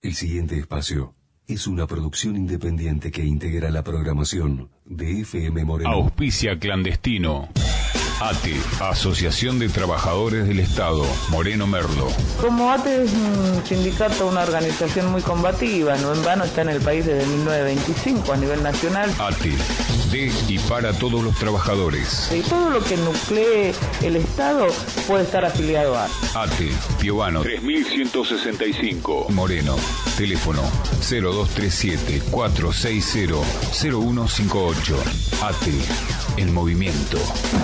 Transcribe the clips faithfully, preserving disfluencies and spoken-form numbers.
El siguiente espacio es una producción independiente que integra la programación de F M Moreno. Auspicia Clandestino. A T E, Asociación de Trabajadores del Estado, Moreno Merlo. Como A T E es un sindicato, una organización muy combativa, no en vano está en el país desde mil novecientos veinticinco a nivel nacional. A T E, de y para todos los trabajadores. Y todo lo que nuclee el Estado puede estar afiliado a A T E, Piovano tres mil ciento sesenta y cinco, Moreno. Teléfono cero dos tres siete, cuatro seis cero, cero uno cinco ocho. A T E, el movimiento.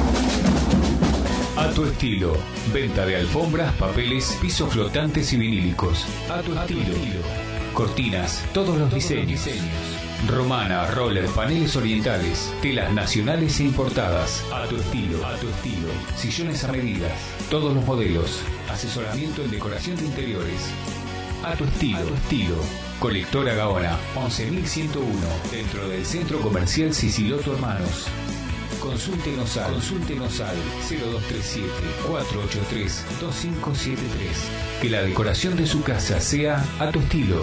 A tu estilo. Venta de alfombras, papeles, pisos flotantes y vinílicos. A tu estilo. Cortinas, todos los diseños. Romana, roller, paneles orientales, telas nacionales e importadas. A tu estilo. A tu estilo. Sillones a medidas. Todos los modelos. Asesoramiento en decoración de interiores. A tu estilo. A tu estilo. Colectora Gaona, once mil ciento uno, dentro del Centro Comercial Siciloto Hermanos. Consúltenos al, consúltenos al cero dos tres siete, cuatro ocho tres, dos cinco siete tres. Que la decoración de su casa sea a tu estilo.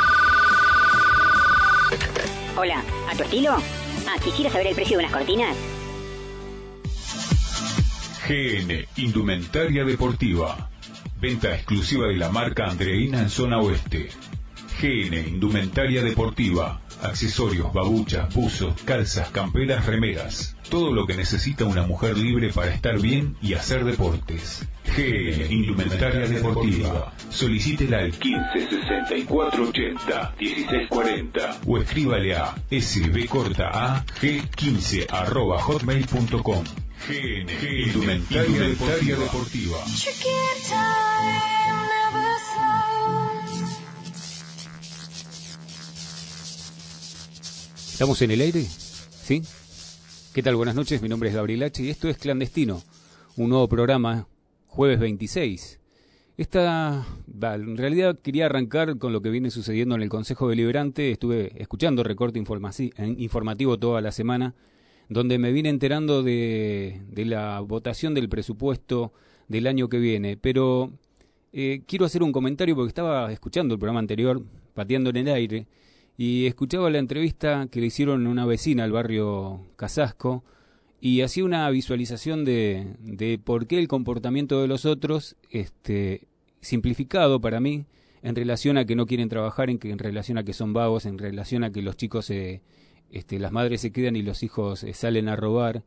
Hola, ¿a tu estilo? Ah, quisiera saber el precio de unas cortinas. G N, Indumentaria Deportiva. Venta exclusiva de la marca Andreina en zona oeste. G N, Indumentaria Deportiva. Accesorios, babuchas, buzos, calzas, camperas, remeras. Todo lo que necesita una mujer libre para estar bien y hacer deportes. G N, Indumentaria Deportiva. Solicítela al quince sesenta y cuatro ochenta, dieciséis cuarenta o escríbale a sbcorta g quince arroba hotmail punto com. G N, Indumentaria Deportiva. Deportiva. ¿Estamos en el aire? ¿Sí? ¿Qué tal? Buenas noches, mi nombre es Gabriel H. y esto es Clandestino, un nuevo programa, jueves veintiséis. Esta, en realidad quería arrancar con lo que viene sucediendo en el Consejo Deliberante. Estuve escuchando recorte informativo toda la semana, donde me vine enterando de, de la votación del presupuesto del año que viene. Pero eh, quiero hacer un comentario porque estaba escuchando el programa anterior, Pateando en el Aire, y escuchaba la entrevista que le hicieron a una vecina al barrio Casasco y hacía una visualización de, de por qué el comportamiento de los otros, este, simplificado para mí, en relación a que no quieren trabajar, en, que, en relación a que son vagos, en relación a que los chicos, eh, este, las madres se quedan y los hijos eh, salen a robar.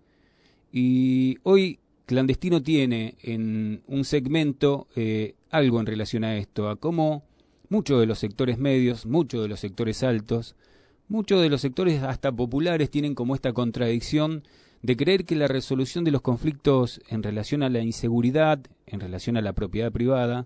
Y hoy Clandestino tiene en un segmento eh, algo en relación a esto, a cómo muchos de los sectores medios, muchos de los sectores altos, muchos de los sectores hasta populares tienen como esta contradicción de creer que la resolución de los conflictos en relación a la inseguridad, en relación a la propiedad privada,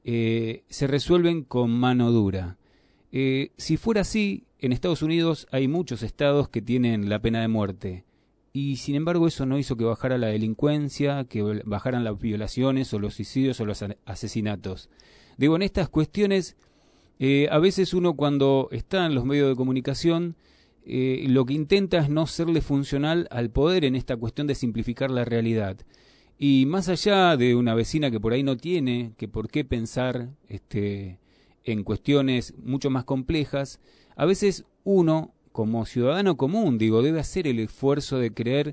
eh, se resuelven con mano dura. Eh, si fuera así, en Estados Unidos hay muchos estados que tienen la pena de muerte, y sin embargo eso no hizo que bajara la delincuencia, que bajaran las violaciones o los suicidios o los asesinatos. Digo, en estas cuestiones, eh, a veces uno cuando está en los medios de comunicación, eh, lo que intenta es no serle funcional al poder en esta cuestión de simplificar la realidad. Y más allá de una vecina que por ahí no tiene que por qué pensar este, en cuestiones mucho más complejas, a veces uno, como ciudadano común, digo, debe hacer el esfuerzo de creer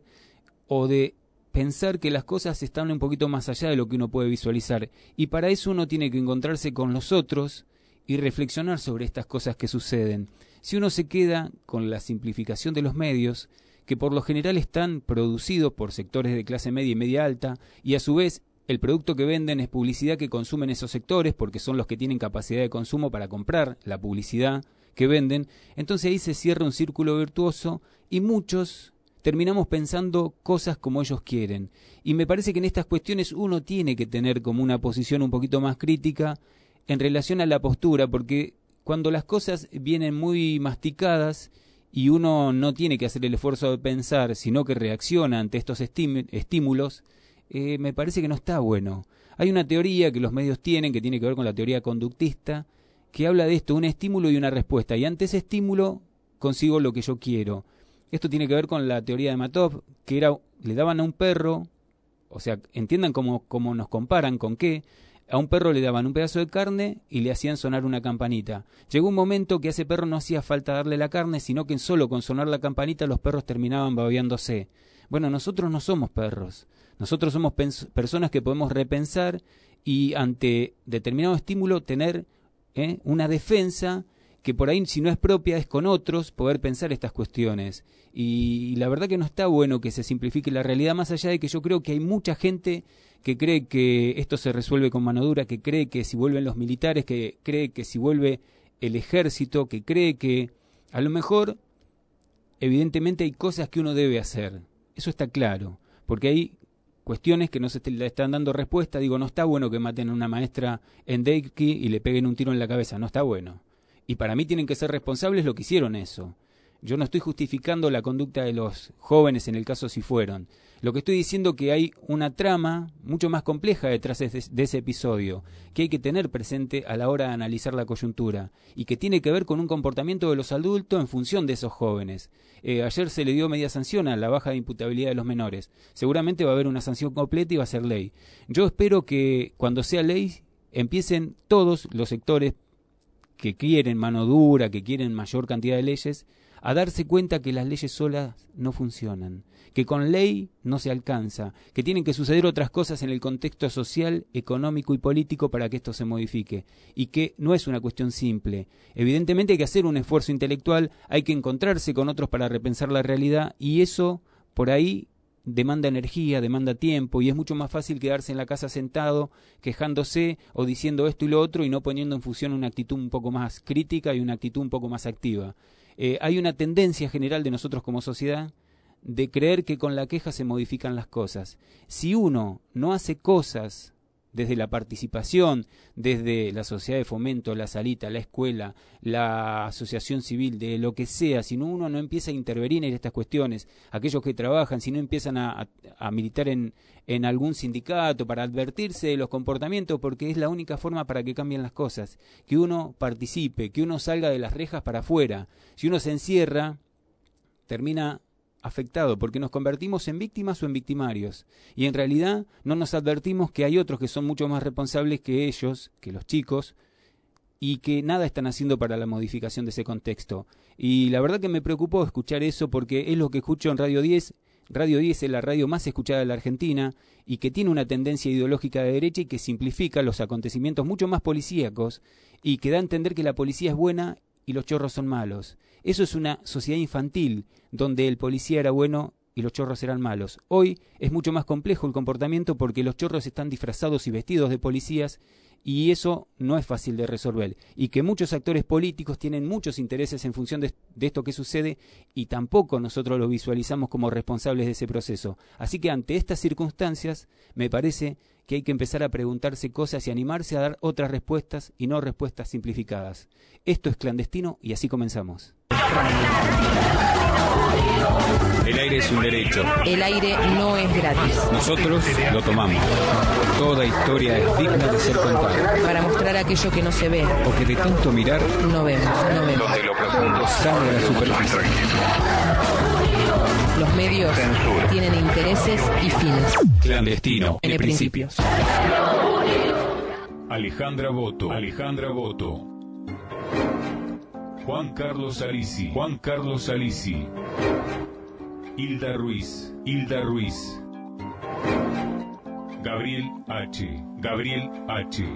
o de pensar que las cosas están un poquito más allá de lo que uno puede visualizar, y para eso uno tiene que encontrarse con los otros y reflexionar sobre estas cosas que suceden. Si uno se queda con la simplificación de los medios, que por lo general están producidos por sectores de clase media y media alta, y a su vez el producto que venden es publicidad que consumen esos sectores porque son los que tienen capacidad de consumo para comprar la publicidad que venden, entonces ahí se cierra un círculo virtuoso y muchos terminamos pensando cosas como ellos quieren. Y me parece que en estas cuestiones uno tiene que tener como una posición un poquito más crítica en relación a la postura, porque cuando las cosas vienen muy masticadas y uno no tiene que hacer el esfuerzo de pensar, sino que reacciona ante estos estímulos, eh, me parece que no está bueno. Hay una teoría que los medios tienen, que tiene que ver con la teoría conductista, que habla de esto, un estímulo y una respuesta, y ante ese estímulo consigo lo que yo quiero. Esto tiene que ver con la teoría de Matov, que era, le daban a un perro, o sea, entiendan cómo, cómo nos comparan, con qué, A un perro le daban un pedazo de carne y le hacían sonar una campanita. Llegó un momento que a ese perro no hacía falta darle la carne, sino que solo con sonar la campanita los perros terminaban babeándose. Bueno, nosotros no somos perros. Nosotros somos pens- personas que podemos repensar y ante determinado estímulo tener ¿eh? una defensa que por ahí, si no es propia, es con otros, poder pensar estas cuestiones. Y, y la verdad que no está bueno que se simplifique la realidad, más allá de que yo creo que hay mucha gente que cree que esto se resuelve con mano dura, que cree que si vuelven los militares, que cree que si vuelve el ejército, que cree que a lo mejor, evidentemente hay cosas que uno debe hacer. Eso está claro, porque hay cuestiones que no se le están dando respuesta. Digo, no está bueno que maten a una maestra en Deiki y le peguen un tiro en la cabeza, no está bueno. Y para mí tienen que ser responsables los que hicieron eso. Yo no estoy justificando la conducta de los jóvenes en el caso si fueron. Lo que estoy diciendo es que hay una trama mucho más compleja detrás de, de ese episodio, que hay que tener presente a la hora de analizar la coyuntura, y que tiene que ver con un comportamiento de los adultos en función de esos jóvenes. Eh, ayer se le dio media sanción a la baja de imputabilidad de los menores. Seguramente va a haber una sanción completa y va a ser ley. Yo espero que cuando sea ley empiecen todos los sectores que quieren mano dura, que quieren mayor cantidad de leyes, a darse cuenta que las leyes solas no funcionan, que con ley no se alcanza, que tienen que suceder otras cosas en el contexto social, económico y político para que esto se modifique, y que no es una cuestión simple. Evidentemente hay que hacer un esfuerzo intelectual, hay que encontrarse con otros para repensar la realidad, y eso por ahí demanda energía, demanda tiempo, y es mucho más fácil quedarse en la casa sentado, quejándose o diciendo esto y lo otro y no poniendo en función una actitud un poco más crítica y una actitud un poco más activa. Eh, hay una tendencia general de nosotros como sociedad de creer que con la queja se modifican las cosas. Si uno no hace cosas desde la participación, desde la sociedad de fomento, la salita, la escuela, la asociación civil, de lo que sea, si uno no empieza a intervenir en estas cuestiones, aquellos que trabajan, si no empiezan a, a, a militar en, en algún sindicato para advertirse de los comportamientos, porque es la única forma para que cambien las cosas, que uno participe, que uno salga de las rejas para afuera. Si uno se encierra, termina afectado, porque nos convertimos en víctimas o en victimarios, y en realidad no nos advertimos que hay otros que son mucho más responsables que ellos, que los chicos, y que nada están haciendo para la modificación de ese contexto. Y la verdad que me preocupó escuchar eso, porque es lo que escucho en Radio diez. Radio diez es la radio más escuchada de la Argentina, y que tiene una tendencia ideológica de derecha y que simplifica los acontecimientos mucho más policíacos, y que da a entender que la policía es buena y los chorros son malos. Eso es una sociedad infantil, donde el policía era bueno y los chorros eran malos. Hoy es mucho más complejo el comportamiento porque los chorros están disfrazados y vestidos de policías, y eso no es fácil de resolver. Y que muchos actores políticos tienen muchos intereses en función de, de esto que sucede, y tampoco nosotros lo visualizamos como responsables de ese proceso. Así que ante estas circunstancias, me parece que hay que empezar a preguntarse cosas y animarse a dar otras respuestas y no respuestas simplificadas. Esto es Clandestino y así comenzamos. El aire es un derecho. El aire no es gratis. Nosotros lo tomamos. Toda historia es digna de ser contada. Para mostrar aquello que no se ve. O que de tanto mirar, no vemos, no vemos. donde lo profundo sale a la superficie. Los medios Censura. Tienen intereses y fines. Clandestino. Tiene principios. Alejandra Boto. Alejandra Boto. Juan Carlos Alisi. Juan Carlos Alisi. Hilda Ruiz. Hilda Ruiz. Gabriel H. Gabriel H.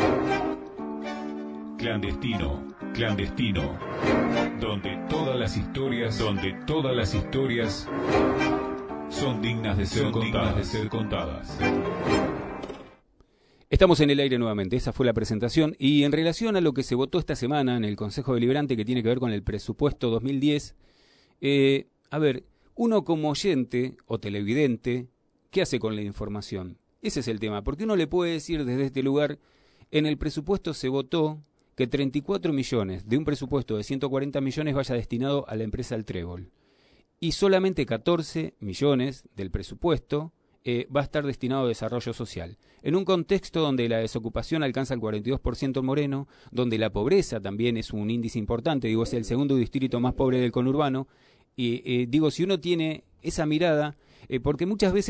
Clandestino. Clandestino. Donde todas las historias, donde todas las historias son dignas de ser, son dignas de ser contadas. Estamos en el aire nuevamente, esa fue la presentación, y en relación a lo que se votó esta semana en el Consejo Deliberante que tiene que ver con el presupuesto dos mil diez, eh, a ver, uno como oyente o televidente, ¿qué hace con la información? Ese es el tema, porque uno le puede decir desde este lugar, en el presupuesto se votó que treinta y cuatro millones de un presupuesto de ciento cuarenta millones vaya destinado a la empresa El Trébol, y solamente catorce millones del presupuesto Eh, va a estar destinado a desarrollo social, en un contexto donde la desocupación alcanza el cuarenta y dos por ciento en Moreno, donde la pobreza también es un índice importante, digo, es el segundo distrito más pobre del conurbano, y eh, digo, si uno tiene esa mirada, eh, porque muchas veces es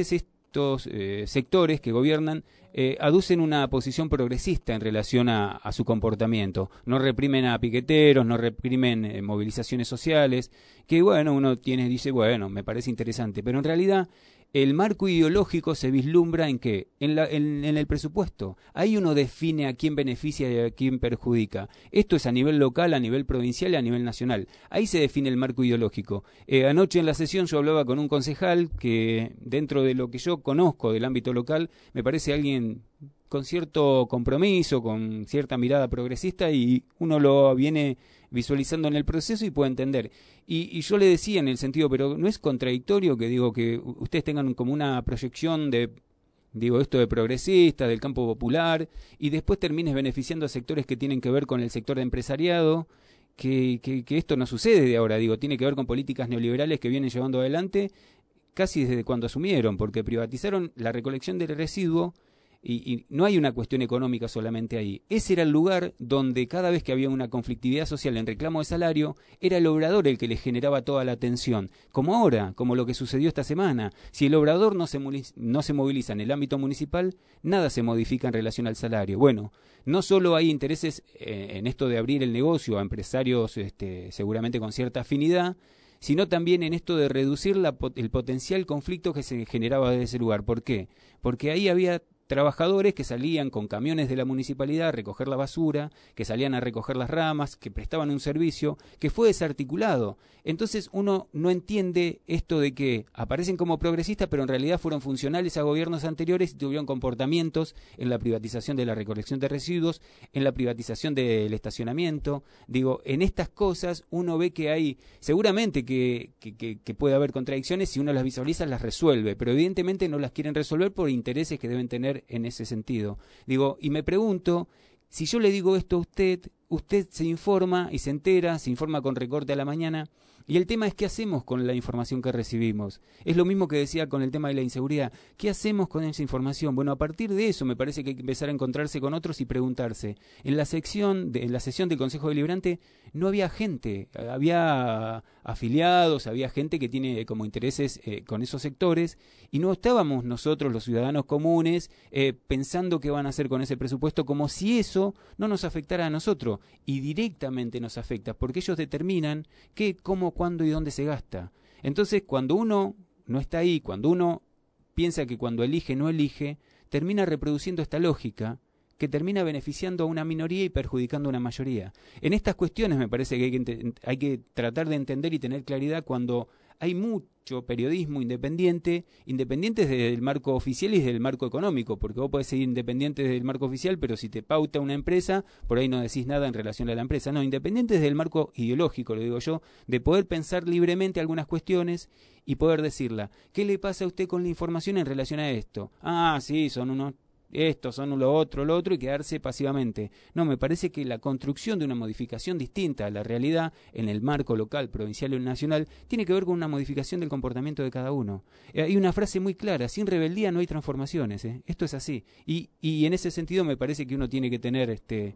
estos eh, sectores que gobiernan eh, aducen una posición progresista en relación a, a su comportamiento. No reprimen a piqueteros, no reprimen eh, movilizaciones sociales, que bueno, uno tiene dice, bueno, me parece interesante, pero en realidad el marco ideológico se vislumbra en qué, en, la, en, en el presupuesto. Ahí uno define a quién beneficia y a quién perjudica. Esto es a nivel local, a nivel provincial y a nivel nacional. Ahí se define el marco ideológico. Eh, anoche en la sesión yo hablaba con un concejal que dentro de lo que yo conozco del ámbito local me parece alguien con cierto compromiso, con cierta mirada progresista, y uno lo viene visualizando en el proceso y puede entender. Y, y yo le decía en el sentido, pero no es contradictorio que digo que ustedes tengan como una proyección de, digo, esto de progresista, del campo popular, y después termines beneficiando a sectores que tienen que ver con el sector de empresariado, que, que, que esto no sucede de ahora, digo, tiene que ver con políticas neoliberales que vienen llevando adelante casi desde cuando asumieron, porque privatizaron la recolección del residuo. Y, y no hay una cuestión económica solamente ahí. Ese era el lugar donde cada vez que había una conflictividad social en reclamo de salario, era el obrador el que le generaba toda la tensión. Como ahora, como lo que sucedió esta semana. Si el obrador no se, no se moviliza en el ámbito municipal, nada se modifica en relación al salario. Bueno, no solo hay intereses eh, en esto de abrir el negocio a empresarios este, seguramente con cierta afinidad, sino también en esto de reducir la, el potencial conflicto que se generaba desde ese lugar. ¿Por qué? Porque ahí había trabajadores que salían con camiones de la municipalidad a recoger la basura, que salían a recoger las ramas, que prestaban un servicio, que fue desarticulado. Entonces uno no entiende esto de que aparecen como progresistas, pero en realidad fueron funcionales a gobiernos anteriores y tuvieron comportamientos en la privatización de la recolección de residuos, en la privatización del estacionamiento. Digo, en estas cosas uno ve que hay, seguramente que, que, que, que puede haber contradicciones, si uno las visualiza las resuelve, pero evidentemente no las quieren resolver por intereses que deben tener en ese sentido. Digo, y me pregunto, si yo le digo esto a usted, usted se informa y se entera, se informa con recorte a la mañana, y el tema es qué hacemos con la información que recibimos. Es lo mismo que decía con el tema de la inseguridad. ¿Qué hacemos con esa información? Bueno, a partir de eso me parece que hay que empezar a encontrarse con otros y preguntarse. En la sección, de, en la sesión del Consejo Deliberante no había gente, había afiliados, había gente que tiene como intereses eh, con esos sectores, y no estábamos nosotros, los ciudadanos comunes, eh, pensando qué van a hacer con ese presupuesto, como si eso no nos afectara a nosotros, y directamente nos afecta, porque ellos determinan qué, cómo, cuándo y dónde se gasta. Entonces, cuando uno no está ahí, cuando uno piensa que cuando elige no elige, termina reproduciendo esta lógica que termina beneficiando a una minoría y perjudicando a una mayoría. En estas cuestiones me parece que hay que, hay que tratar de entender y tener claridad cuando hay mucho periodismo independiente, independiente desde el marco oficial y desde el marco económico, porque vos podés ser independiente desde el marco oficial, pero si te pauta una empresa, por ahí no decís nada en relación a la empresa. No, independiente desde el marco ideológico, lo digo yo, de poder pensar libremente algunas cuestiones y poder decirla. ¿Qué le pasa a usted con la información en relación a esto? Ah, sí, son unos... estos son lo otro, lo otro, y quedarse pasivamente. No, me parece que la construcción de una modificación distinta a la realidad en el marco local, provincial o nacional tiene que ver con una modificación del comportamiento de cada uno. Eh, hay una frase muy clara: sin rebeldía no hay transformaciones. ¿eh? Esto es así. Y, y en ese sentido me parece que uno tiene que tener este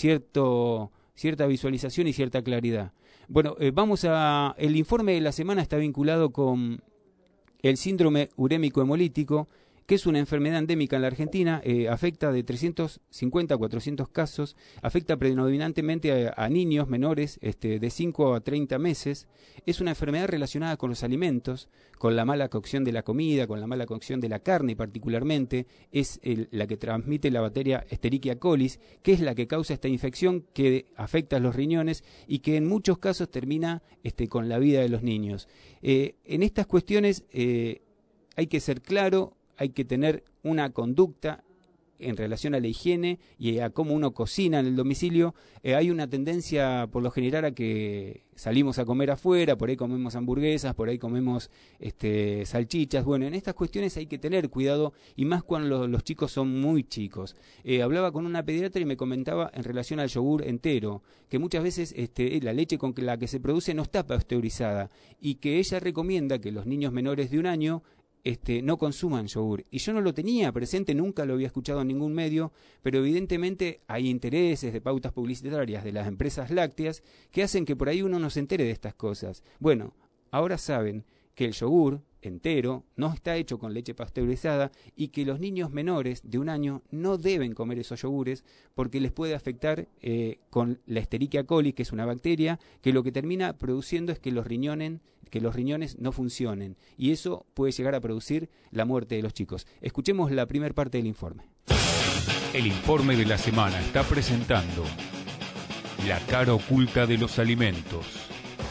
cierto cierta visualización y cierta claridad. Bueno, eh, vamos a... El informe de la semana está vinculado con el síndrome urémico hemolítico, que es una enfermedad endémica en la Argentina, eh, afecta de trescientos cincuenta a cuatrocientos casos, afecta predominantemente a, a niños menores este, de cinco a treinta meses, es una enfermedad relacionada con los alimentos, con la mala cocción de la comida, con la mala cocción de la carne particularmente, es el, la que transmite la bacteria Escherichia coli, que es la que causa esta infección que afecta a los riñones y que en muchos casos termina este, con la vida de los niños. Eh, en estas cuestiones eh, hay que ser claro, hay que tener una conducta en relación a la higiene y a cómo uno cocina en el domicilio. Eh, hay una tendencia por lo general a que salimos a comer afuera, por ahí comemos hamburguesas, por ahí comemos este, salchichas. Bueno, en estas cuestiones hay que tener cuidado, y más cuando los, los chicos son muy chicos. Eh, hablaba con una pediatra y me comentaba en relación al yogur entero, que muchas veces este, la leche con la que se produce no está pasteurizada, y que ella recomienda que los niños menores de un año Este, no consuman yogur. Y yo no lo tenía presente, nunca lo había escuchado en ningún medio, pero evidentemente hay intereses de pautas publicitarias de las empresas lácteas que hacen que por ahí uno no se entere de estas cosas. Bueno, ahora saben que el yogur entero, no está hecho con leche pasteurizada y que los niños menores de un año no deben comer esos yogures porque les puede afectar eh, con la Escherichia coli, que es una bacteria, que lo que termina produciendo es que los riñones, que los riñones no funcionen y eso puede llegar a producir la muerte de los chicos. Escuchemos la primera parte del informe. El informe de la semana está presentando la cara oculta de los alimentos.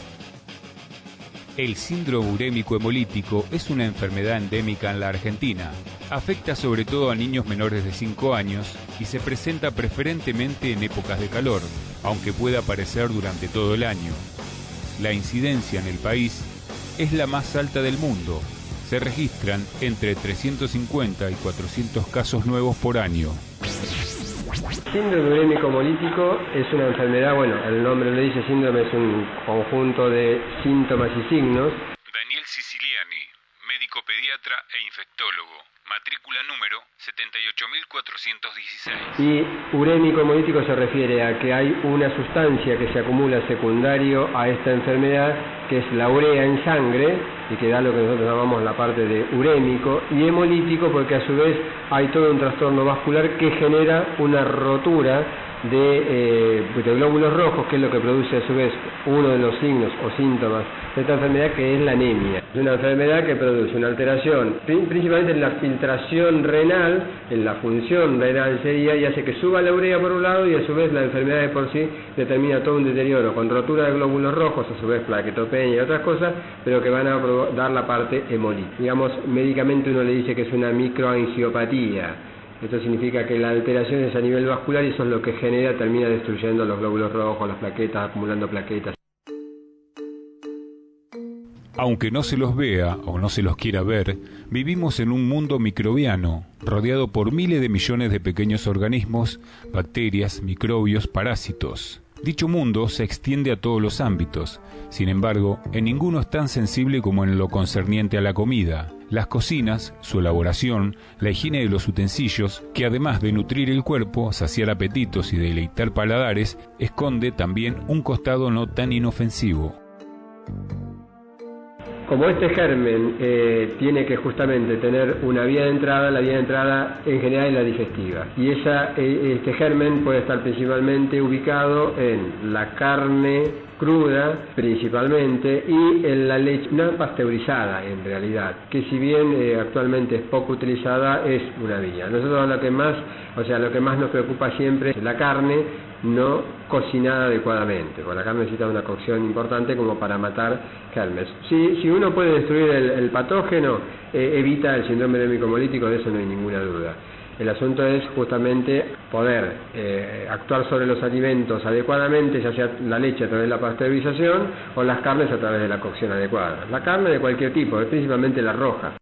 El síndrome urémico hemolítico es una enfermedad endémica en la Argentina. Afecta sobre todo a niños menores de cinco años y se presenta preferentemente en épocas de calor, aunque puede aparecer durante todo el año. La incidencia en el país es la más alta del mundo. Se registran entre trescientos cincuenta y cuatrocientos casos nuevos por año. Síndrome urémico hemolítico es una enfermedad, bueno, el nombre le dice síndrome, es un conjunto de síntomas y signos. Daniel Siciliani, médico pediatra e infectólogo, matrícula número setenta y ocho mil cuatrocientos dieciséis. Y urémico hemolítico se refiere a que hay una sustancia que se acumula secundario a esta enfermedad, que es la urea en sangre, y que da lo que nosotros llamamos la parte de urémico, y hemolítico porque a su vez hay todo un trastorno vascular que genera una rotura de, eh, de glóbulos rojos, que es lo que produce a su vez uno de los signos o síntomas de esta enfermedad, que es la anemia. Es una enfermedad que produce una alteración principalmente en la filtración renal, en la función renal sería, y hace que suba la urea por un lado, y a su vez la enfermedad de por sí determina todo un deterioro con rotura de glóbulos rojos, a su vez plaquetopenia y otras cosas, pero que van a dar la parte hemolítica. Digamos, médicamente uno le dice que es una microangiopatía. Esto significa que la alteración es a nivel vascular y eso es lo que genera, termina destruyendo los glóbulos rojos, las plaquetas, acumulando plaquetas. Aunque no se los vea o no se los quiera ver, vivimos en un mundo microbiano, rodeado por miles de millones de pequeños organismos, bacterias, microbios, parásitos. Dicho mundo se extiende a todos los ámbitos. Sin embargo, en ninguno es tan sensible como en lo concerniente a la comida. Las cocinas, su elaboración, la higiene de los utensilios, que además de nutrir el cuerpo, saciar apetitos y deleitar paladares, esconde también un costado no tan inofensivo. Como este germen eh, tiene que justamente tener una vía de entrada, la vía de entrada en general es la digestiva. Y esa, eh, este germen puede estar principalmente ubicado en la carne cruda principalmente y en la leche no pasteurizada en realidad, que si bien eh, actualmente es poco utilizada, es una vía. Nosotros lo que más, o sea, lo que más nos preocupa siempre es la carne no cocinada adecuadamente, porque la carne necesita una cocción importante como para matar gérmenes. Si, si uno puede destruir el, el patógeno, eh, evita el síndrome urémico hemolítico, de eso no hay ninguna duda. El asunto es justamente poder eh, actuar sobre los alimentos adecuadamente, ya sea la leche a través de la pasteurización o las carnes a través de la cocción adecuada. La carne de cualquier tipo, principalmente la roja.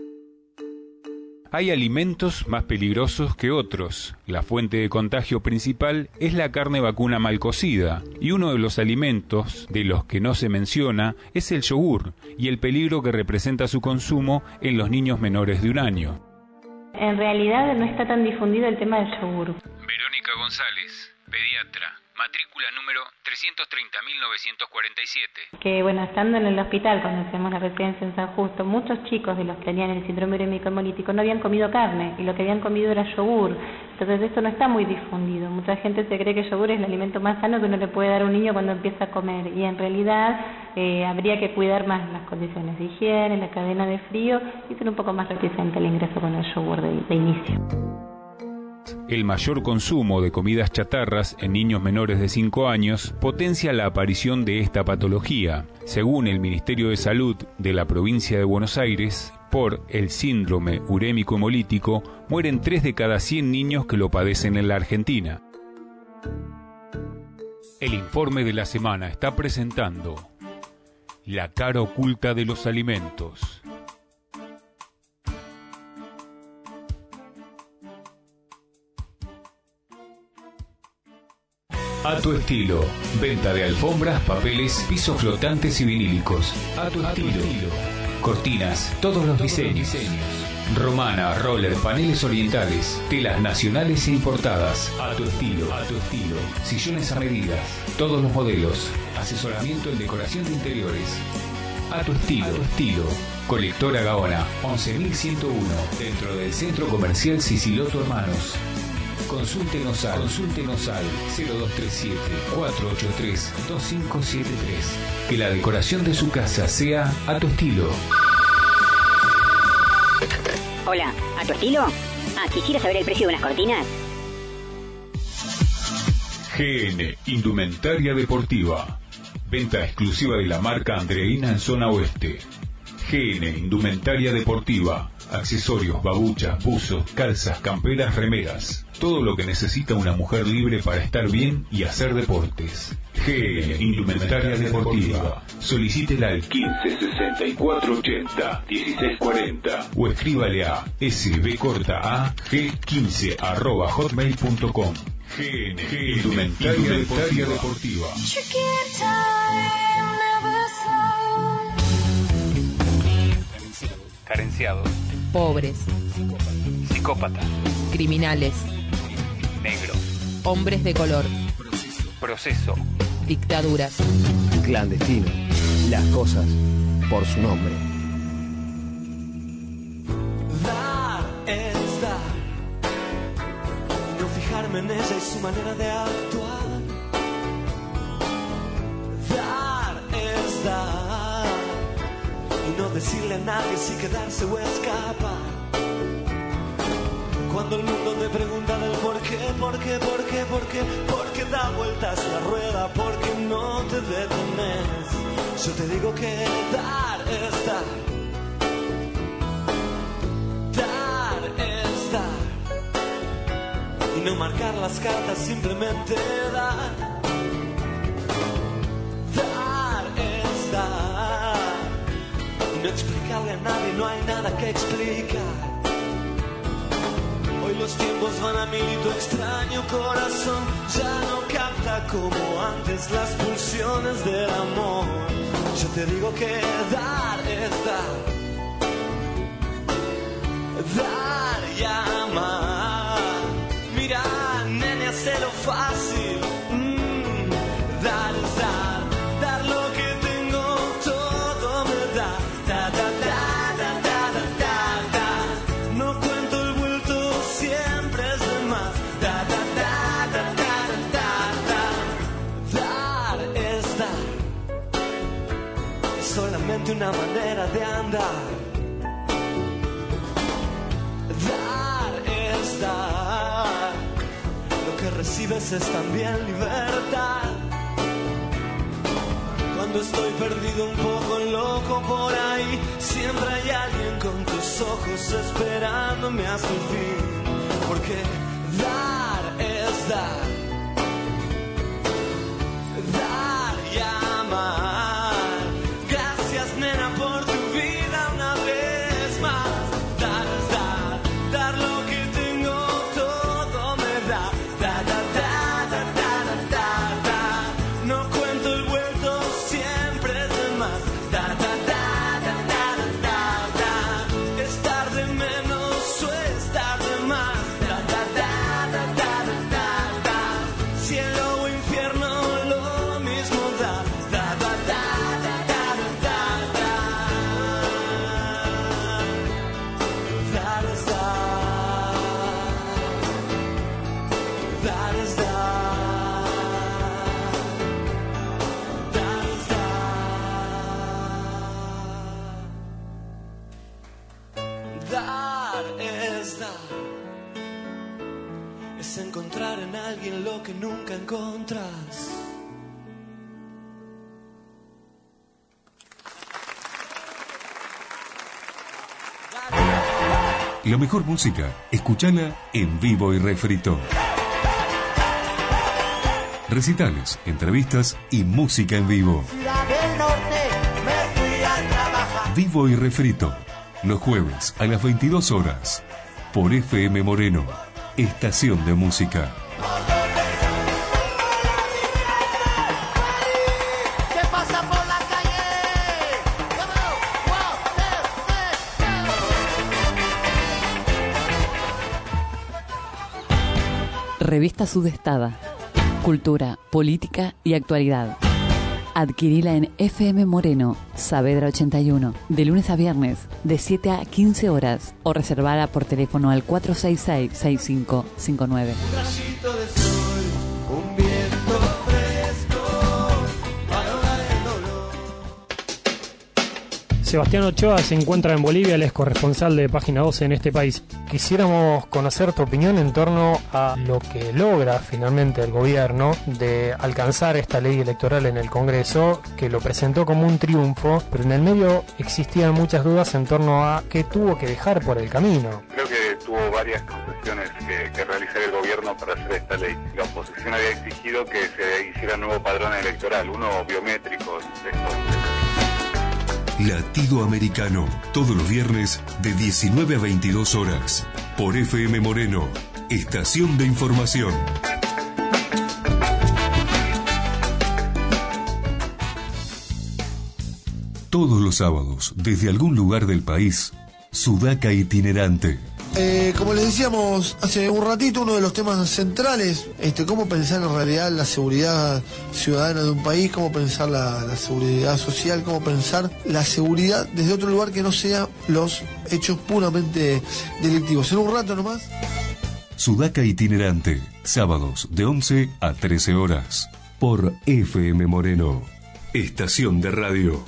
Hay alimentos más peligrosos que otros. La fuente de contagio principal es la carne vacuna mal cocida, y uno de los alimentos de los que no se menciona es el yogur y el peligro que representa su consumo en los niños menores de un año. En realidad no está tan difundido el tema del yogur. Verónica González, pediatra, matrícula número trescientos treinta mil novecientos cuarenta y siete. Que bueno, estando en el hospital, cuando hacemos la residencia en San Justo, muchos chicos de los que tenían el síndrome urémico hemolítico no habían comido carne, y lo que habían comido era yogur. Entonces esto no está muy difundido. Mucha gente se cree que el yogur es el alimento más sano que uno le puede dar a un niño cuando empieza a comer, y en realidad eh, habría que cuidar más las condiciones de higiene, la cadena de frío, y ser un poco más reticente al ingreso con el yogur de, de inicio. El mayor consumo de comidas chatarras en niños menores de cinco años potencia la aparición de esta patología. Según el Ministerio de Salud de la provincia de Buenos Aires, por el síndrome urémico hemolítico mueren tres de cada cien niños que lo padecen en la Argentina. El informe de la semana está presentando la cara oculta de los alimentos. A tu estilo. Venta de alfombras, papeles, pisos flotantes y vinílicos. A tu estilo. Cortinas, todos los diseños. Romana, roller, paneles orientales, telas nacionales e importadas. A tu estilo. A tu estilo. Sillones a medidas, todos los modelos. Asesoramiento en decoración de interiores. A tu estilo. A tu estilo. Colectora Gaona, once mil ciento uno, dentro del Centro Comercial Siciloto Hermanos. Consúltenos al, consúltenos al cero dos tres siete, cuatro ocho tres, dos cinco siete tres. Que la decoración de su casa sea a tu estilo. Hola, ¿a tu estilo? Ah, quisiera saber el precio de unas cortinas. G N Indumentaria Deportiva. Venta exclusiva de la marca Andreina en zona oeste. G N Indumentaria Deportiva. Accesorios, babuchas, buzos, calzas, camperas, remeras. Todo lo que necesita una mujer libre para estar bien y hacer deportes. G N Indumentaria Deportiva. Solicítela al quince sesenta y cuatro ochenta dieciséis cuarenta o escríbale a sbcorta g quince arroba hotmail punto com. G N Indumentaria, Indumentaria Deportiva. Carenciados. Pobres. Psicópata. Criminales. Negro. Hombres de color. Proceso. Dictaduras. Clandestino. Las cosas por su nombre. Dar es dar. No fijarme en ella y su manera de actuar. Dar es dar. Y no decirle a nadie si quedarse o escapar. Cuando el mundo te pregunta del por qué, por qué, por qué, por qué, por qué da vueltas la rueda, por qué no te detenes, yo te digo que dar es dar. Dar es dar. Y no marcar las cartas, simplemente dar. Dar es dar. Y no explicarle a nadie, no hay nada que explicar. Hoy los tiempos van a mil y tu extraño corazón ya no capta como antes las pulsiones del amor. Yo te digo que dar es dar. Dar y amar. Mira, nene, hacelo fácil. Mm, dar es dar. Dar lo que tengo, todo me da. Da, da, da. Solamente una manera de andar. Dar es dar. Lo que recibes es también libertad. Cuando estoy perdido un poco loco por ahí, siempre hay alguien con tus ojos esperándome hasta el fin. Porque dar es dar. Dar y amar. Por tu vida una vez más. Dar es dar. Dar lo que tengo, todo me da. Da, da, da, da, da, da, da. No cuento el vuelto, siempre es de más. Da, da, da, da, da, da, da. Estar de menos o estar de más. Da, da, da, da, da, da, da. Cielo o infierno, lo mismo da. Da, da, da, da, da. Dar es dar. Es encontrar en alguien lo que nunca encontras. La mejor música, escúchala en Vivo y Refrito. Recitales, entrevistas y música en vivo. Vivo y Refrito. Los jueves a las veintidós horas. Por F M Moreno. Estación de música. Revista Sudestada. Cultura, política y actualidad. Adquirila en F M Moreno, Saavedra ochenta y uno, de lunes a viernes, de siete a quince horas, o reservala por teléfono al cuatro seis seis, seis cinco cinco nueve. Un rayito de sol, un viento fresco, para ahogar el dolor. Sebastián Ochoa se encuentra en Bolivia, él es corresponsal de Página doce en este país. Quisiéramos conocer tu opinión en torno a lo que logra finalmente el gobierno de alcanzar esta ley electoral en el Congreso, que lo presentó como un triunfo, pero en el medio existían muchas dudas en torno a qué tuvo que dejar por el camino. Creo que tuvo varias concesiones que, que realizar el gobierno para hacer esta ley. La oposición había exigido que se hiciera un nuevo padrón electoral, uno biométrico de estos. Latido Americano, todos los viernes de diecinueve a veintidós horas, por F M Moreno, estación de información. Todos los sábados, desde algún lugar del país, Sudaca Itinerante. Eh, como les decíamos hace un ratito, uno de los temas centrales, este, cómo pensar en realidad la seguridad ciudadana de un país, cómo pensar la, la seguridad social, cómo pensar la seguridad desde otro lugar que no sea los hechos puramente delictivos. En un rato nomás. Sudaca Itinerante, sábados de once a trece horas, por F M Moreno, estación de radio.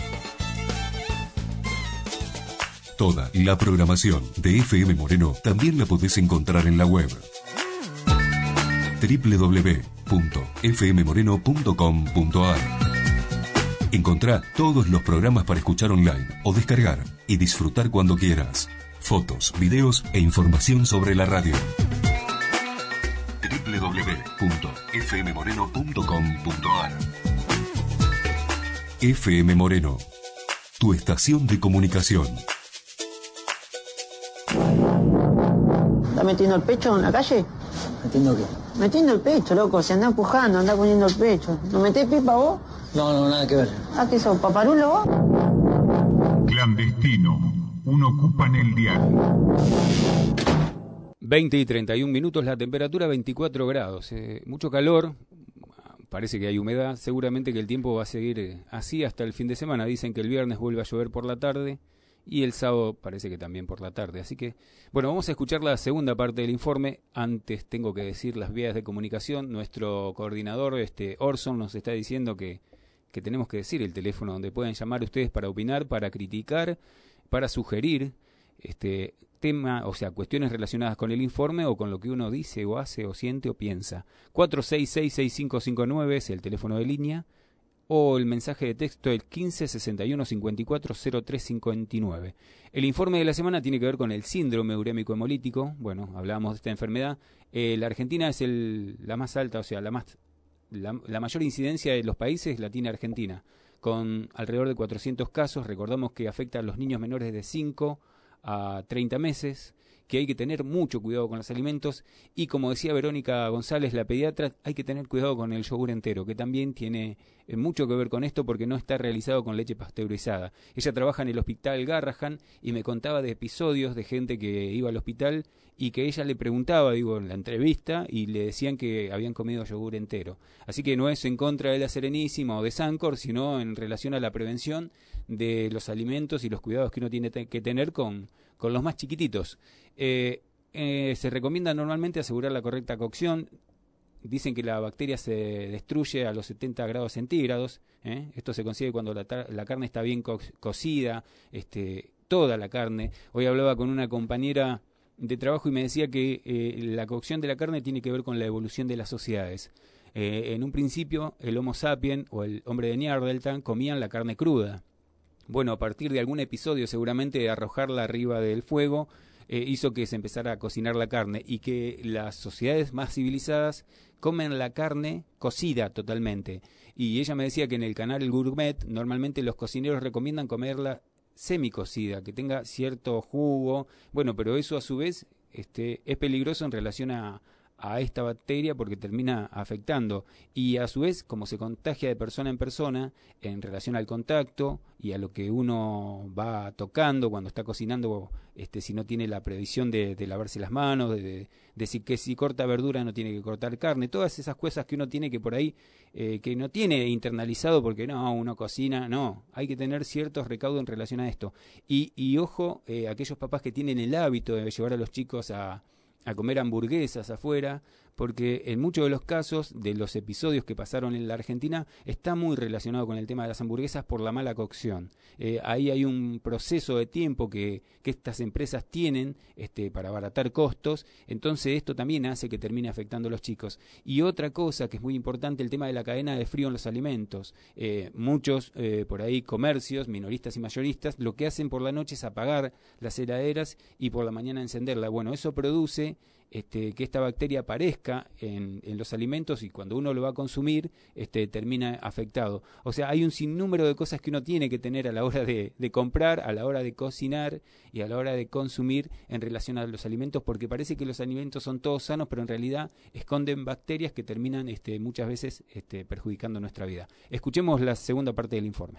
Toda la programación de F M Moreno también la podés encontrar en la web doble u doble u doble u punto f m moreno punto com punto a r. Encontrá todos los programas para escuchar online o descargar y disfrutar cuando quieras. Fotos, videos e información sobre la radio. doble u doble u doble u punto f m moreno punto com punto a r. F M Moreno, tu estación de comunicación. ¿Está metiendo el pecho en la calle? ¿Metiendo qué? Metiendo el pecho, loco. Se anda empujando, anda poniendo el pecho. ¿No metés pipa vos? No, no, nada que ver. ¿Ah, qué sos, paparulo vos? Clandestino, uno ocupa en el diario. veinte y treinta y un minutos, la temperatura veinticuatro grados. Eh, mucho calor, parece que hay humedad. Seguramente que el tiempo va a seguir eh, así hasta el fin de semana. Dicen que el viernes vuelve a llover por la tarde. Y el sábado parece que también por la tarde. Así que, bueno, vamos a escuchar la segunda parte del informe. Antes tengo que decir las vías de comunicación. Nuestro coordinador, este Orson, nos está diciendo que, que tenemos que decir el teléfono donde pueden llamar ustedes para opinar, para criticar, para sugerir este tema, o sea, cuestiones relacionadas con el informe o con lo que uno dice o hace o siente o piensa. cuatro seis seis, seis cinco cinco nueve es el teléfono de línea. O el mensaje de texto el quince sesenta y uno cincuenta y cuatro cero tres cincuenta y nueve. El informe de la semana tiene que ver con el síndrome urémico hemolítico. Bueno, hablábamos de esta enfermedad. Eh, la Argentina es el, la más alta, o sea, la, más, la, la mayor incidencia de los países la tiene Argentina, con alrededor de cuatrocientos casos. Recordamos que afecta a los niños menores de cinco a treinta meses, que hay que tener mucho cuidado con los alimentos y, como decía Verónica González, la pediatra, hay que tener cuidado con el yogur entero, que también tiene eh, mucho que ver con esto porque no está realizado con leche pasteurizada. Ella trabaja en el hospital Garrahan y me contaba de episodios de gente que iba al hospital y que ella le preguntaba, digo, en la entrevista, y le decían que habían comido yogur entero. Así que no es en contra de la Serenísima o de Sancor, sino en relación a la prevención de los alimentos y los cuidados que uno tiene te- que tener con, con los más chiquititos. Eh, eh, se recomienda normalmente asegurar la correcta cocción. Dicen que la bacteria se destruye a los setenta grados centígrados. ¿eh? Esto se consigue cuando la, tar- la carne está bien co- cocida, este, toda la carne. Hoy hablaba con una compañera de trabajo y me decía que eh, la cocción de la carne tiene que ver con la evolución de las sociedades. Eh, en un principio, el Homo sapiens o el hombre de Neandertal comían la carne cruda. Bueno, a partir de algún episodio, seguramente de arrojarla arriba del fuego, eh, hizo que se empezara a cocinar la carne y que las sociedades más civilizadas comen la carne cocida totalmente. Y ella me decía que en el canal El Gourmet normalmente los cocineros recomiendan comerla semicocida, que tenga cierto jugo. Bueno, pero eso a su vez este, es peligroso en relación a, a esta bacteria porque termina afectando. Y a su vez, como se contagia de persona en persona, en relación al contacto y a lo que uno va tocando cuando está cocinando, este, si no tiene la previsión de, de lavarse las manos, de, de, de si, que si corta verdura no tiene que cortar carne, todas esas cosas que uno tiene que por ahí, eh, que no tiene internalizado porque no, uno cocina, no, hay que tener ciertos recaudos en relación a esto. Y, y ojo, eh, aquellos papás que tienen el hábito de llevar a los chicos a, a comer hamburguesas afuera, porque en muchos de los casos de los episodios que pasaron en la Argentina está muy relacionado con el tema de las hamburguesas por la mala cocción. Eh, ahí hay un proceso de tiempo que, que estas empresas tienen este, para abaratar costos, entonces esto también hace que termine afectando a los chicos. Y otra cosa que es muy importante, el tema de la cadena de frío en los alimentos. Eh, muchos eh, por ahí comercios, minoristas y mayoristas, lo que hacen por la noche es apagar las heladeras y por la mañana encenderla. Bueno, eso produce Este, que esta bacteria aparezca en, en los alimentos y cuando uno lo va a consumir este, termina afectado. O sea, hay un sinnúmero de cosas que uno tiene que tener a la hora de, de comprar, a la hora de cocinar y a la hora de consumir en relación a los alimentos, porque parece que los alimentos son todos sanos, pero en realidad esconden bacterias que terminan este, muchas veces este, perjudicando nuestra vida. Escuchemos la segunda parte del informe.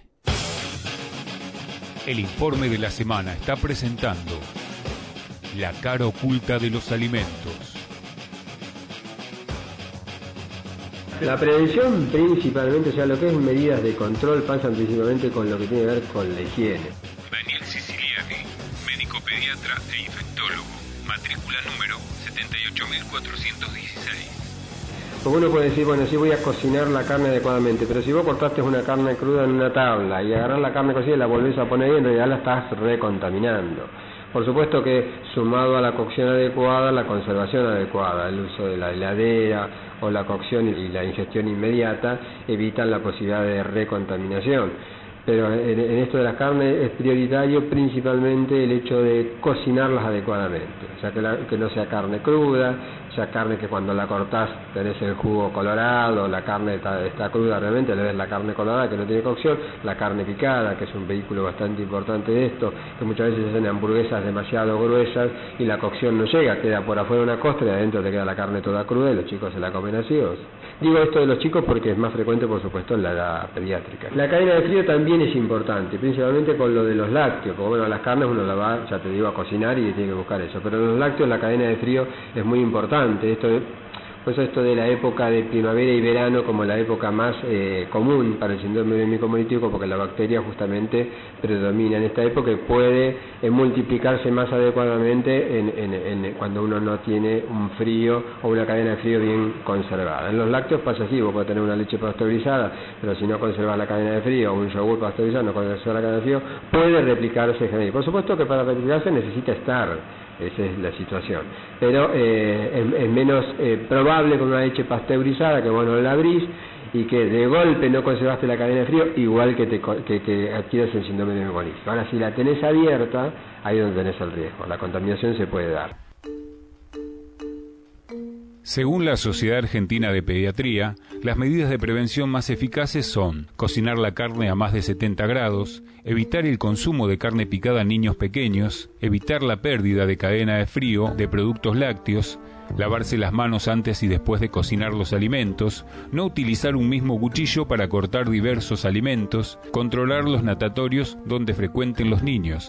El informe de la semana está presentando la cara oculta de los alimentos. La prevención principalmente, o sea, lo que es medidas de control pasan principalmente con lo que tiene que ver con la higiene. Daniel Siciliani, médico pediatra e infectólogo, matrícula número setenta y ocho mil cuatrocientos dieciséis. Porque uno puede decir, bueno, sí voy a cocinar la carne adecuadamente, pero si vos cortaste una carne cruda en una tabla y agarrás la carne cocida y la volvés a poner ahí, en realidad la estás recontaminando. Por supuesto que sumado a la cocción adecuada, la conservación adecuada, el uso de la heladera o la cocción y la ingestión inmediata evitan la posibilidad de recontaminación. Pero en, en esto de las carnes es prioritario principalmente el hecho de cocinarlas adecuadamente, o sea que, la, que no sea carne cruda, sea carne que cuando la cortás tenés el jugo colorado, la carne está, está cruda realmente, le ves la carne colorada que no tiene cocción, la carne picada, que es un vehículo bastante importante de esto, que muchas veces hacen hamburguesas demasiado gruesas y la cocción no llega, queda por afuera una costra y adentro te queda la carne toda cruda y los chicos se la comen así. Digo esto de los chicos porque es más frecuente, por supuesto, en la edad pediátrica. La cadena de frío también es importante, principalmente con lo de los lácteos, porque bueno, las carnes uno la va, ya te digo, a cocinar y tiene que buscar eso, pero en los lácteos la cadena de frío es muy importante. Esto de, pues esto de la época de primavera y verano como la época más eh, común para el síndrome urémico hemolítico, porque la bacteria justamente predomina en esta época y puede eh, multiplicarse más adecuadamente en, en, en, cuando uno no tiene un frío o una cadena de frío bien conservada. En los lácteos pasa así, vos podés tener una leche pasteurizada, pero si no conservas la cadena de frío, o un yogur pasteurizado, no conservas la cadena de frío, puede replicarse. Por supuesto que para replicarse necesita estar. Esa es la situación. Pero eh, es, es menos eh, probable con una leche pasteurizada que vos no la abrís y que de golpe no conservaste la cadena de frío, igual que, te, que, que adquieras el síndrome de hemolítico. Ahora, si la tenés abierta, ahí es donde tenés el riesgo. La contaminación se puede dar. Según la Sociedad Argentina de Pediatría, las medidas de prevención más eficaces son cocinar la carne a más de setenta grados, evitar el consumo de carne picada en niños pequeños, evitar la pérdida de cadena de frío de productos lácteos, lavarse las manos antes y después de cocinar los alimentos, no utilizar un mismo cuchillo para cortar diversos alimentos, controlar los natatorios donde frecuenten los niños.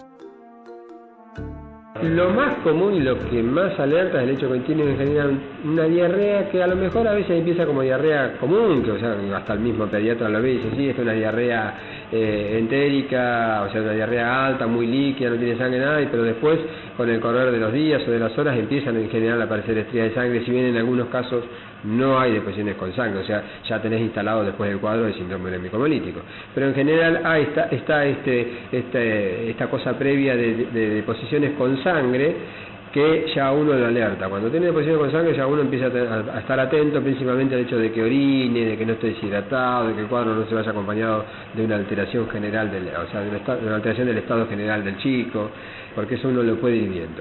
Lo más común y lo que más alerta es el hecho que tienen en general una diarrea que a lo mejor a veces empieza como diarrea común, que o sea, hasta el mismo pediatra lo ve y dice, sí, es una diarrea eh, entérica, o sea, una diarrea alta, muy líquida, no tiene sangre, nada, pero después, con el correr de los días o de las horas, empiezan en general a aparecer estrías de sangre, si bien en algunos casos no hay depresiones con sangre, o sea, ya tenés instalado después el cuadro de síndrome urémico hemolítico. Pero en general ah, está, está este, este, esta cosa previa de, de, de deposiciones con sangre que ya uno lo alerta. Cuando tiene deposiciones con sangre ya uno empieza a, tener, a estar atento principalmente al hecho de que orine, de que no esté deshidratado, de que el cuadro no se vaya acompañado de una alteración general, del, o sea, de una, de una alteración del estado general del chico, porque eso uno lo puede ir viendo.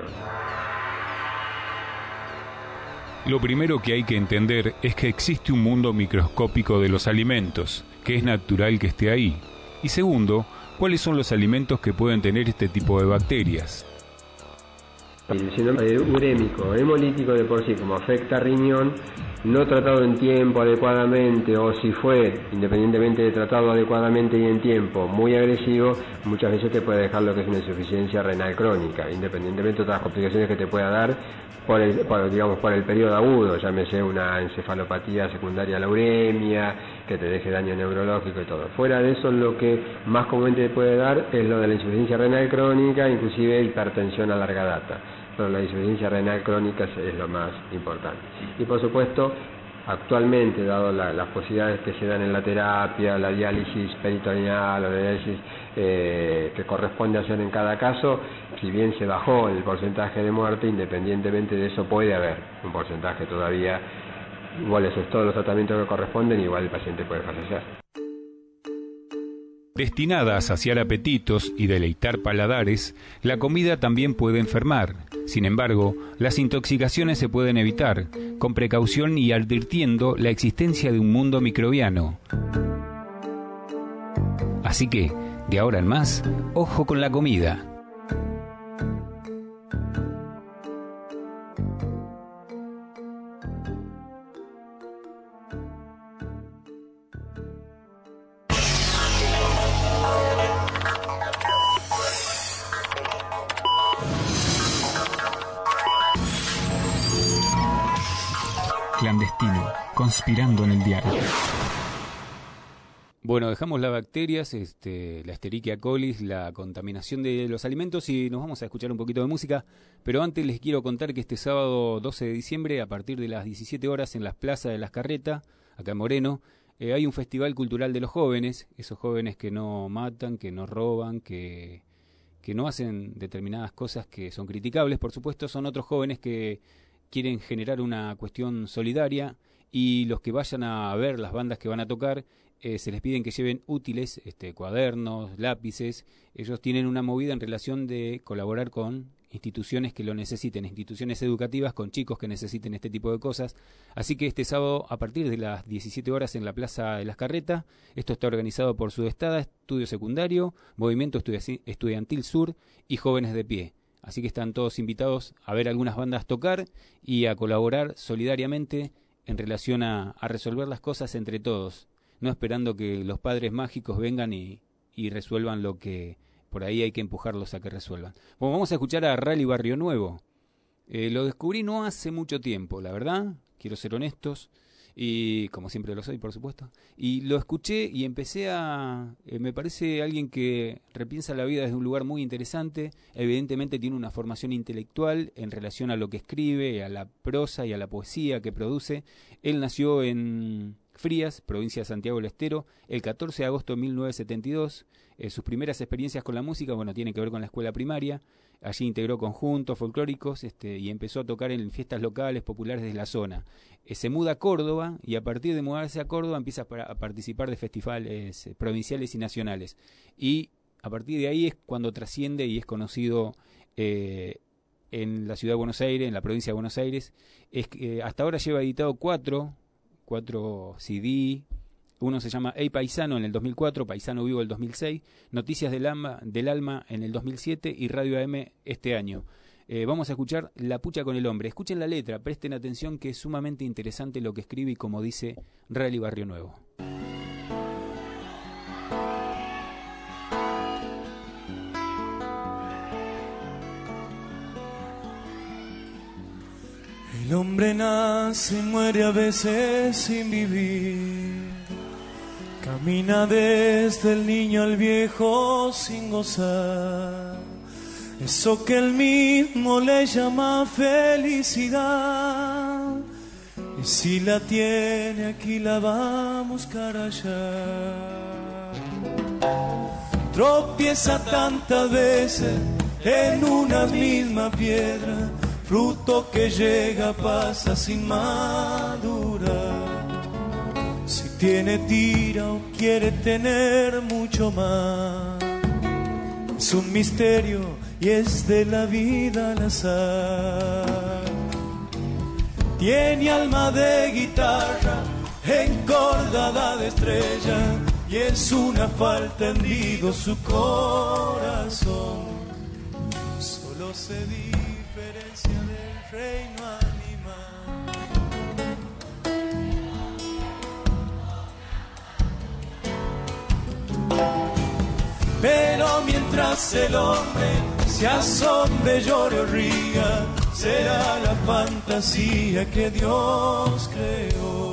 Lo primero que hay que entender es que existe un mundo microscópico de los alimentos, que es natural que esté ahí. Y segundo, ¿cuáles son los alimentos que pueden tener este tipo de bacterias? El síndrome urémico hemolítico de por sí, como afecta riñón, no tratado en tiempo adecuadamente, o si fue, independientemente de tratado adecuadamente y en tiempo, muy agresivo, muchas veces te puede dejar lo que es una insuficiencia renal crónica, independientemente de otras complicaciones que te pueda dar por el, por, digamos, por el periodo agudo, llámese una encefalopatía secundaria a la uremia, que te deje daño neurológico y todo. Fuera de eso, lo que más comúnmente te puede dar es lo de la insuficiencia renal crónica, inclusive hipertensión a larga data. Pero la insuficiencia renal crónica es, es lo más importante. Y por supuesto, actualmente, dado la, las posibilidades que se dan en la terapia, la diálisis peritoneal o la diálisis eh, que corresponde hacer en cada caso, si bien se bajó el porcentaje de muerte, independientemente de eso puede haber un porcentaje todavía, igual eso es todos los tratamientos que corresponden, igual el paciente puede fallecer. Destinada a saciar apetitos y deleitar paladares, la comida también puede enfermar. Sin embargo, las intoxicaciones se pueden evitar, con precaución y advirtiendo la existencia de un mundo microbiano. Así que, de ahora en más, ojo con la comida. Clandestino, conspirando en el diario. Bueno, dejamos las bacterias, este, la Escherichia coli, la contaminación de los alimentos y nos vamos a escuchar un poquito de música. Pero antes les quiero contar que este sábado doce de diciembre, a partir de las diecisiete horas en las plazas de Las Carretas, acá en Moreno, eh, hay un festival cultural de los jóvenes, esos jóvenes que no matan, que no roban, que, que no hacen determinadas cosas que son criticables. Por supuesto, son otros jóvenes que quieren generar una cuestión solidaria y los que vayan a ver las bandas que van a tocar eh, se les piden que lleven útiles, este, cuadernos, lápices. Ellos tienen una movida en relación de colaborar con instituciones que lo necesiten, instituciones educativas con chicos que necesiten este tipo de cosas. Así que este sábado a partir de las diecisiete horas en la Plaza de Las Carretas, esto está organizado por Sudestada, Estudio Secundario, Movimiento Estudiantil Sur y Jóvenes de Pie. Así que están todos invitados a ver algunas bandas tocar y a colaborar solidariamente en relación a, a resolver las cosas entre todos, no esperando que los padres mágicos vengan y, y resuelvan lo que por ahí hay que empujarlos a que resuelvan. Bueno, vamos a escuchar a Rally Barrio Nuevo. Eh, lo descubrí no hace mucho tiempo, la verdad, quiero ser honestos. Y como siempre lo soy, por supuesto, y lo escuché y empecé a... Eh, me parece alguien que repiensa la vida desde un lugar muy interesante. Evidentemente tiene una formación intelectual en relación a lo que escribe, a la prosa y a la poesía que produce. Él nació en Frías, provincia de Santiago del Estero, el catorce de agosto de mil novecientos setenta y dos. Eh, sus primeras experiencias con la música, bueno, tienen que ver con la escuela primaria. Allí integró conjuntos folclóricos este, y empezó a tocar en fiestas locales populares de la zona. Eh, se muda a Córdoba y a partir de mudarse a Córdoba empieza a, a participar de festivales eh, provinciales y nacionales. Y a partir de ahí es cuando trasciende y es conocido eh, en la ciudad de Buenos Aires, en la provincia de Buenos Aires. Es, eh, hasta ahora lleva editado cuatro, cuatro C D. Uno se llama Hey Paisano en el dos mil cuatro, Paisano Vivo el dos mil seis, Noticias del Alma, del Alma en el dos mil siete y Radio A M este año. Eh, vamos a escuchar La Pucha con el Hombre. Escuchen la letra, presten atención que es sumamente interesante lo que escribe y como dice Rally Barrio Nuevo. El hombre nace y muere a veces sin vivir. Camina desde el niño al viejo sin gozar. Eso que él mismo le llama felicidad. Y si la tiene aquí la va a buscar allá. Tropieza tantas veces en una misma piedra. Fruto que llega pasa sin madurar. Si tiene tira o quiere tener mucho más, es un misterio y es de la vida al azar. Tiene alma de guitarra encordada de estrella y es una falta hendido su corazón. Solo se diferencia diferencia del reino animal. Pero mientras el hombre se asombre, llore o ría, será la fantasía que Dios creó.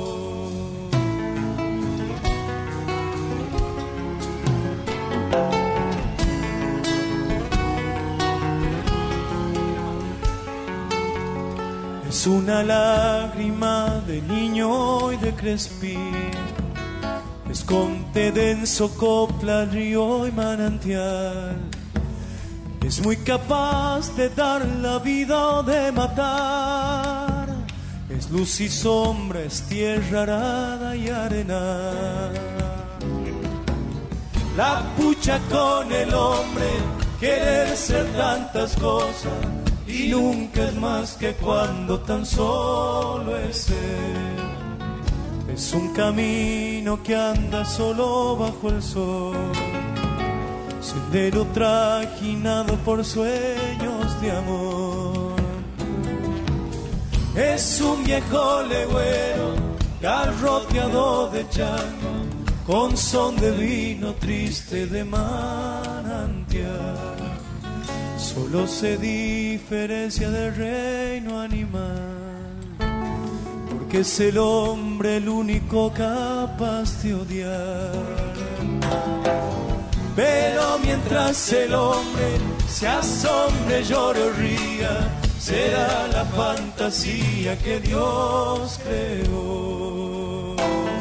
Es una lágrima de niño y de crespín, es conte denso, copla, río y manantial. Es muy capaz de dar la vida o de matar. Es luz y sombra, es tierra arada y arena. La pucha con el hombre, querer ser tantas cosas, y nunca es más que cuando tan solo es ser. Es un camino que anda solo bajo el sol, sendero trajinado por sueños de amor. Es un viejo legüero, garroteado de chango, con son de vino triste de manantial. Solo se diferencia del reino animal, porque es el hombre el único capaz de odiar. Pero mientras el hombre se asombre, llore o ría, será la fantasía que Dios creó.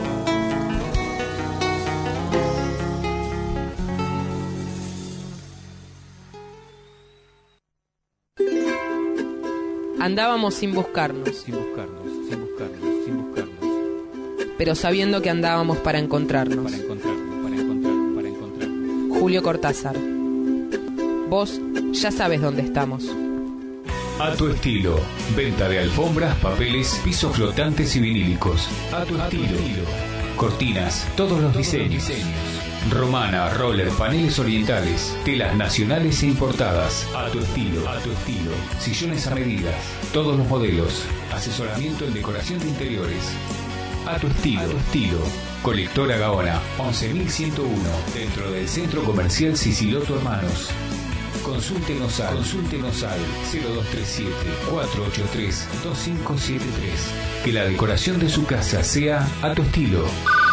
Andábamos sin buscarnos, sin buscarnos, sin buscarnos, sin buscarnos, pero sabiendo que andábamos para encontrarnos. Para encontrarnos, para encontrarnos, para encontrarnos. Julio Cortázar. Vos ya sabes dónde estamos. A tu estilo. Venta de alfombras, papeles, pisos flotantes y vinílicos. A tu estilo. Cortinas, todos los diseños. Romana, roller, paneles orientales, telas nacionales e importadas. A tu estilo, a tu estilo. Sillones a medidas, todos los modelos. Asesoramiento en decoración de interiores. A tu estilo, a tu estilo. Colectora Gaona, once mil ciento uno, dentro del Centro Comercial Siciloto Hermanos. Consúltenos al, consúltenos al cero dos tres siete, cuatro ocho tres, dos cinco siete tres. Que la decoración de su casa sea a tu estilo.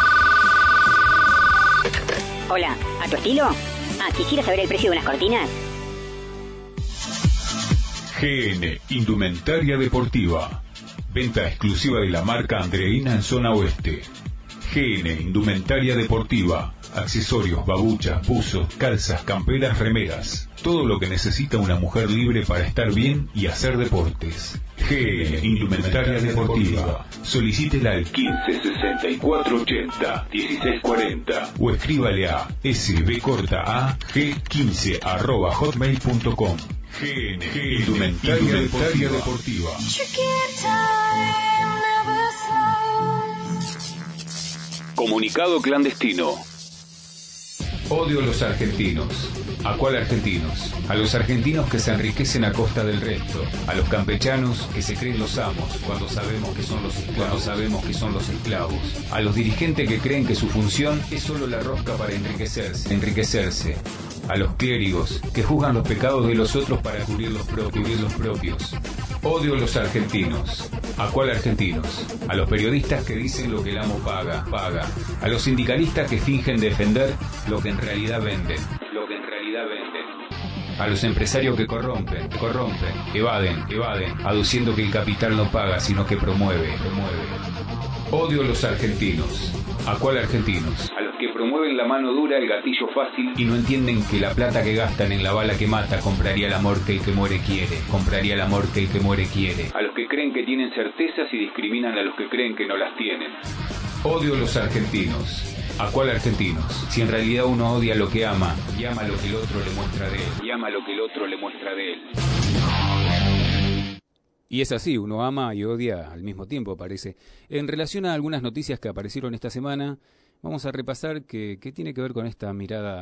Hola, ¿a tu estilo? Ah, ¿quisiera saber el precio de unas cortinas? G N, Indumentaria Deportiva. Venta exclusiva de la marca Andreina en zona oeste. G N, Indumentaria Deportiva. Accesorios, babuchas, buzos, calzas, camperas, remeras. Todo lo que necesita una mujer libre para estar bien y hacer deportes. G N, Indumentaria Deportiva. Solicítela al quince sesenta y cuatro ochenta, dieciséis cuarenta o escríbale a sbcortaa g quince arroba hotmail punto com. G N, Indumentaria Deportiva. Comunicado clandestino. Odio a los argentinos. ¿A cuál argentinos? A los argentinos que se enriquecen a costa del resto. A los campechanos que se creen los amos cuando sabemos que son los esclavos. Cuando sabemos que son los esclavos. A los dirigentes que creen que su función es solo la rosca para enriquecerse. Enriquecerse. A los clérigos que juzgan los pecados de los otros para cubrir los propios. Cubrir los propios. Odio a los argentinos. ¿A cuál argentinos? A los periodistas que dicen lo que el amo paga, paga. A los sindicalistas que fingen defender lo que en realidad venden, lo que en realidad venden. A los empresarios que corrompen, corrompen, evaden, evaden, aduciendo que el capital no paga, sino que promueve, promueve. Odio a los argentinos. ¿A cuál argentinos? A los que promueven la mano dura, el gatillo fácil y no entienden que la plata que gastan en la bala que mata compraría el amor que el que muere quiere, compraría el amor que el que muere quiere. A los que creen que tienen certezas y discriminan a los que creen que no las tienen. Odio a los argentinos. ¿A cuál argentinos? Si en realidad uno odia lo que ama y ama lo que el otro le muestra de él, y ama lo que el otro le muestra de él. Y es así, uno ama y odia al mismo tiempo, parece. En relación a algunas noticias que aparecieron esta semana, vamos a repasar que, que tiene que ver con esta mirada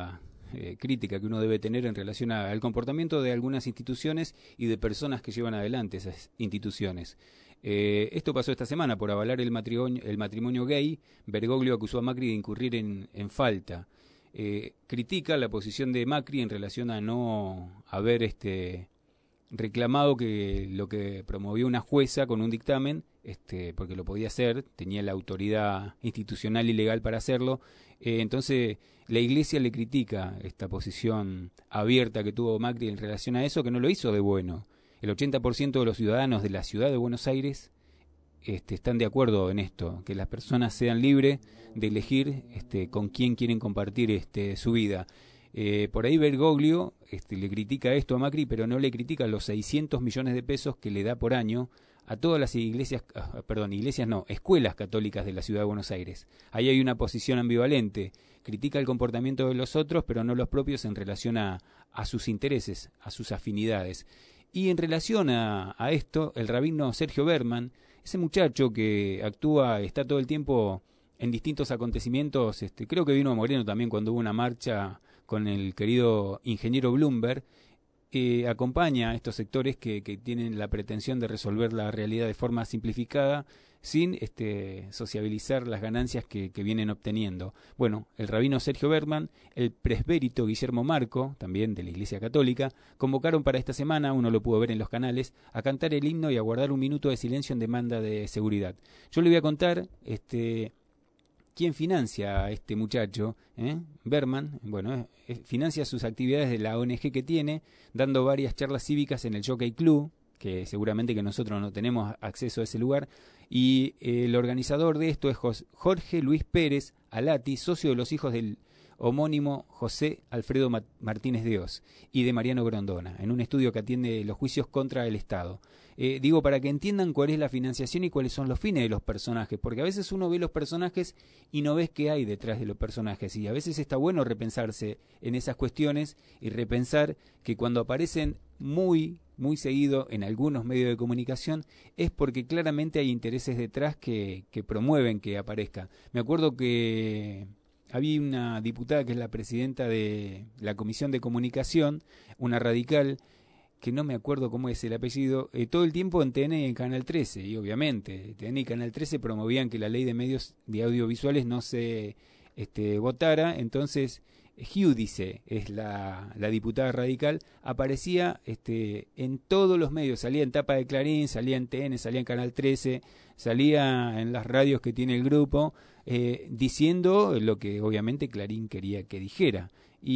eh, crítica que uno debe tener en relación a, al comportamiento de algunas instituciones y de personas que llevan adelante esas instituciones. Eh, esto pasó esta semana. Por avalar el matrimonio, el matrimonio gay, Bergoglio acusó a Macri de incurrir en, en falta. Eh, critica la posición de Macri en relación a no haber este reclamado que lo que promovió una jueza con un dictamen, este, porque lo podía hacer, tenía la autoridad institucional y legal para hacerlo. Eh, entonces la Iglesia le critica esta posición abierta que tuvo Macri en relación a eso, que no lo hizo de bueno. El ochenta por ciento de los ciudadanos de la ciudad de Buenos Aires este, están de acuerdo en esto, que las personas sean libres de elegir este, con quién quieren compartir este, su vida. Eh, por ahí Bergoglio este, le critica esto a Macri, pero no le critica los seiscientos millones de pesos que le da por año a todas las iglesias, ah, perdón, iglesias no, escuelas católicas de la ciudad de Buenos Aires. Ahí hay una posición ambivalente. Critica el comportamiento de los otros, pero no los propios en relación a, a sus intereses, a sus afinidades. Y en relación a, a esto, el rabino Sergio Berman, ese muchacho que actúa, está todo el tiempo en distintos acontecimientos, este, creo que vino a Moreno también cuando hubo una marcha con el querido ingeniero Bloomberg, eh, acompaña a estos sectores que, que tienen la pretensión de resolver la realidad de forma simplificada, sin este, sociabilizar las ganancias que, que vienen obteniendo. Bueno, el rabino Sergio Berman, el presbítero Guillermo Marco, también de la Iglesia Católica, convocaron para esta semana, uno lo pudo ver en los canales, a cantar el himno y a guardar un minuto de silencio en demanda de seguridad. Yo le voy a contar este, quién financia a este muchacho, ¿eh? Berman, bueno, eh, financia sus actividades de la O N G que tiene, dando varias charlas cívicas en el Jockey Club, que seguramente que nosotros no tenemos acceso a ese lugar, y eh, el organizador de esto es Jorge Luis Pérez Alati, socio de los hijos del homónimo José Alfredo Martínez de Oz y de Mariano Grondona, en un estudio que atiende los juicios contra el Estado. Eh, digo, para que entiendan cuál es la financiación y cuáles son los fines de los personajes, porque a veces uno ve los personajes y no ves qué hay detrás de los personajes, y a veces está bueno repensarse en esas cuestiones y repensar que cuando aparecen muy muy seguido en algunos medios de comunicación es porque claramente hay intereses detrás que, que promueven que aparezca. Me acuerdo que había una diputada que es la presidenta de la Comisión de Comunicación, una radical, que no me acuerdo cómo es el apellido, eh, todo el tiempo en T N y en Canal trece, y obviamente T N y Canal trece promovían que la ley de medios de audiovisuales no se este, votara, entonces Giudice es la, la diputada radical, aparecía este, en todos los medios, salía en tapa de Clarín, salía en T N, salía en Canal trece, salía en las radios que tiene el grupo, eh, diciendo lo que obviamente Clarín quería que dijera.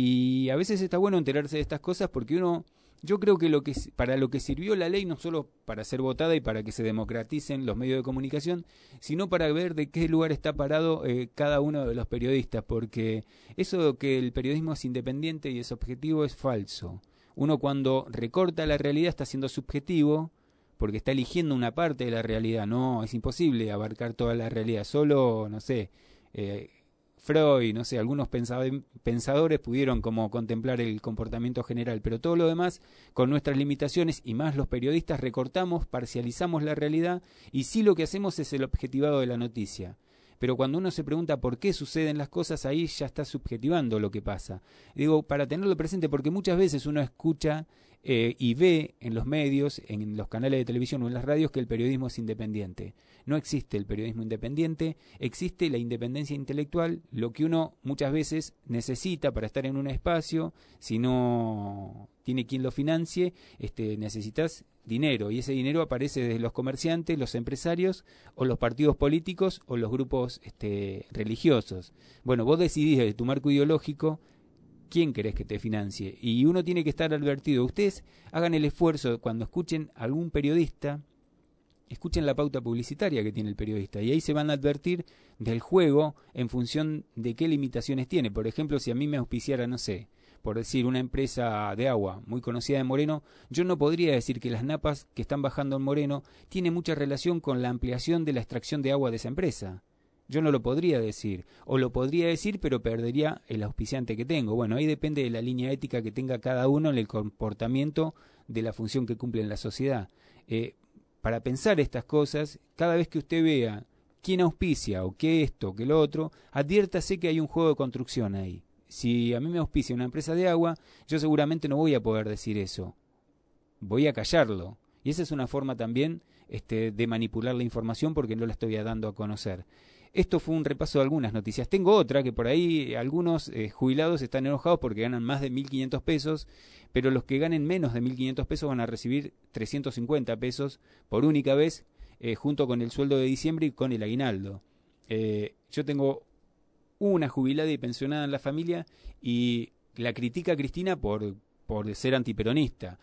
Y a veces está bueno enterarse de estas cosas porque uno, yo creo que lo que para lo que sirvió la ley no solo para ser votada y para que se democraticen los medios de comunicación, sino para ver de qué lugar está parado eh, cada uno de los periodistas, porque eso que el periodismo es independiente y es objetivo es falso. Uno cuando recorta la realidad está siendo subjetivo porque está eligiendo una parte de la realidad. No, es imposible abarcar toda la realidad, solo, no sé, eh, Freud, no sé, algunos pensadores pudieron como contemplar el comportamiento general, pero todo lo demás, con nuestras limitaciones y más los periodistas, recortamos, parcializamos la realidad y sí lo que hacemos es el objetivado de la noticia. Pero cuando uno se pregunta por qué suceden las cosas, ahí ya está subjetivando lo que pasa. Digo, para tenerlo presente, porque muchas veces uno escucha eh, y ve en los medios, en los canales de televisión o en las radios que el periodismo es independiente. No existe el periodismo independiente, existe la independencia intelectual, lo que uno muchas veces necesita para estar en un espacio. Si no tiene quien lo financie, este, necesitas dinero, y ese dinero aparece desde los comerciantes, los empresarios o los partidos políticos o los grupos este, religiosos. Bueno, vos decidís desde tu marco ideológico quién querés que te financie, y uno tiene que estar advertido. Ustedes hagan el esfuerzo, cuando escuchen a algún periodista, escuchen la pauta publicitaria que tiene el periodista, y ahí se van a advertir del juego en función de qué limitaciones tiene. Por ejemplo, si a mí me auspiciara, no sé, por decir, una empresa de agua muy conocida de Moreno, yo no podría decir que las napas que están bajando en Moreno tienen mucha relación con la ampliación de la extracción de agua de esa empresa. Yo no lo podría decir, o lo podría decir, pero perdería el auspiciante que tengo. Bueno, ahí depende de la línea ética que tenga cada uno en el comportamiento de la función que cumple en la sociedad. Eh, para pensar estas cosas, cada vez que usted vea quién auspicia, o qué esto, o qué lo otro, adviértase que hay un juego de construcción ahí. si a mí me auspicia una empresa de agua, yo seguramente no voy a poder decir eso. Voy a callarlo. Y esa es una forma también este, de manipular la información porque no la estoy dando a conocer. Esto fue un repaso de algunas noticias. Tengo otra que por ahí algunos eh, jubilados están enojados porque ganan más de mil quinientos pesos, pero los que ganen menos de mil quinientos pesos van a recibir trescientos cincuenta pesos por única vez, eh, junto con el sueldo de diciembre y con el aguinaldo. Eh, yo tengo una jubilada y pensionada en la familia y la critica a Cristina por, por ser antiperonista.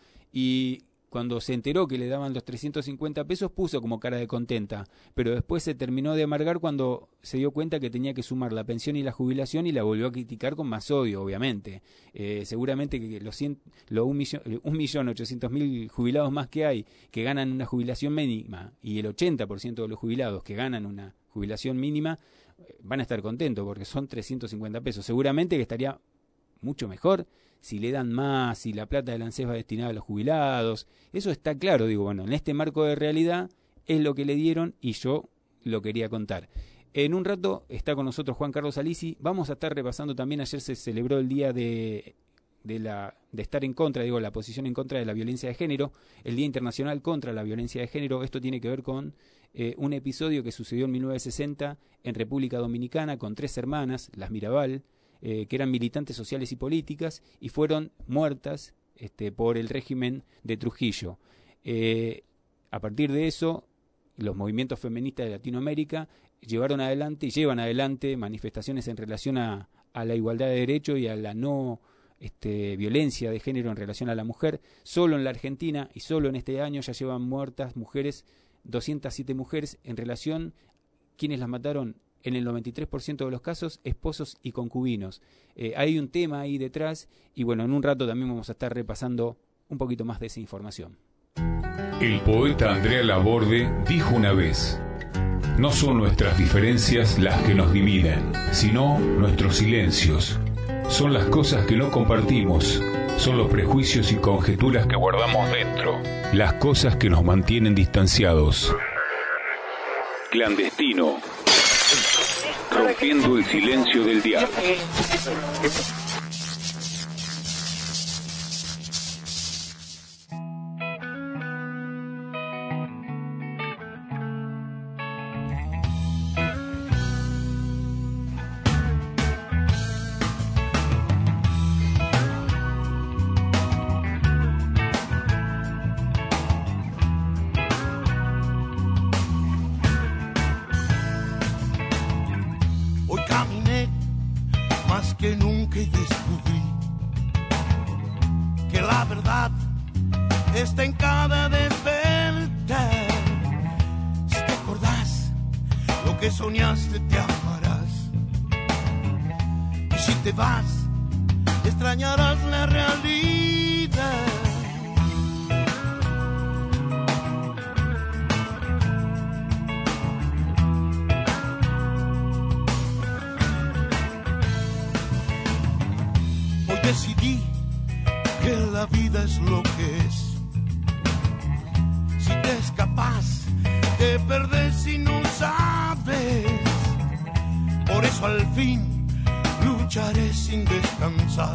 Y cuando se enteró que le daban los trescientos cincuenta pesos puso como cara de contenta, pero después se terminó de amargar cuando se dio cuenta que tenía que sumar la pensión y la jubilación y la volvió a criticar con más odio, obviamente. Eh, seguramente que los, cien, los un millón, un millón ochocientos mil jubilados más que hay que ganan una jubilación mínima y el ochenta por ciento de los jubilados que ganan una jubilación mínima van a estar contentos porque son trescientos cincuenta pesos. Seguramente que estaría mucho mejor si le dan más, si la plata del ANSES va destinada a los jubilados. Eso está claro, digo, bueno, en este marco de realidad es lo que le dieron y yo lo quería contar. En un rato está con nosotros Juan Carlos Alisi. Vamos a estar repasando también, ayer se celebró el día de, de, la, de estar en contra, digo, la posición en contra de la violencia de género, el Día Internacional contra la Violencia de Género. Esto tiene que ver con eh, un episodio que sucedió en mil novecientos sesenta en República Dominicana con tres hermanas, las Mirabal, Eh, que eran militantes sociales y políticas y fueron muertas este, por el régimen de Trujillo. Eh, a partir de eso, los movimientos feministas de Latinoamérica llevaron adelante y llevan adelante manifestaciones en relación a, a la igualdad de derechos y a la no este, violencia de género en relación a la mujer. Solo en la Argentina y solo en este año ya llevan muertas mujeres, doscientas siete mujeres en relación, quienes las mataron en el noventa y tres por ciento de los casos, esposos y concubinos. Eh, hay un tema ahí detrás y bueno, en un rato también vamos a estar repasando un poquito más de esa información. El poeta Andrea Laborde dijo una vez: no son nuestras diferencias las que nos dividen, sino nuestros silencios. Son las cosas que no compartimos, son los prejuicios y conjeturas que guardamos dentro, las cosas que nos mantienen distanciados. Clandestino. Rompiendo el silencio del diablo. Que nunca descubrí que la verdad está en cada despertar. Si te acordás lo que soñaste, te amarás. Y si te vas, extrañarás la realidad. Decidí que la vida es lo que es. Si te escapas, te perdés si no sabes. Por eso al fin lucharé sin descansar,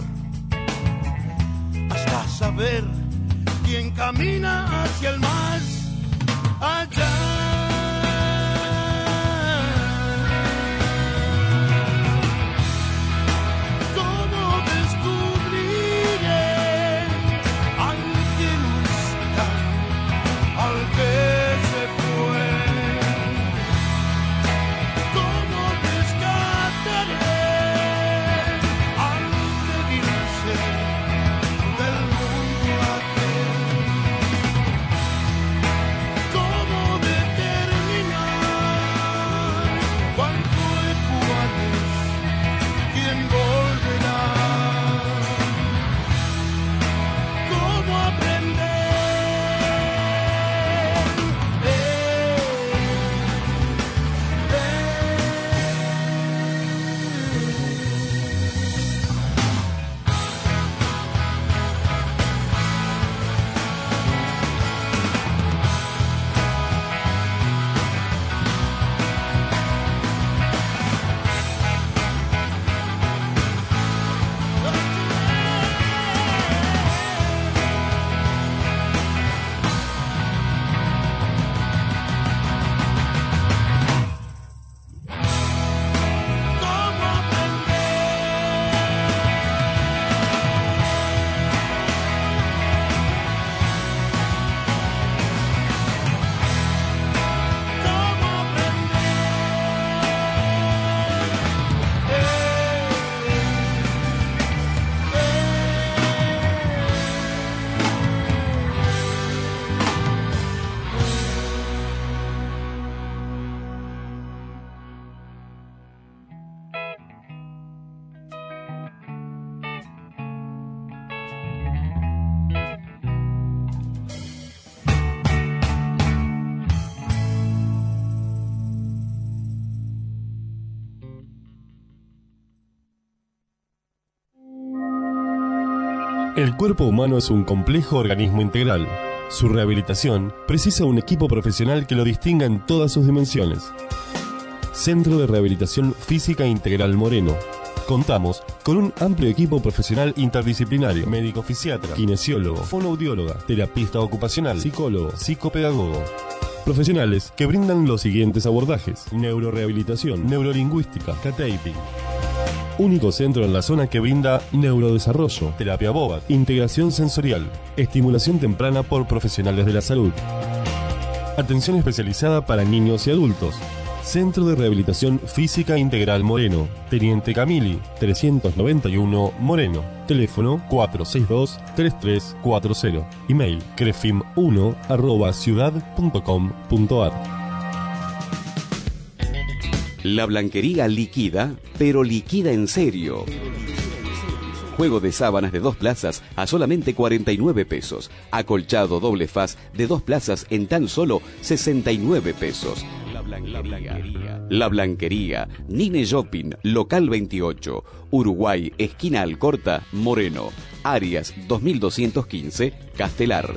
hasta saber quién camina hacia el más allá. Del mundo aquel, cómo El cuerpo humano es un complejo organismo integral. Su rehabilitación precisa un equipo profesional que lo distinga en todas sus dimensiones. Centro de Rehabilitación Física Integral Moreno. Contamos con un amplio equipo profesional interdisciplinario: médico fisiatra, kinesiólogo, fonoaudióloga, terapista ocupacional, psicólogo, psicopedagogo. Profesionales que brindan los siguientes abordajes: neurorehabilitación, neurolingüística, K-taping. Único centro en la zona que brinda neurodesarrollo, terapia bobat, integración sensorial, estimulación temprana por profesionales de la salud. Atención especializada para niños y adultos. Centro de Rehabilitación Física Integral Moreno, Teniente Camili, trescientos noventa y uno, Moreno. Teléfono cuatro seis dos, tres tres cuatro cero. Email crefim uno arroba ciudad punto com punto ar. La Blanquería liquida, pero liquida en serio. Juego de sábanas de dos plazas a solamente cuarenta y nueve pesos. Acolchado doble faz de dos plazas en tan solo sesenta y nueve pesos. La Blanquería. La Blanquería. Nine Shopping, local veintiocho. Uruguay, esquina Alcorta, Moreno. Arias dos mil doscientos quince, Castelar.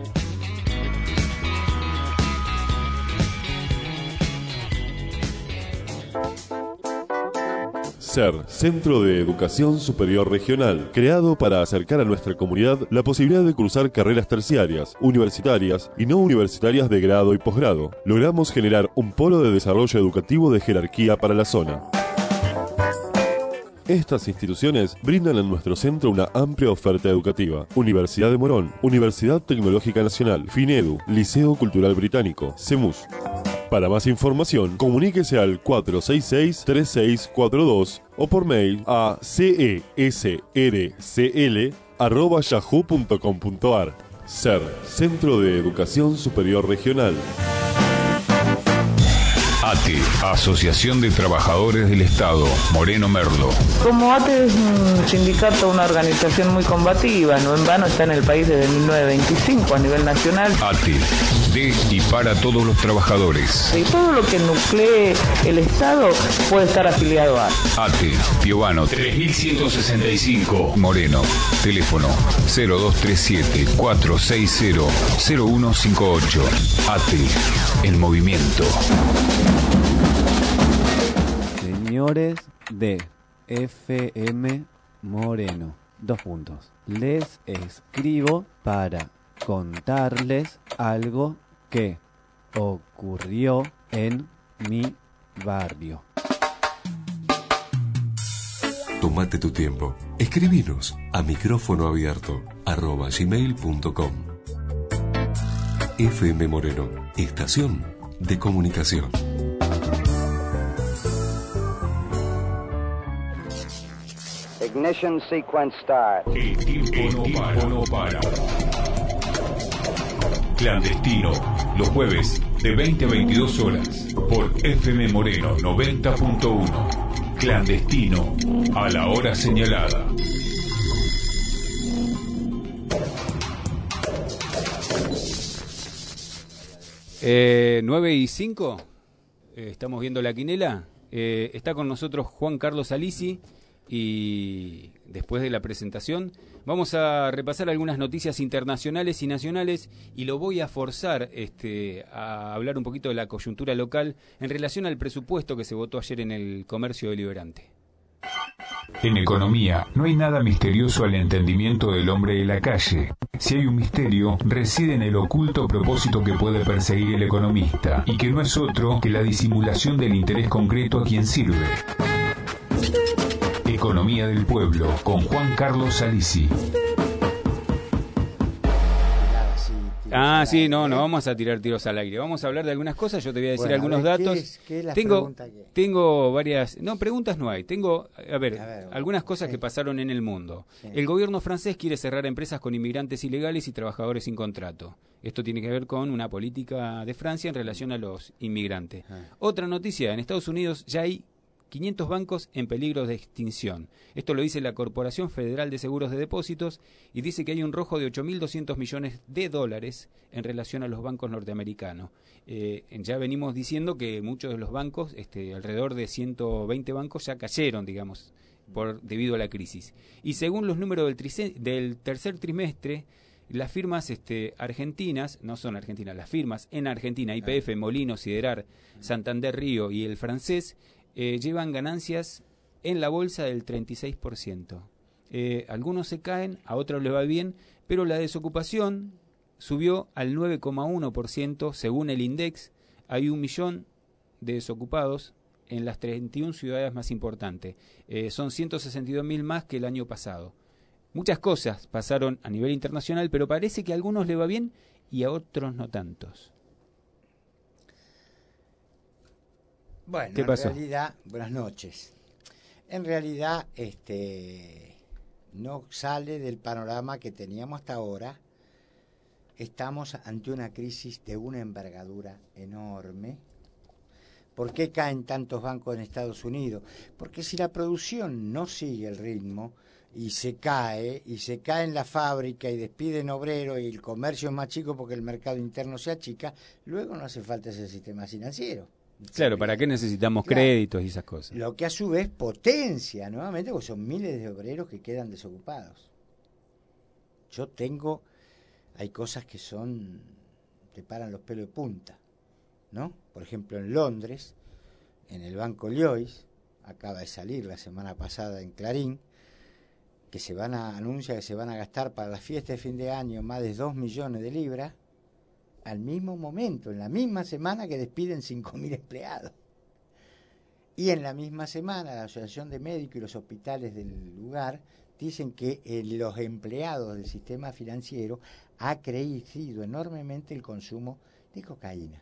C E R, Centro de Educación Superior Regional, creado para acercar a nuestra comunidad la posibilidad de cursar carreras terciarias, universitarias y no universitarias de grado y posgrado. Logramos generar un polo de desarrollo educativo de jerarquía para la zona. Estas instituciones brindan en nuestro centro una amplia oferta educativa: Universidad de Morón, Universidad Tecnológica Nacional, FINEDU, Liceo Cultural Británico, CEMUS. Para más información, comuníquese al cuatro seis seis, tres seis cuatro dos o por mail a cesrcl arroba yahoo punto com punto ar. C E R, Centro de Educación Superior Regional. A T E, Asociación de Trabajadores del Estado, Moreno Merlo. Como A T E es un sindicato, una organización muy combativa, no en vano está en el país desde mil novecientos veinticinco a nivel nacional. A T E, de y para todos los trabajadores. Y todo lo que nuclee el Estado puede estar afiliado a A T E, Piovano tres mil ciento sesenta y cinco, Moreno. Teléfono cero dos tres siete, cuatro seis cero, cero uno cinco ocho. A T E, el movimiento. Señores de F M Moreno, dos puntos. Les escribo para contarles algo que ocurrió en mi barrio. Tómate tu tiempo. Escribinos a micrófono abierto arroba gmail punto com. F M Moreno, estación de comunicación. Ignition sequence start. El tiempo no para, no para. Clandestino, los jueves de veinte a veintidós horas por F M Moreno noventa punto uno. Clandestino, a la hora señalada. Eh, nueve y cinco, eh, estamos viendo la quinela. Eh, está con nosotros Juan Carlos Alisi. Y después de la presentación vamos a repasar algunas noticias internacionales y nacionales, y lo voy a forzar este, a hablar un poquito de la coyuntura local en relación al presupuesto que se votó ayer en el Comercio Deliberante. En economía no hay nada misterioso al entendimiento del hombre de la calle. Si hay un misterio, reside en el oculto propósito que puede perseguir el economista, y que no es otro que la disimulación del interés concreto a quien sirve. Economía del Pueblo, con Juan Carlos Alisi. Ah, sí, no, no vamos a tirar tiros al aire. Vamos a hablar de algunas cosas, yo te voy a decir Bueno, algunos a ver, ¿qué datos. es- qué es la tengo pregunta que- tengo varias, no, preguntas no hay. Tengo, a ver, A ver, algunas cosas que pasaron en el mundo. El gobierno francés quiere cerrar empresas con inmigrantes ilegales y trabajadores sin contrato. Esto tiene que ver con una política de Francia en relación a los inmigrantes. Otra noticia, en Estados Unidos ya hay quinientos bancos en peligro de extinción. Esto lo dice la Corporación Federal de Seguros de Depósitos y dice que hay un rojo de ocho mil doscientos millones de dólares en relación a los bancos norteamericanos. Eh, ya venimos diciendo que muchos de los bancos, este, alrededor de ciento veinte bancos ya cayeron, digamos, por debido a la crisis. Y según los números del, trice, del tercer trimestre, las firmas este, argentinas, no son argentinas, las firmas en Argentina, Y P F, Molino, Siderar, Santander Río y el Francés, eh, llevan ganancias en la bolsa del treinta y seis por ciento. Eh, algunos se caen, a otros les va bien, pero la desocupación subió al nueve coma uno por ciento según el INDEX. Hay un millón de desocupados en las treinta y una ciudades más importantes. Eh, son ciento sesenta y dos mil más que el año pasado. Muchas cosas pasaron a nivel internacional, pero parece que a algunos le va bien y a otros no tantos. Bueno, ¿Qué pasó? En realidad, buenas noches. En realidad, este, no sale del panorama que teníamos hasta ahora. Estamos ante una crisis de una envergadura enorme. ¿Por qué caen tantos bancos en Estados Unidos? Porque si la producción no sigue el ritmo y se cae, y se cae en la fábrica y despiden obreros y el comercio es más chico porque el mercado interno se achica, luego no hace falta ese sistema financiero. Claro, ¿para qué necesitamos Claro. créditos y esas cosas? Lo que a su vez potencia nuevamente, porque son miles de obreros que quedan desocupados. Yo tengo, hay cosas que son, te paran los pelos de punta, ¿no? Por ejemplo, en Londres, en el Banco Lloyds, acaba de salir la semana pasada en Clarín, que se van a anuncia que se van a gastar para la fiesta de fin de año más de dos millones de libras, al mismo momento, en la misma semana que despiden cinco mil empleados. Y en la misma semana, la Asociación de Médicos y los hospitales del lugar dicen que eh, los empleados del sistema financiero ha crecido enormemente el consumo de cocaína.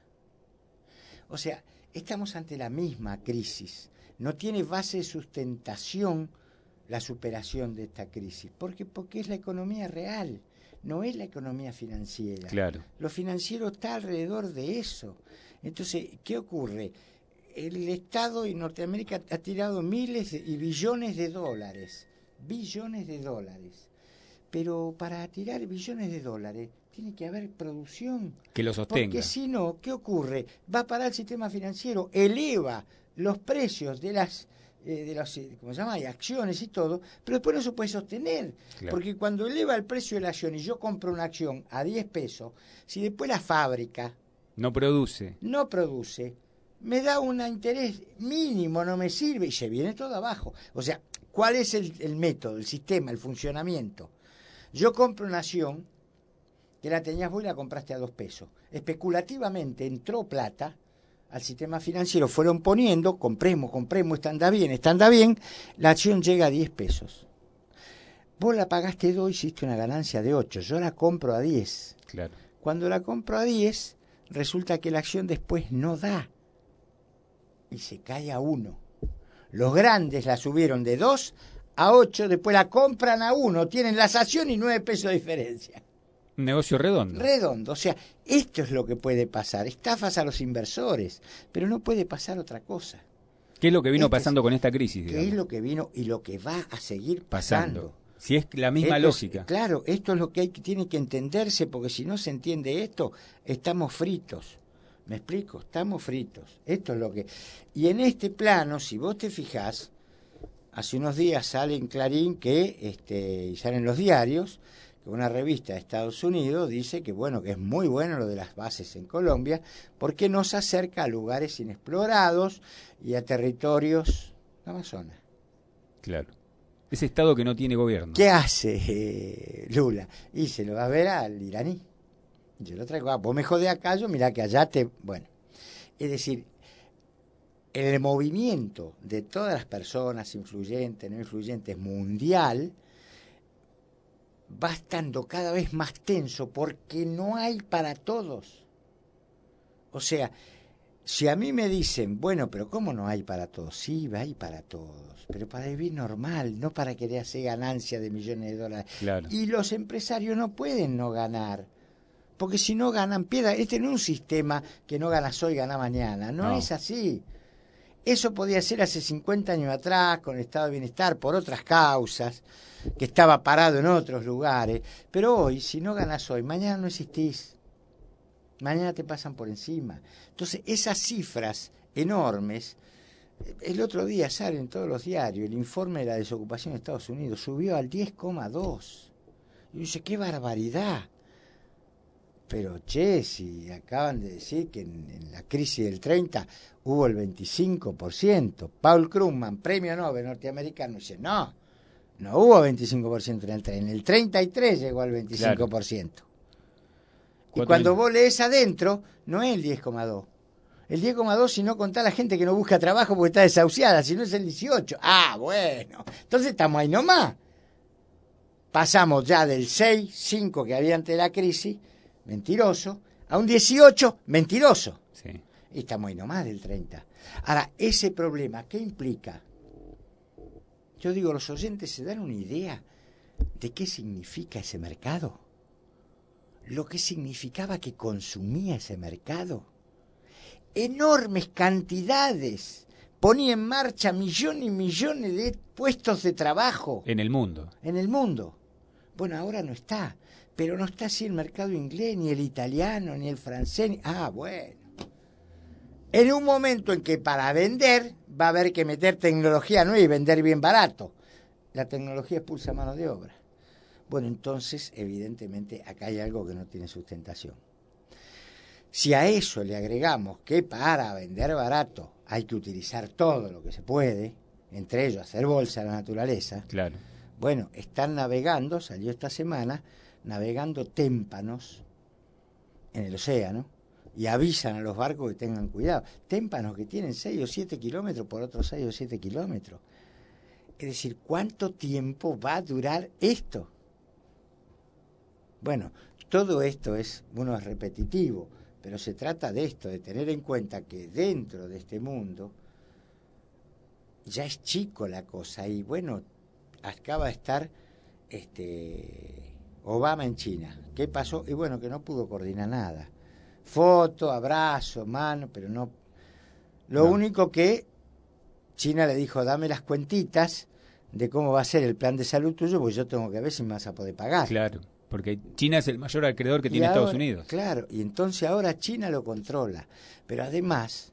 O sea, estamos ante la misma crisis. No tiene base de sustentación la superación de esta crisis. ¿Por qué? Porque es la economía real, no es la economía financiera. Claro. Lo financiero está alrededor de eso. Entonces, ¿qué ocurre? El Estado en Norteamérica ha tirado miles y billones de dólares. Billones de dólares. Pero para tirar billones de dólares tiene que haber producción. Que lo sostenga. Porque si no, ¿qué ocurre? Va a parar el sistema financiero, eleva los precios de las eh, de las, ¿cómo se llama? Y acciones y todo, pero después no se puede sostener. Claro. Porque cuando eleva el precio de la acción y yo compro una acción a diez pesos, si después la fábrica No produce. no produce, me da un interés mínimo, no me sirve y se viene todo abajo. O sea, ¿cuál es el, el método, el sistema, el funcionamiento? Yo compro una acción que la tenías vos y la compraste a dos pesos. Especulativamente entró plata al sistema financiero, fueron poniendo, compremos, compremos, esta anda bien, esta anda bien, la acción llega a diez pesos. Vos la pagaste dos, hiciste una ganancia de ocho, yo la compro a diez. Claro. Cuando la compro a diez, resulta que la acción después no da y se cae a uno. Los grandes la subieron de dos a ocho, después la compran a uno, tienen las acciones y nueve pesos de diferencia. Un negocio redondo. Redondo, o sea, esto es lo que puede pasar, estafas a los inversores, pero no puede pasar otra cosa. ¿Qué es lo que vino Este pasando es- con esta crisis? ¿Qué digamos? es lo que vino y lo que va a seguir Pasando. pasando? Si es la misma Esto es- lógica. claro, esto es lo que hay que tiene que entenderse, porque si no se entiende esto, estamos fritos. ¿Me explico? Estamos fritos. Esto es lo que... Y en este plano, si vos te fijás, hace unos días sale en Clarín que, este, y salen los diarios, que una revista de Estados Unidos dice que, bueno, que es muy bueno lo de las bases en Colombia, porque nos acerca a lugares inexplorados y a territorios Amazonas. Claro. Ese estado que no tiene gobierno. ¿Qué hace eh, Lula? Y se lo va a ver al iraní. Yo lo traigo, ah, vos me jodés acá, yo mirá que allá te... Bueno, es decir, el movimiento de todas las personas, influyentes, no influyentes, mundial, va estando cada vez más tenso porque no hay para todos. O sea, si a mí me dicen, bueno, pero ¿cómo no hay para todos? Sí, hay para todos, pero para vivir normal, no para querer hacer ganancia de millones de dólares. Claro. Y los empresarios no pueden no ganar, porque si no ganan, pierden. Este no es un sistema que no ganas hoy, gana mañana, no, No. es así. Eso podía ser hace cincuenta años atrás, con el estado de bienestar, por otras causas, que estaba parado en otros lugares, pero hoy, si no ganas hoy, mañana no existís. Mañana te pasan por encima. Entonces, esas cifras enormes El otro día sale en todos los diarios el informe de la desocupación de Estados Unidos, subió al diez coma dos. Y dice, qué barbaridad. Pero che, si acaban de decir que en, en la crisis del treinta hubo el veinticinco por ciento. Paul Krugman, premio Nobel norteamericano, dice, no, no hubo veinticinco por ciento en el treinta. En el treinta y tres llegó al veinticinco por ciento. Claro. Y cuando años. Vos lees adentro, no es el diez coma dos. El diez coma dos si no contá la gente que no busca trabajo porque está desahuciada, si no es el dieciocho. Ah, bueno, entonces estamos ahí nomás. Pasamos ya del seis, cinco que había antes de la crisis, mentiroso, a un dieciocho, mentiroso. Sí. Y estamos ahí nomás del treinta. Ahora, ese problema, ¿qué implica? Yo digo, los oyentes se dan una idea de qué significa ese mercado. Lo que significaba que consumía ese mercado. Enormes cantidades. Ponía en marcha millones y millones de puestos de trabajo. En el mundo. En el mundo. Bueno, ahora no está. Pero no está así el mercado inglés, ni el italiano, ni el francés. Ni... Ah, bueno. En un momento en que para vender va a haber que meter tecnología nueva y vender bien barato. La tecnología expulsa mano de obra. Bueno, entonces, evidentemente, acá hay algo que no tiene sustentación. Si a eso le agregamos que para vender barato hay que utilizar todo lo que se puede, entre ellos hacer bolsa a la naturaleza, claro. Bueno, están navegando, salió esta semana, navegando témpanos en el océano y avisan a los barcos que tengan cuidado. Témpanos que tienen seis o siete kilómetros por otros seis o siete kilómetros. Es decir, ¿cuánto tiempo va a durar esto? Bueno, todo esto es, uno es repetitivo, pero se trata de esto, de tener en cuenta que dentro de este mundo ya es chico la cosa. Y bueno, acaba de estar este Obama en China. ¿Qué pasó? Y bueno, que no pudo coordinar nada. Foto, abrazo, mano, pero no. Lo no. único que China le dijo, dame las cuentitas de cómo va a ser el plan de salud tuyo, porque yo tengo que ver si me vas a poder pagar. Claro, porque China es el mayor acreedor que y tiene ahora, Estados Unidos. Claro, y entonces ahora China lo controla. Pero además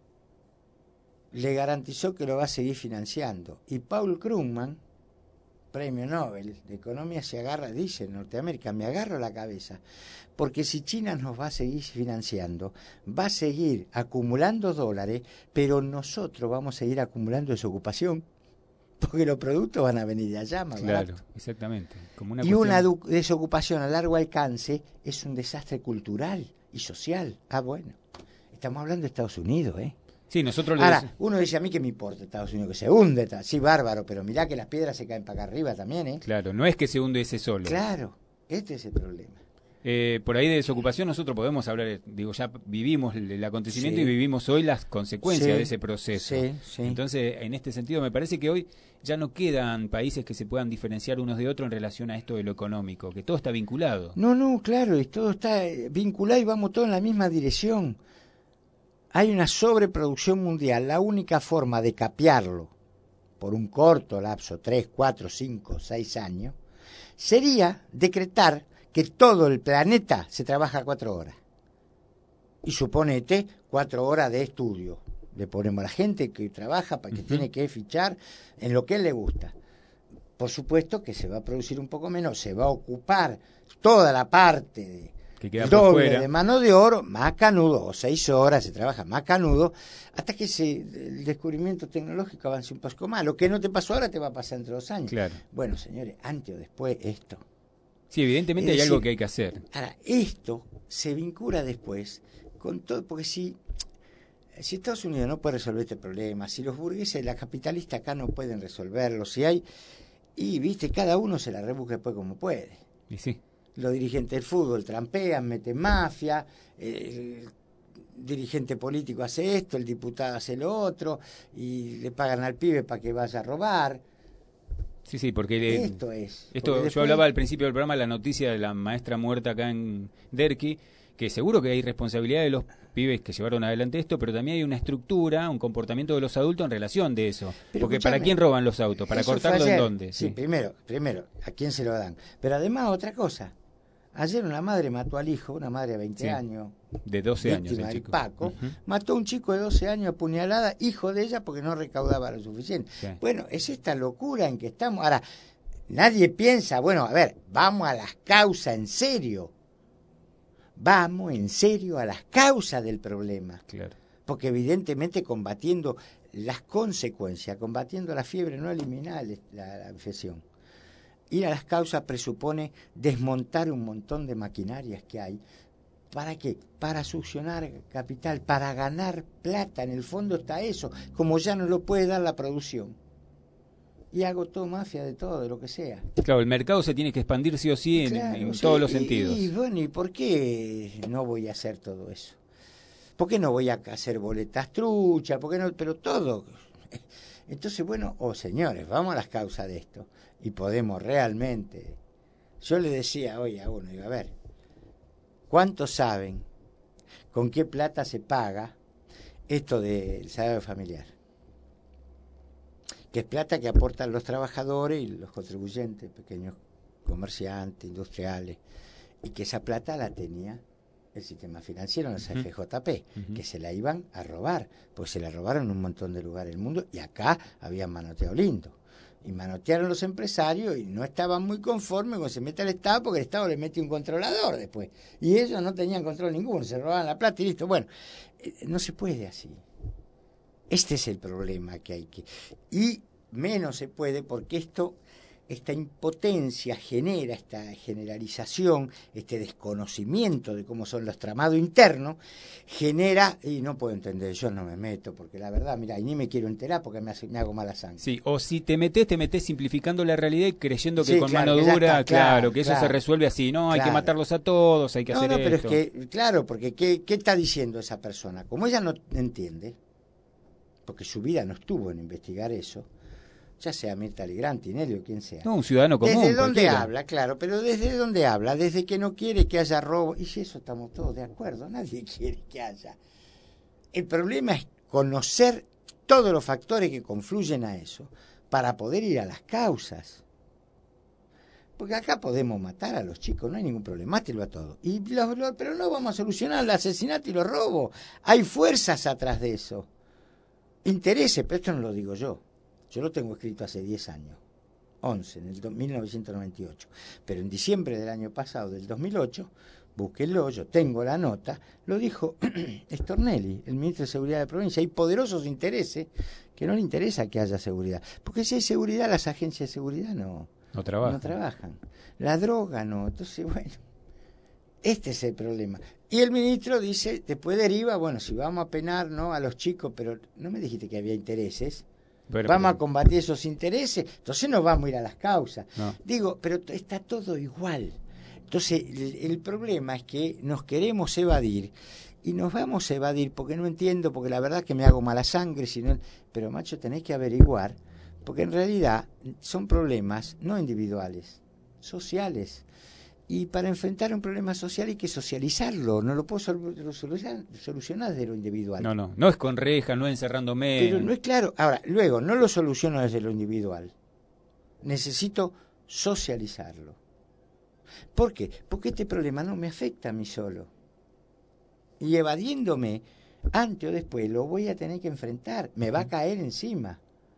le garantizó que lo va a seguir financiando. Y Paul Krugman, premio Nobel de Economía, se agarra, dice en Norteamérica, me agarro la cabeza, porque si China nos va a seguir financiando, va a seguir acumulando dólares, pero nosotros vamos a seguir acumulando desocupación, porque los productos van a venir de allá más Claro, barato. exactamente. Como una y cuestión... una du- desocupación a largo alcance es un desastre cultural y social. Ah, bueno, estamos hablando de Estados Unidos, ¿eh? Sí, nosotros le Ahora, dec- uno dice, a mí que me importa Estados Unidos, que se hunde, ta- sí, bárbaro, pero mirá que las piedras se caen para acá arriba también, ¿eh? Claro, no es que se hunde ese solo. Claro, este es el problema. Eh, por ahí de desocupación nosotros podemos hablar, eh, digo, ya vivimos el, el acontecimiento Sí. y vivimos hoy las consecuencias Sí, de ese proceso. sí, sí. Entonces, en este sentido, me parece que hoy ya no quedan países que se puedan diferenciar unos de otros en relación a esto de lo económico, que todo está vinculado. No, no, claro, y todo está eh, vinculado y vamos todos en la misma dirección. Hay una sobreproducción mundial. La única forma de capearlo por un corto lapso, tres, cuatro, cinco, seis años, sería decretar que todo el planeta se trabaja cuatro horas. Y suponete cuatro horas de estudio. Le ponemos a la gente que trabaja, para que uh-huh. tiene que fichar en lo que él le gusta. Por supuesto que se va a producir un poco menos, se va a ocupar toda la parte de que queda doble por fuera. de mano de oro, más canudo, o seis horas se trabaja más canudo, hasta que se, el descubrimiento tecnológico avance un poco más. Lo que no te pasó ahora te va a pasar entre dos años. Claro. Bueno, señores, antes o después esto. Sí, evidentemente Es hay decir, algo que hay que hacer. Ahora, esto se vincula después con todo, porque si, si Estados Unidos no puede resolver este problema, si los burgueses, la capitalista acá no pueden resolverlo, si hay, y viste, cada uno se la rebusca después como puede. Y sí. Los dirigentes del fútbol trampean, meten mafia, el dirigente político hace esto, el diputado hace lo otro, y le pagan al pibe para que vaya a robar. Sí, sí, porque esto es. Esto, después... Yo hablaba al principio del programa, la noticia de la maestra muerta acá en Derqui, que seguro que hay responsabilidad de los pibes que llevaron adelante esto, pero también hay una estructura, un comportamiento de los adultos en relación de eso. Pero porque escuchame, ¿para quién roban los autos? ¿Para cortarlo en dónde? Sí, sí, primero, primero, ¿a quién se lo dan? Pero además otra cosa, Ayer una madre mató al hijo, una madre de veinte Sí. años, De doce años víctima el del chico. Paco, Ujú. mató a un chico de doce años apuñalada, hijo de ella, porque no recaudaba lo suficiente. Sí. Bueno, es esta locura en que estamos. Ahora, nadie piensa, bueno, a ver, vamos a las causas en serio. Vamos en serio a las causas del problema. Claro. Porque evidentemente combatiendo las consecuencias, combatiendo la fiebre, no eliminar la, la infección. Ir a las causas presupone desmontar un montón de maquinarias que hay. ¿Para qué? Para succionar capital, para ganar plata. En el fondo está eso, como ya no lo puede dar la producción. Y hago todo mafia de todo, de lo que sea. Claro, el mercado se tiene que expandir sí o sí en, Claro, en sí, todos los y- sentidos. Y bueno, ¿y por qué no voy a hacer todo eso? ¿Por qué no voy a hacer boletas truchas? ¿Por qué no? Pero todo. Entonces, bueno, oh señores, vamos a las causas de esto. Y podemos realmente. Yo le decía hoy a uno, digo, a ver, ¿cuántos saben con qué plata se paga esto del salario familiar? Que es plata que aportan los trabajadores y los contribuyentes, pequeños comerciantes, industriales, y que esa plata la tenía el sistema financiero en la C F J P, Ujú. que se la iban a robar, pues se la robaron en un montón de lugares del mundo, y acá habían manoteado lindo. Y manotearon los empresarios y no estaban muy conformes con que se meta el Estado, porque el Estado le mete un controlador después. Y ellos no tenían control ninguno, se robaban la plata y listo. Bueno, eh, no se puede así. Este es el problema que hay que... Y menos se puede porque esto, esta impotencia genera esta generalización, este desconocimiento de cómo son los tramados internos, genera, y no puedo entender, yo no me meto, porque la verdad, mira, y ni me quiero enterar porque me, hace- me hago mala sangre. Sí, o si te metes, te metes simplificando la realidad y creyendo que Sí, con claro, mano que ya dura, está, claro, claro, que eso claro. se resuelve así. No, hay que Claro. matarlos a todos, hay que No, hacer no, pero esto. es que, claro, porque ¿qué, ¿qué está diciendo esa persona? Como ella no entiende, porque su vida no estuvo en investigar eso, ya sea Mirta Legrand, Tinelli o quien sea. No, un ciudadano común. ¿Desde dónde cualquiera. habla? Claro, pero ¿desde dónde habla? Desde que no quiere que haya robo. Y si eso estamos todos de acuerdo, nadie quiere que haya. El problema es conocer todos los factores que confluyen a eso para poder ir a las causas. Porque acá podemos matar a los chicos, no hay ningún problema, mátelo a todos. Y los- los- pero no vamos a solucionar el asesinato y los robos. Hay fuerzas atrás de eso. Intereses, pero esto no lo digo yo. Yo lo tengo escrito hace diez años, once, en el do- mil novecientos noventa y ocho. Pero en diciembre del año pasado, del dos mil ocho, búsquenlo, yo tengo la nota, lo dijo Stornelli, el ministro de Seguridad de provincia. Hay poderosos intereses que no le interesa que haya seguridad. Porque si hay seguridad, las agencias de seguridad no, No trabaja. no trabajan. La droga no. Entonces, bueno, este es el problema. Y el ministro dice, después deriva, bueno, si vamos a penar no a los chicos, pero no me dijiste que había intereses. Pero- vamos a combatir esos intereses, entonces no vamos a ir a las causas. No. Digo, pero t- está todo igual. Entonces, el, el problema es que nos queremos evadir y nos vamos a evadir porque no entiendo, porque la verdad que me hago mala sangre, sino, pero macho, tenés que averiguar, porque en realidad son problemas no individuales, sociales. Y para enfrentar un problema social hay que socializarlo, no lo puedo sol- solucionar, solucionar desde lo individual. No, no, no es con reja, no encerrándome. Pero no es claro. Ahora, luego, no lo soluciono desde lo individual. Necesito socializarlo. ¿Por qué? Porque este problema no me afecta a mí solo. Y evadiéndome, antes o después lo voy a tener que enfrentar. Me va a caer encima.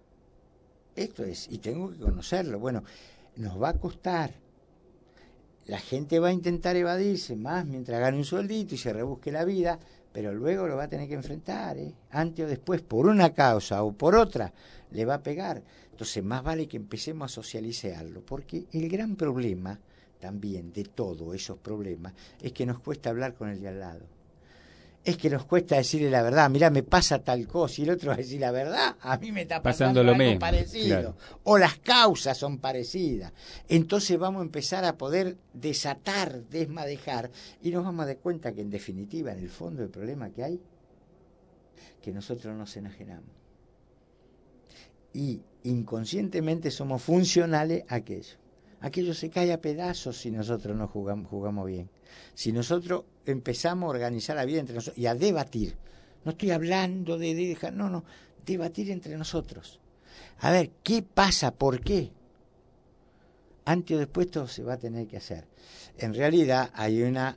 Esto es, y tengo que conocerlo. Bueno, nos va a costar. La gente va a intentar evadirse más mientras gane un sueldito y se rebusque la vida, pero luego lo va a tener que enfrentar, ¿eh? Antes o después, por una causa o por otra, le va a pegar. Entonces, más vale que empecemos a socializarlo, porque el gran problema también de todos esos problemas es que nos cuesta hablar con el de al lado. Es que nos cuesta decirle la verdad, mirá, me pasa tal cosa, y el otro va a decir la verdad, a mí me está pasando Pasando lo algo mismo, parecido. claro. O las causas son parecidas. Entonces vamos a empezar a poder desatar, desmadejar, y nos vamos a dar cuenta que en definitiva, en el fondo del problema que hay, que nosotros nos enajenamos. Y inconscientemente somos funcionales a aquello. Aquello se cae a pedazos si nosotros no jugamos, jugamos bien. Si nosotros empezamos a organizar la vida entre nosotros y a debatir. No estoy hablando de dejar, no, no, debatir entre nosotros. A ver, ¿qué pasa? ¿Por qué? antes o después todo se va a tener que hacer. En realidad hay una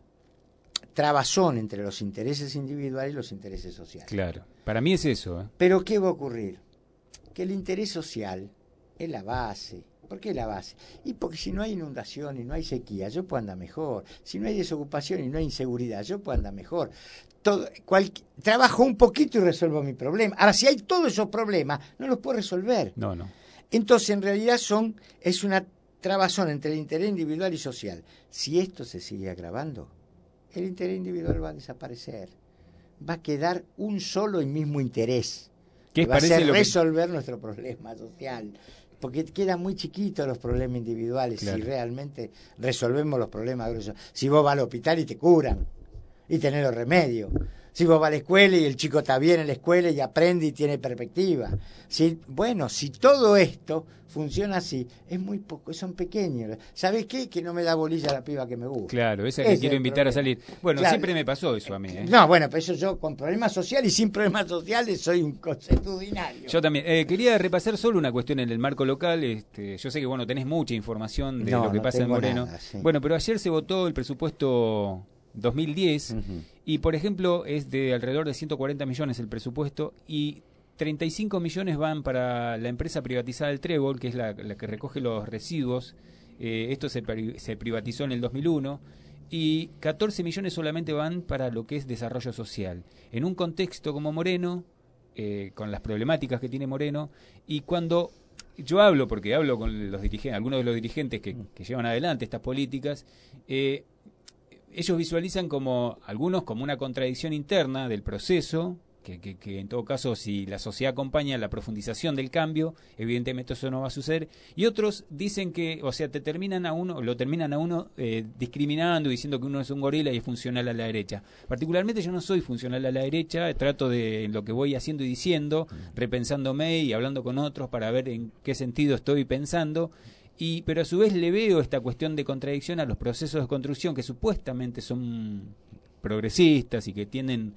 trabazón entre los intereses individuales y los intereses sociales. Claro, para mí es eso. ¿eh? Pero ¿qué va a ocurrir? Que el interés social es la base. ¿Por qué la base? Y porque si no hay inundación y no hay sequía, yo puedo andar mejor. Si no hay desocupación y no hay inseguridad, yo puedo andar mejor. Todo, cual, trabajo un poquito y resuelvo mi problema. Ahora, si hay todos esos problemas, no los puedo resolver. No, no. Entonces, en realidad son es una trabazón entre el interés individual y social. Si esto se sigue agravando, el interés individual va a desaparecer. Va a quedar un solo y mismo interés. ¿Qué que va a parece ser lo que- resolver nuestro problema social. Porque quedan muy chiquitos los problemas individuales Claro. si realmente resolvemos los problemas gruesos. Si vos vas al hospital y te curan y tenés los remedios. Si vos vas a la escuela y el chico está bien en la escuela y aprende y tiene perspectiva. Si, bueno, si todo esto funciona así, es muy poco, son pequeños. ¿Sabés qué? Que no me da bolilla la piba que me gusta. Claro, esa Ese que es quiero el invitar a problema. salir. Bueno, Claro. siempre me pasó eso a mí. ¿eh? No, bueno, pero eso yo con problemas sociales y sin problemas sociales soy un consuetudinario. Yo también. Eh, quería repasar solo una cuestión en el marco local. Este, yo sé que bueno tenés mucha información de No, lo que no pasa en tengo Moreno. nada, sí. Bueno, pero ayer se votó el presupuesto dos mil diez Ujú. y, por ejemplo, es de alrededor de ciento cuarenta millones el presupuesto y treinta y cinco millones van para la empresa privatizada del Trébol, que es la, la que recoge los residuos. Eh, esto se, pri- se privatizó en el dos mil uno. Y catorce millones solamente van para lo que es desarrollo social. En un contexto como Moreno, eh, con las problemáticas que tiene Moreno, y cuando yo hablo, porque hablo con los dirigentes, algunos de los dirigentes que, que llevan adelante estas políticas, eh, ellos visualizan como, algunos como una contradicción interna del proceso, que, que, que en todo caso si la sociedad acompaña la profundización del cambio, evidentemente eso no va a suceder, y otros dicen que, o sea, te terminan a uno, lo terminan a uno eh, discriminando, diciendo que uno es un gorila y es funcional a la derecha. Particularmente yo no soy funcional a la derecha, trato de, en lo que voy haciendo y diciendo, repensándome y hablando con otros para ver en qué sentido estoy pensando, y pero a su vez le veo esta cuestión de contradicción a los procesos de construcción que supuestamente son progresistas y que tienen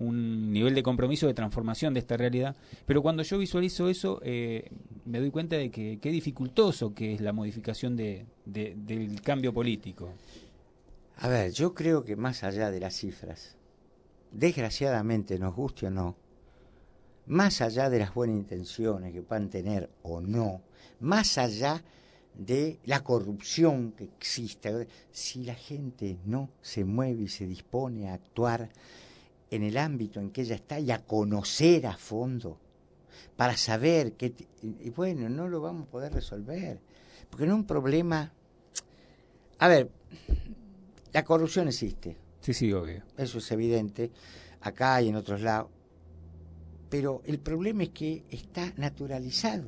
un nivel de compromiso de transformación de esta realidad, pero cuando yo visualizo eso eh, me doy cuenta de que qué dificultoso que es la modificación de, de, del cambio político. A ver, yo creo que más allá de las cifras, desgraciadamente, nos guste o no, más allá de las buenas intenciones que puedan tener o no, más allá de la corrupción que existe, si la gente no se mueve y se dispone a actuar en el ámbito en que ella está y a conocer a fondo para saber que, y bueno, no lo vamos a poder resolver, porque no es un problema. A ver, la corrupción existe. Sí, sí, obvio. Eso es evidente, acá y en otros lados. Pero el problema es que está naturalizado.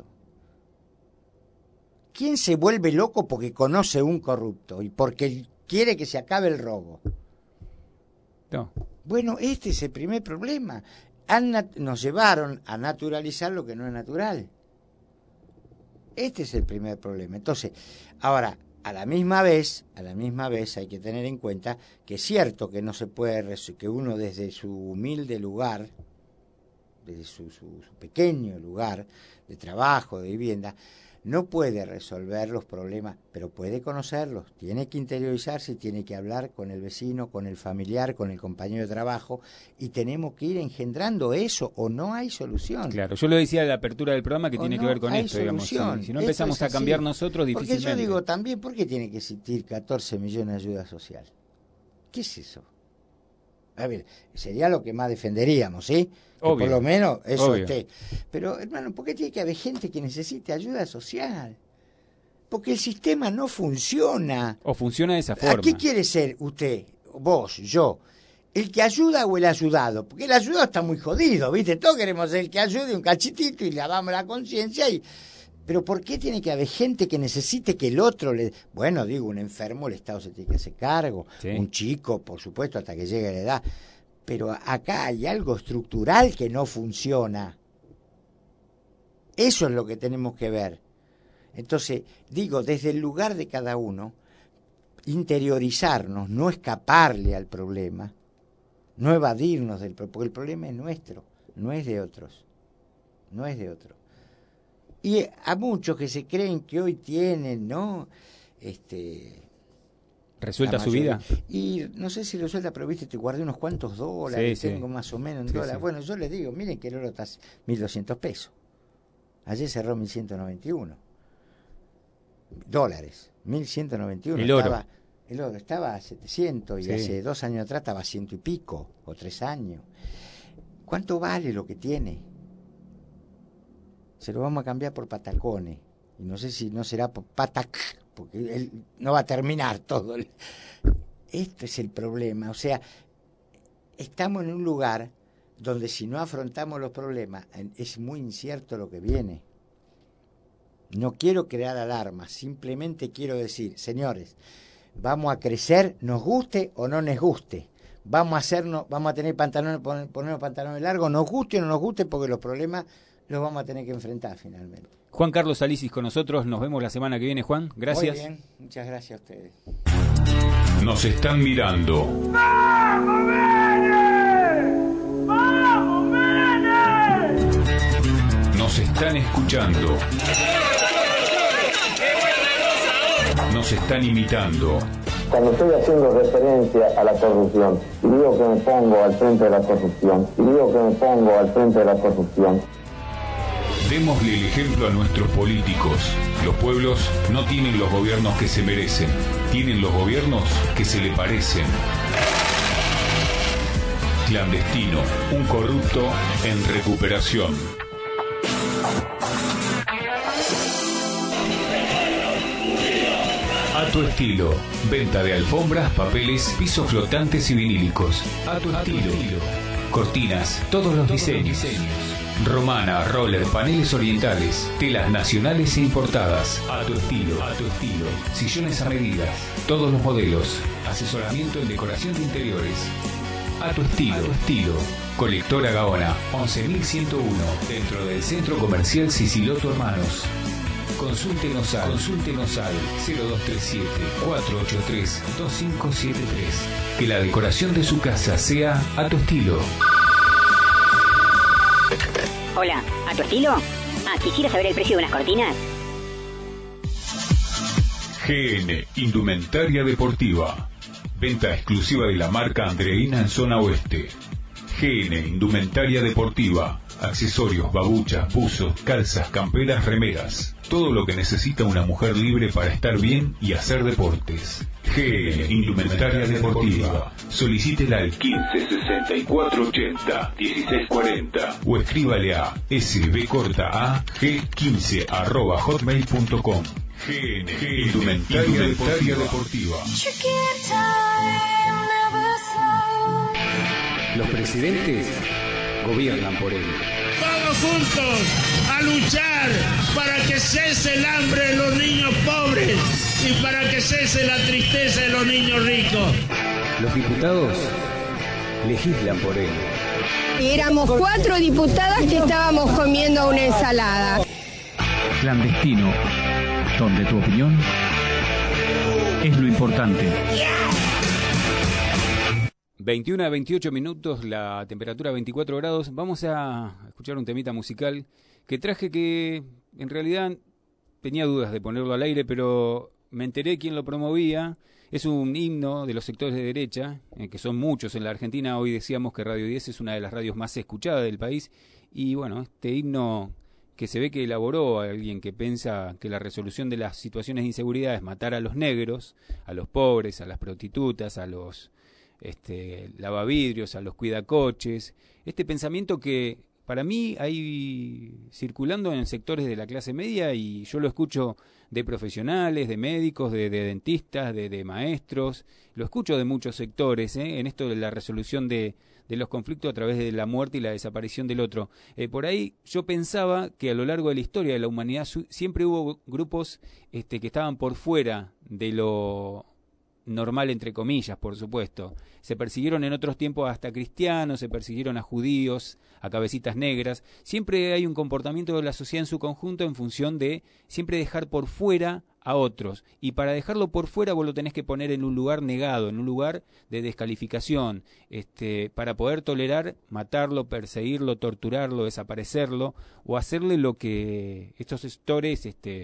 ¿Quién se vuelve loco porque conoce un corrupto y porque quiere que se acabe el robo? No. Bueno, este es el primer problema. Han nat- nos llevaron a naturalizar lo que no es natural. Este es el primer problema. Entonces, ahora, a la misma vez, a la misma vez hay que tener en cuenta que es cierto que no se puede, res- que uno desde su humilde lugar, desde su, su, su pequeño lugar de trabajo, de vivienda, no puede resolver los problemas, pero puede conocerlos, tiene que interiorizarse, tiene que hablar con el vecino, con el familiar, con el compañero de trabajo, y tenemos que ir engendrando eso, o no hay solución. Claro, yo lo decía en la apertura del programa que O tiene no que ver con hay esto, digamos. Si, solución. si no Eso empezamos es a así. cambiar nosotros, Porque difícilmente. yo digo también, ¿por qué tiene que existir catorce millones de ayuda social? ¿Qué es eso? A ver, sería lo que más defenderíamos, ¿sí? Que Obvio. por lo menos eso Obvio. esté. Pero, hermano, ¿por qué tiene que haber gente que necesite ayuda social? Porque el sistema no funciona. O funciona de esa forma. ¿A qué quiere ser usted, vos, yo? ¿El que ayuda o el ayudado? Porque el ayudado está muy jodido, ¿viste? Todos queremos ser el que ayude un cachitito y le lavamos la conciencia y... Pero ¿por qué tiene que haber gente que necesite que el otro le... Bueno, digo, un enfermo, el Estado se tiene que hacer cargo. Sí. Un chico, por supuesto, hasta que llegue a la edad. Pero acá hay algo estructural que no funciona. Eso es lo que tenemos que ver. Entonces, digo, desde el lugar de cada uno, interiorizarnos, no escaparle al problema, no evadirnos del problema, porque el problema es nuestro, no es de otros, no es de otros. Y a muchos que se creen que hoy tienen, ¿no?, este ¿Resuelta su vida? Y no sé si resuelta, pero viste, te guardé unos cuantos dólares, sí, tengo sí. más o menos en sí, dólares. Sí. Bueno, yo les digo, miren que el oro está mil doscientos pesos. Ayer cerró mil ciento noventa y uno. Dólares, mil ciento noventa y uno. El oro. Estaba, el oro estaba a setecientos y Sí. hace dos años atrás estaba a ciento y pico, o tres años. ¿Cuánto vale lo que tiene? Se lo vamos a cambiar por patacones. Y no sé si no será por patac, porque él no va a terminar todo. El... Esto es el problema. O sea, estamos en un lugar donde si no afrontamos los problemas, es muy incierto lo que viene. No quiero crear alarmas, simplemente quiero decir, señores, vamos a crecer, nos guste o no nos guste. Vamos a hacernos, vamos a tener pantalones, poner, ponernos pantalones largos, nos guste o no nos guste, porque los problemas los vamos a tener que enfrentar finalmente. Juan Carlos Alicis con nosotros, nos vemos la semana que viene, Juan. Gracias. Muy bien, muchas gracias a ustedes. Nos están mirando. ¡Vamos, Vélez! ¡Vamos, Vélez! Nos están escuchando. Nos están imitando. Cuando estoy haciendo referencia a la corrupción, y digo que me pongo al frente de la corrupción, y digo que me pongo al frente de la corrupción. Démosle el ejemplo a nuestros políticos. Los pueblos no tienen los gobiernos que se merecen, tienen los gobiernos que se le parecen. Clandestino, un corrupto en recuperación. A tu estilo. Venta de alfombras, papeles, pisos flotantes y vinílicos. A tu estilo. Cortinas, todos los diseños. Romana, roller, paneles orientales, telas nacionales e importadas. A tu estilo. A tu estilo. Sillones a medidas. Todos los modelos. Asesoramiento en decoración de interiores. A tu estilo. A tu estilo. Colectora Gaona, once mil ciento uno. Dentro del Centro Comercial Siciloto Hermanos. Consúltenos al, Consúltenos al cero dos tres siete, cuatro ocho tres, dos cinco siete tres. Que la decoración de su casa sea a tu estilo. Hola, ¿a tu estilo? Ah, quisiera saber el precio de unas cortinas. G N, Indumentaria Deportiva. Venta exclusiva de la marca Andreina en zona oeste. G N, Indumentaria Deportiva. Accesorios, babuchas, buzos, calzas, camperas, remeras. Todo lo que necesita una mujer libre para estar bien y hacer deportes. G N, Indumentaria Deportiva. Solicítela al quince sesenta y cuatro ochenta, dieciséis cuarenta o escríbale a sbcortaag quince arroba hotmail punto com. G N, Indumentaria Deportiva. Deportiva. Los presidentes gobiernan por él. Vamos juntos a luchar para que cese el hambre de los niños pobres y para que cese la tristeza de los niños ricos. Los diputados legislan por él. Éramos cuatro diputadas que estábamos comiendo una ensalada. Clandestino, donde tu opinión es lo importante. veintiuno a veintiocho minutos, la temperatura veinticuatro grados. Vamos a escuchar un temita musical que traje que en realidad tenía dudas de ponerlo al aire, pero me enteré quién lo promovía. Es un himno de los sectores de derecha, eh, que son muchos en la Argentina. Hoy decíamos que Radio diez es una de las radios más escuchadas del país. Y bueno, este himno que se ve que elaboró alguien que piensa que la resolución de las situaciones de inseguridad es matar a los negros, a los pobres, a las prostitutas, a los este, lavavidrios, a los cuidacoches. Este pensamiento que para mí hay circulando en sectores de la clase media, y yo lo escucho de profesionales, de médicos, de, de dentistas, de, de maestros, lo escucho de muchos sectores, ¿eh? En esto de la resolución de, de los conflictos a través de la muerte y la desaparición del otro. Eh, por ahí yo pensaba que a lo largo de la historia de la humanidad su, siempre hubo grupos este, que estaban por fuera de lo normal, entre comillas, por supuesto. Se persiguieron en otros tiempos hasta cristianos, se persiguieron a judíos, a cabecitas negras. Siempre hay un comportamiento de la sociedad en su conjunto en función de siempre dejar por fuera a otros. Y para dejarlo por fuera vos lo tenés que poner en un lugar negado, en un lugar de descalificación, este, para poder tolerar matarlo, perseguirlo, torturarlo, desaparecerlo o hacerle lo que estos sectores este,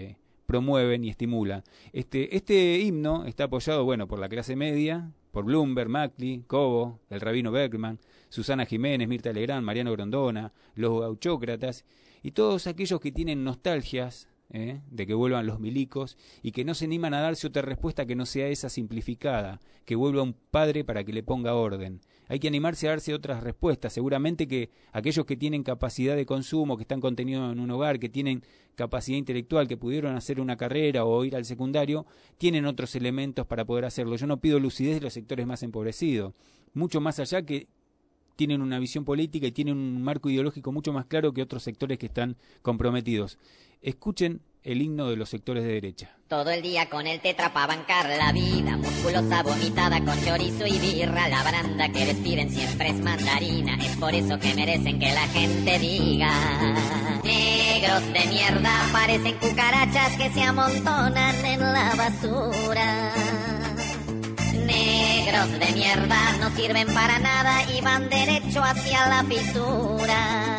promueven y estimulan. Este, este himno está apoyado, bueno, por la clase media, por Bloomberg, Macri, Cobo, el rabino Bergman, Susana Jiménez, Mirta Legrand, Mariano Grondona, los gauchócratas y todos aquellos que tienen nostalgias ¿eh? de que vuelvan los milicos y que no se animan a darse otra respuesta que no sea esa simplificada, que vuelva un padre para que le ponga orden. Hay que animarse a darse otras respuestas. Seguramente que aquellos que tienen capacidad de consumo, que están contenidos en un hogar, que tienen capacidad intelectual, que pudieron hacer una carrera o ir al secundario, tienen otros elementos para poder hacerlo. Yo no pido lucidez de los sectores más empobrecidos, mucho más allá que tienen una visión política y tienen un marco ideológico mucho más claro que otros sectores que están comprometidos. Escuchen el himno de los sectores de derecha. Todo el día con el tetra pa' bancar la vida, musculosa vomitada con chorizo y birra, la baranda que les piden siempre es mandarina, es por eso que merecen que la gente diga: negros de mierda, parecen cucarachas que se amontonan en la basura. Negros de mierda, no sirven para nada y van derecho hacia la fisura.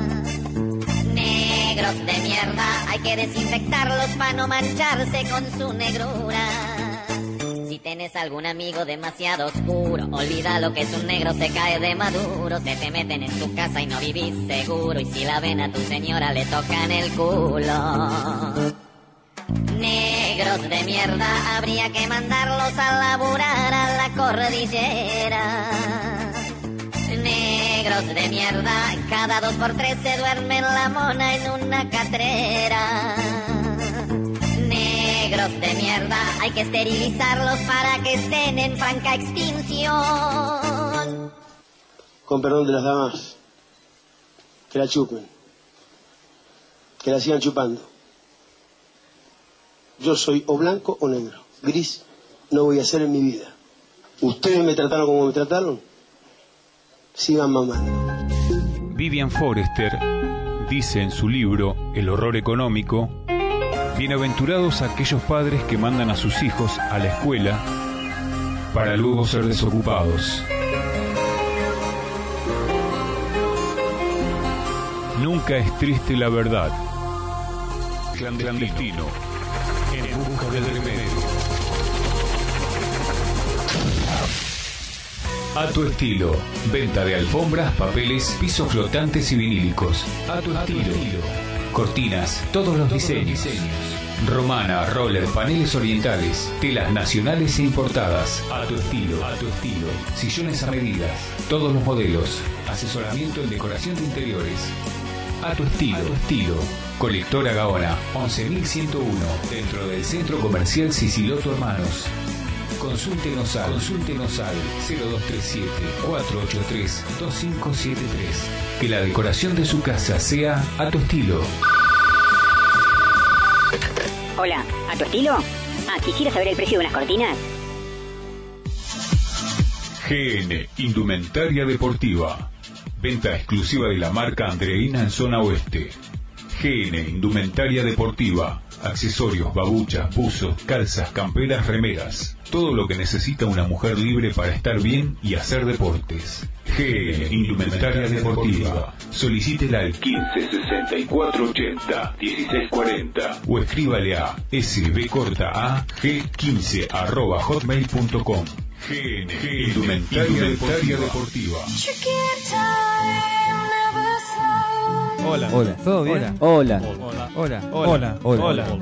Negros de mierda, hay que desinfectarlos para no mancharse con su negrura. Si tenés algún amigo demasiado oscuro, olvida lo que es un negro, se cae de maduro. Se te meten en tu casa y no vivís seguro, y si la ven a tu señora le tocan el culo. Negros de mierda, habría que mandarlos a laburar a la cordillera. Negros de mierda, cada dos por tres se duerme la mona en una catrera. Negros de mierda, hay que esterilizarlos para que estén en franca extinción. Con perdón de las damas, que la chupen, que la sigan chupando. Yo soy o blanco o negro, gris no voy a ser en mi vida. Ustedes me trataron como me trataron, sigan mamando. Vivian Forrester dice en su libro El horror económico: bienaventurados aquellos padres que mandan a sus hijos a la escuela para luego ser desocupados. Nunca es triste la verdad. Clandestino, en busca del remedio. A tu estilo. Venta de alfombras, papeles, pisos flotantes y vinílicos. A tu estilo. Cortinas, todos los diseños. Romana, roller, paneles orientales, telas nacionales e importadas. A tu estilo. A tu estilo. Sillones a medidas. Todos los modelos. Asesoramiento en decoración de interiores. A tu estilo. A tu estilo. Colectora Gaona, once mil ciento uno, dentro del Centro Comercial Siciloto Hermanos. Consúltenos al, consúltenos al cero dos tres siete, cuatro ocho tres, dos cinco siete tres. Que la decoración de su casa sea a tu estilo. Hola, ¿a tu estilo? Ah, quisiera saber el precio de unas cortinas. G N, Indumentaria Deportiva. Venta exclusiva de la marca Andreina en zona oeste. G N, Indumentaria Deportiva. Accesorios, babuchas, buzos, calzas, camperas, remeras. Todo lo que necesita una mujer libre para estar bien y hacer deportes. G N, Indumentaria Deportiva. Solicítela al quince sesenta y cuatro ochenta dieciséis cuarenta o escríbale a sbcorta g quince arroba hotmail punto com. G N, Indumentaria, Indumentaria Deportiva. Hola. Hola. ¿Todo bien? Hola. Hola. Hola. Hola. Hola. Hola.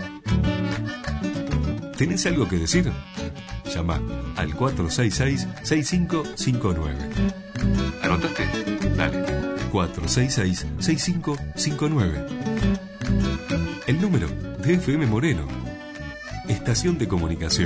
¿Tenés algo que decir? Llama al cuatro seis seis, seis cinco cinco nueve. ¿Anotaste? Dale. cuatro seis seis, seis cinco cinco nueve. El número de F M Moreno. Estación de comunicación.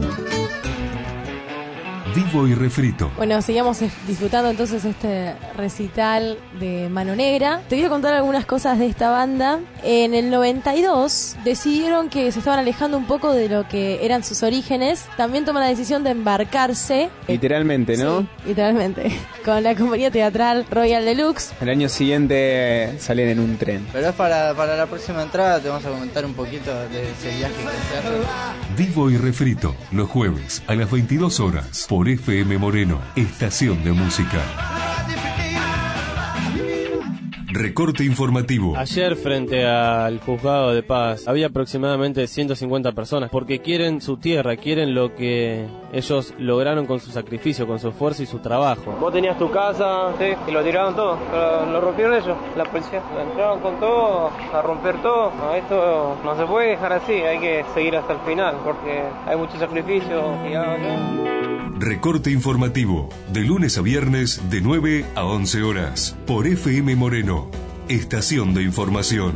Vivo y refrito. Bueno, seguimos disfrutando entonces este recital de Mano Negra. Te quiero contar algunas cosas de esta banda. En el noventa y dos decidieron que se estaban alejando un poco de lo que eran sus orígenes. También toman la decisión de embarcarse. Literalmente, ¿no? Sí, literalmente. Con la compañía teatral Royal Deluxe. El año siguiente salen en un tren. Pero es para, para la próxima entrada, te vamos a comentar un poquito de ese viaje que se hace. Vivo y refrito, los jueves a las veintidós horas por F M Moreno, estación de música. Recorte informativo. Ayer frente al juzgado de paz había aproximadamente ciento cincuenta personas porque quieren su tierra, quieren lo que ellos lograron con su sacrificio, con su esfuerzo y su trabajo. Vos tenías tu casa, sí, y lo tiraron todo, pero lo rompieron ellos, la policía. Entraron con todo, a romper todo. No, esto no se puede dejar así, hay que seguir hasta el final porque hay mucho sacrificio. Y ahora... Recorte informativo, de lunes a viernes de nueve a once horas, por F M Moreno, estación de información.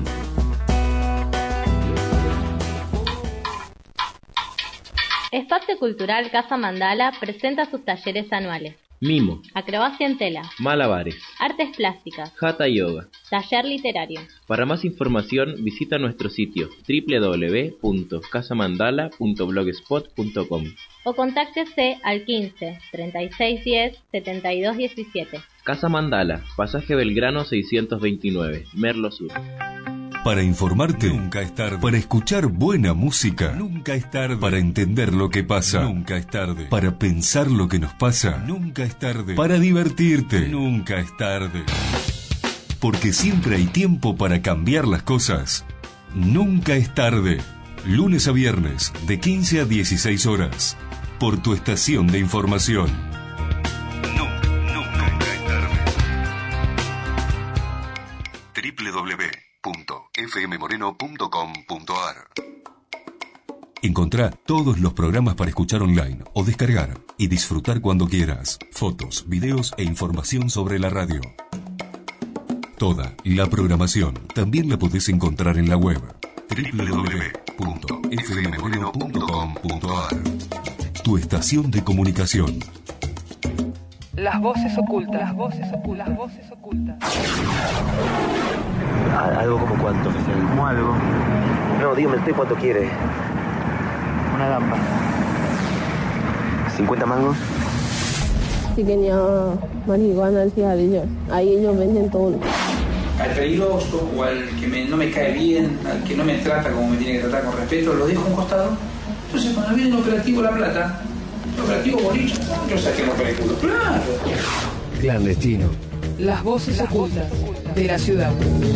Espacio Cultural Casa Mandala presenta sus talleres anuales. Mimo, Acrobacia en tela, malabares, artes plásticas, hatha yoga. taller literario. Para más información visita nuestro sitio doble u doble u doble u punto casa mandala punto blogspot punto com O contáctese al quince, treinta y seis diez, setenta y dos diecisiete. Casa Mandala, pasaje Belgrano seiscientos veintinueve, Merlo Sur. Para informarte, nunca es tarde. Para escuchar buena música, nunca es tarde. Para entender lo que pasa, nunca es tarde. Para pensar lo que nos pasa, nunca es tarde. Para divertirte, nunca es tarde. Porque siempre hay tiempo para cambiar las cosas. Nunca es tarde. Lunes a viernes, de quince a dieciséis horas. Por tu estación de información. Nunca, nunca es tarde. doble u doble u doble u punto f m moreno punto com punto a r. Encontrá todos los programas para escuchar online o descargar y disfrutar cuando quieras. Fotos, videos e información sobre la radio. Toda la programación también la podés encontrar en la web doble u doble u doble u punto f m moreno punto com punto a r. Tu estación de comunicación. Las voces ocultas, las voces ocultas, las voces ocultas. Algo como cuánto, ¿Cómo algo? No, dígame usted cuánto quiere. Una gamba. ¿cincuenta mangos? Pequeña marihuana al cigarrillo. Ahí ellos venden todo. Al peligroso o al que me, no me cae bien, al que no me trata como me tiene que tratar con respeto, lo dejo a un costado. Entonces cuando viene el operativo La Plata, el operativo Boliche, yo saqué el operativo. ¡Claro! Clandestino. Las voces ocultas de la ciudad.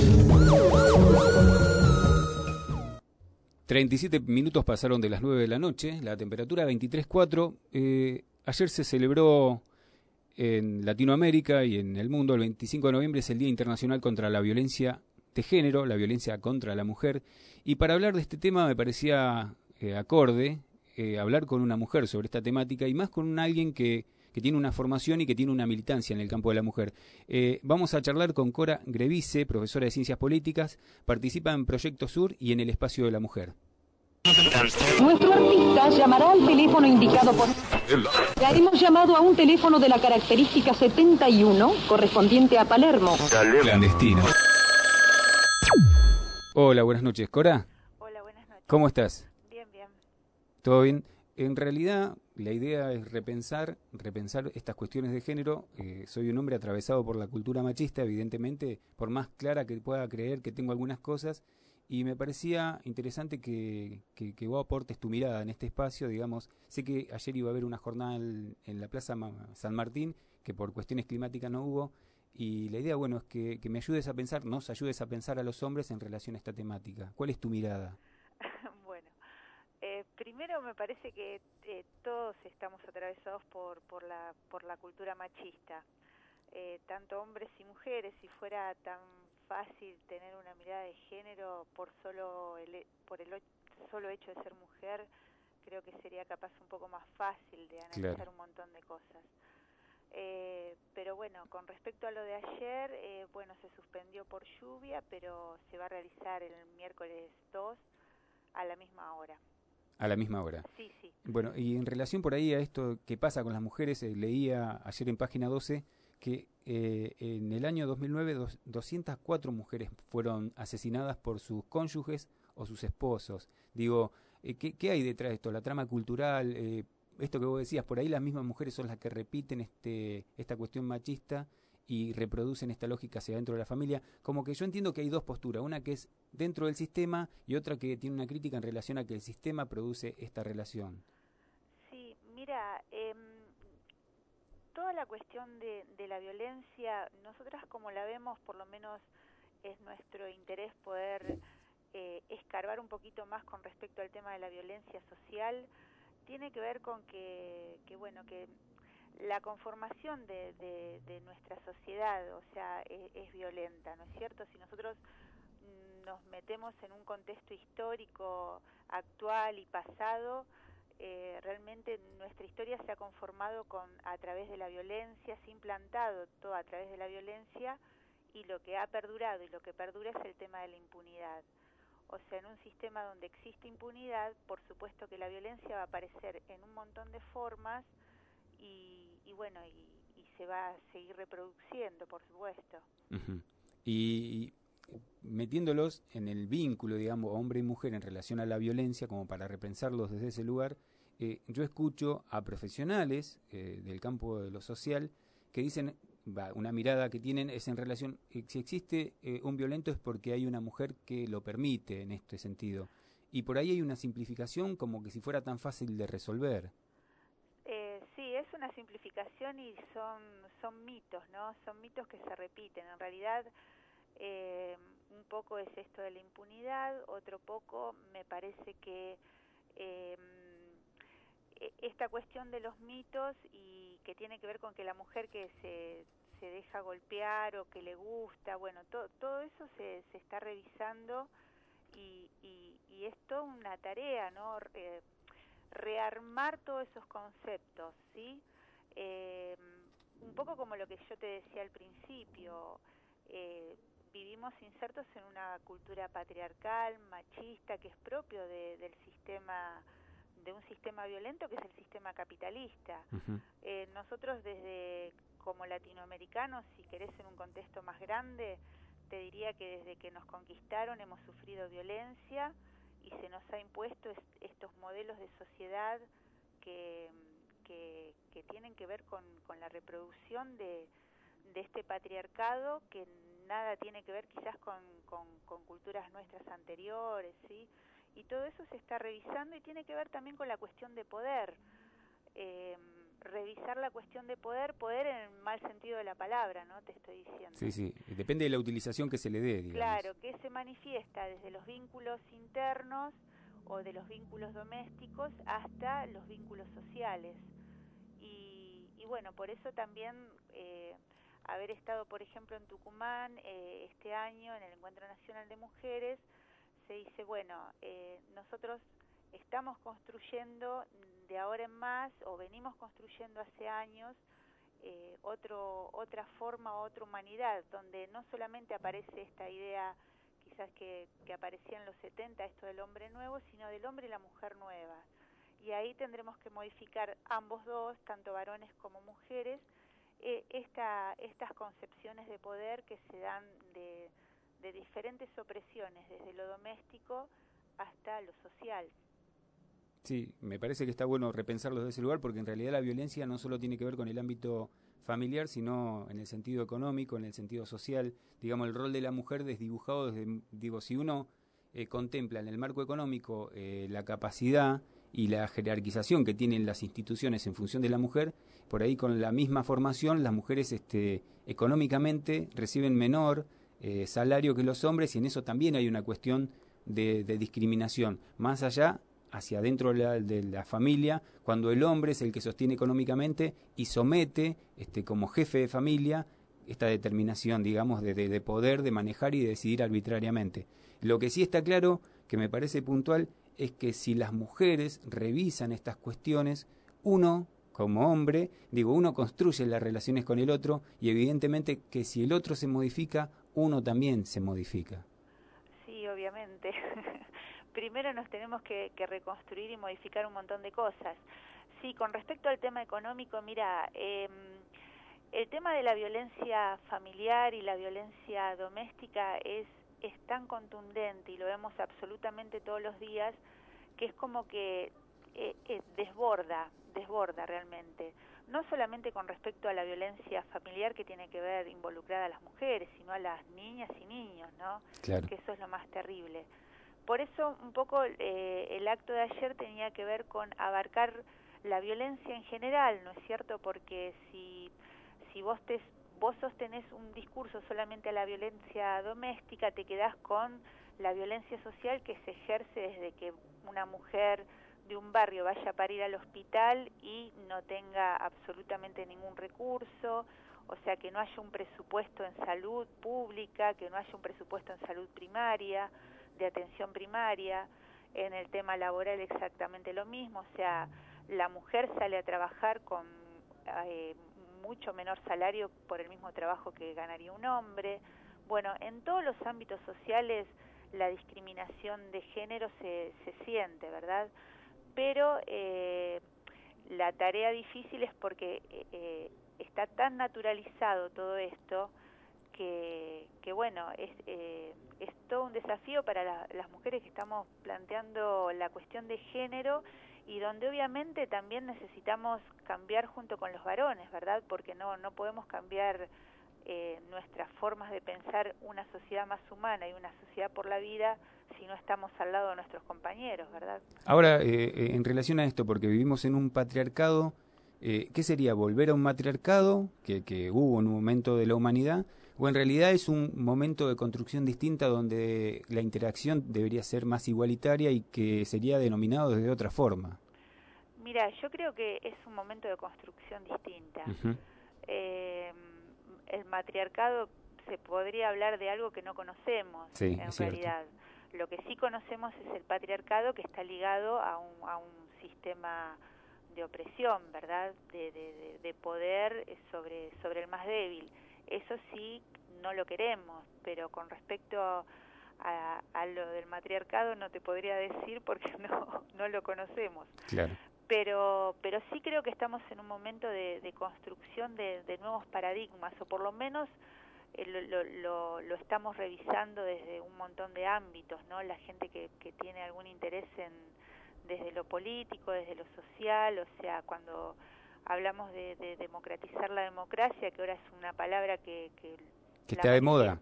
treinta y siete minutos pasaron de las nueve de la noche, la temperatura veintitrés coma cuatro. Eh, ayer se celebró en Latinoamérica y en el mundo, el veinticinco de noviembre es el Día Internacional contra la Violencia de Género, la violencia contra la mujer. Y para hablar de este tema me parecía eh, acorde eh, hablar con una mujer sobre esta temática y más con un, alguien que, que tiene una formación y que tiene una militancia en el campo de la mujer. Eh, vamos a charlar con Cora Grevice, profesora de Ciencias Políticas, participa en Proyecto Sur y en el Espacio de la Mujer. Nuestro artista llamará al teléfono indicado por... Ya hemos llamado a un teléfono de la característica setenta y uno, correspondiente a Palermo. Clandestino. Hola, buenas noches. Cora. Hola, buenas noches. ¿Cómo estás? Bien, bien. ¿Todo bien? En realidad, la idea es repensar, repensar estas cuestiones de género. Eh, soy un hombre atravesado por la cultura machista, evidentemente, por más clara que pueda creer que tengo algunas cosas, y me parecía interesante que, que, que vos aportes tu mirada en este espacio, digamos. Sé que ayer iba a haber una jornada en, en la Plaza San Martín, que por cuestiones climáticas no hubo, y la idea, bueno, es que, que me ayudes a pensar, nos ayudes a pensar a los hombres en relación a esta temática. ¿Cuál es tu mirada? Bueno, eh, primero me parece que eh, todos estamos atravesados por, por, la, por la cultura machista, eh, tanto hombres y mujeres. Si fuera tan fácil tener una mirada de género por solo el, por el solo hecho de ser mujer, creo que sería capaz un poco más fácil de analizar claro. un montón de cosas. Eh, pero bueno, con respecto a lo de ayer, eh, bueno, se suspendió por lluvia, pero se va a realizar el miércoles dos a la misma hora. A la misma hora. Sí, sí. Bueno, y en relación por ahí a esto que pasa con las mujeres, eh, leía ayer en página doce que eh, en el año dos mil nueve dos, doscientas cuatro mujeres fueron asesinadas por sus cónyuges o sus esposos. Digo, eh, ¿qué, ¿qué hay detrás de esto? La trama cultural, eh, esto que vos decías, por ahí las mismas mujeres son las que repiten este esta cuestión machista y reproducen esta lógica hacia dentro de la familia. Como que yo entiendo que hay dos posturas, una que es dentro del sistema y otra que tiene una crítica en relación a que el sistema produce esta relación. Sí, mira, eh, toda la cuestión de, de la violencia, nosotras como la vemos, por lo menos es nuestro interés poder eh, escarbar un poquito más con respecto al tema de la violencia social, tiene que ver con que, que bueno, que la conformación de, de, de nuestra sociedad, o sea, es, es violenta, ¿no es cierto? Si nosotros nos metemos en un contexto histórico actual y pasado, eh, realmente nuestra historia se ha conformado con a través de la violencia, se ha implantado todo a través de la violencia, y lo que ha perdurado y lo que perdura es el tema de la impunidad. O sea, en un sistema donde existe impunidad, por supuesto que la violencia va a aparecer en un montón de formas y, y bueno, y, y se va a seguir reproduciendo, por supuesto. Uh-huh. Y metiéndolos en el vínculo, digamos, hombre y mujer en relación a la violencia, como para repensarlos desde ese lugar, eh, yo escucho a profesionales eh, del campo de lo social que dicen, va, una mirada que tienen es en relación, eh, si existe eh, un violento es porque hay una mujer que lo permite en este sentido. Y por ahí hay una simplificación como que si fuera tan fácil de resolver. Eh, sí, es una simplificación y son, son mitos, ¿no? Son mitos que se repiten. En realidad, eh, un poco es esto de la impunidad, otro poco me parece que eh, esta cuestión de los mitos y que tiene que ver con que la mujer que se, se deja golpear o que le gusta, bueno, to, todo eso se, se está revisando y, y, y es toda una tarea, ¿no? Eh, rearmar todos esos conceptos, ¿sí? Eh, un poco como lo que yo te decía al principio, eh, vivimos insertos en una cultura patriarcal, machista, que es propio de, del sistema, de un sistema violento que es el sistema capitalista. Uh-huh. Eh, nosotros desde, como latinoamericanos, si querés en un contexto más grande, te diría que desde que nos conquistaron hemos sufrido violencia y se nos ha impuesto est- estos modelos de sociedad que, que, que tienen que ver con, con la reproducción de, de este patriarcado que nada tiene que ver quizás con, con, con culturas nuestras anteriores, ¿sí? Y todo eso se está revisando y tiene que ver también con la cuestión de poder. Eh, revisar la cuestión de poder, poder en el mal sentido de la palabra, ¿no? Te estoy diciendo. Sí, sí, depende de la utilización que se le dé, digamos. Claro, que se manifiesta desde los vínculos internos o de los vínculos domésticos hasta los vínculos sociales. Y, y bueno, por eso también eh, haber estado, por ejemplo, en Tucumán eh, este año en el Encuentro Nacional de Mujeres, se dice, bueno, eh, nosotros estamos construyendo de ahora en más, o venimos construyendo hace años, eh, otro, otra forma, otra humanidad, donde no solamente aparece esta idea quizás que, que aparecía en los setenta, esto del hombre nuevo, sino del hombre y la mujer nueva. Y ahí tendremos que modificar ambos dos, tanto varones como mujeres, eh, esta, estas concepciones de poder que se dan de, de diferentes opresiones, desde lo doméstico hasta lo social. Sí, me parece que está bueno repensarlo desde ese lugar porque en realidad la violencia no solo tiene que ver con el ámbito familiar, sino en el sentido económico, en el sentido social. Digamos, el rol de la mujer desdibujado desde, digo, si uno eh, contempla en el marco económico eh, la capacidad y la jerarquización que tienen las instituciones en función de la mujer, por ahí con la misma formación las mujeres este, económicamente reciben menor eh, salario que los hombres y en eso también hay una cuestión de, de discriminación. Más allá hacia adentro de la, de la familia, cuando el hombre es el que sostiene económicamente y somete este, como jefe de familia esta determinación, digamos, de, de, de poder, de manejar y de decidir arbitrariamente. Lo que sí está claro, que me parece puntual, es que si las mujeres revisan estas cuestiones, uno, como hombre, digo, uno construye las relaciones con el otro y evidentemente que si el otro se modifica, uno también se modifica. Sí, obviamente. Primero nos tenemos que, que reconstruir y modificar un montón de cosas. Sí, con respecto al tema económico, mira, eh, el tema de la violencia familiar y la violencia doméstica es, es tan contundente y lo vemos absolutamente todos los días que es como que eh, eh, desborda, desborda realmente. No solamente con respecto a la violencia familiar que tiene que ver involucrada a las mujeres, sino a las niñas y niños, ¿no? Claro. Que eso es lo más terrible. Por eso un poco eh, el acto de ayer tenía que ver con abarcar la violencia en general, ¿no es cierto? Porque si, si vos te vos sostenés un discurso solamente a la violencia doméstica, te quedás con la violencia social que se ejerce desde que una mujer de un barrio vaya a parir al hospital y no tenga absolutamente ningún recurso, o sea, que no haya un presupuesto en salud pública, que no haya un presupuesto en salud primaria, de atención primaria. En el tema laboral exactamente lo mismo, o sea, la mujer sale a trabajar con eh, mucho menor salario por el mismo trabajo que ganaría un hombre. Bueno, en todos los ámbitos sociales la discriminación de género se, se siente, ¿verdad? Pero eh, la tarea difícil es porque eh, está tan naturalizado todo esto que, que bueno, es, eh, es todo un desafío para la, las mujeres que estamos planteando la cuestión de género y donde obviamente también necesitamos cambiar junto con los varones, ¿verdad? Porque no, no podemos cambiar eh, nuestras formas de pensar una sociedad más humana y una sociedad por la vida si no estamos al lado de nuestros compañeros, ¿verdad? Ahora, eh, en relación a esto, porque vivimos en un patriarcado, eh, ¿qué sería? ¿Volver a un matriarcado que, que hubo en un momento de la humanidad? ¿O en realidad es un momento de construcción distinta donde la interacción debería ser más igualitaria y que sería denominado de otra forma? Mira, yo creo que es un momento de construcción distinta. Uh-huh. eh, el matriarcado, se podría hablar de algo que no conocemos, sí, en realidad. Lo que sí conocemos es el patriarcado, que está ligado a un, a un sistema de opresión, ¿verdad? De, de, de poder sobre, sobre el más débil. Eso sí, no lo queremos, pero con respecto a, a lo del matriarcado no te podría decir porque no, no lo conocemos. Claro. Pero, pero sí creo que estamos en un momento de, de construcción de, de nuevos paradigmas, o por lo menos eh, lo, lo, lo estamos revisando desde un montón de ámbitos, ¿no? La gente que, que tiene algún interés en desde lo político, desde lo social, o sea, cuando hablamos de, de democratizar la democracia, que ahora es una palabra que, que, que está de moda,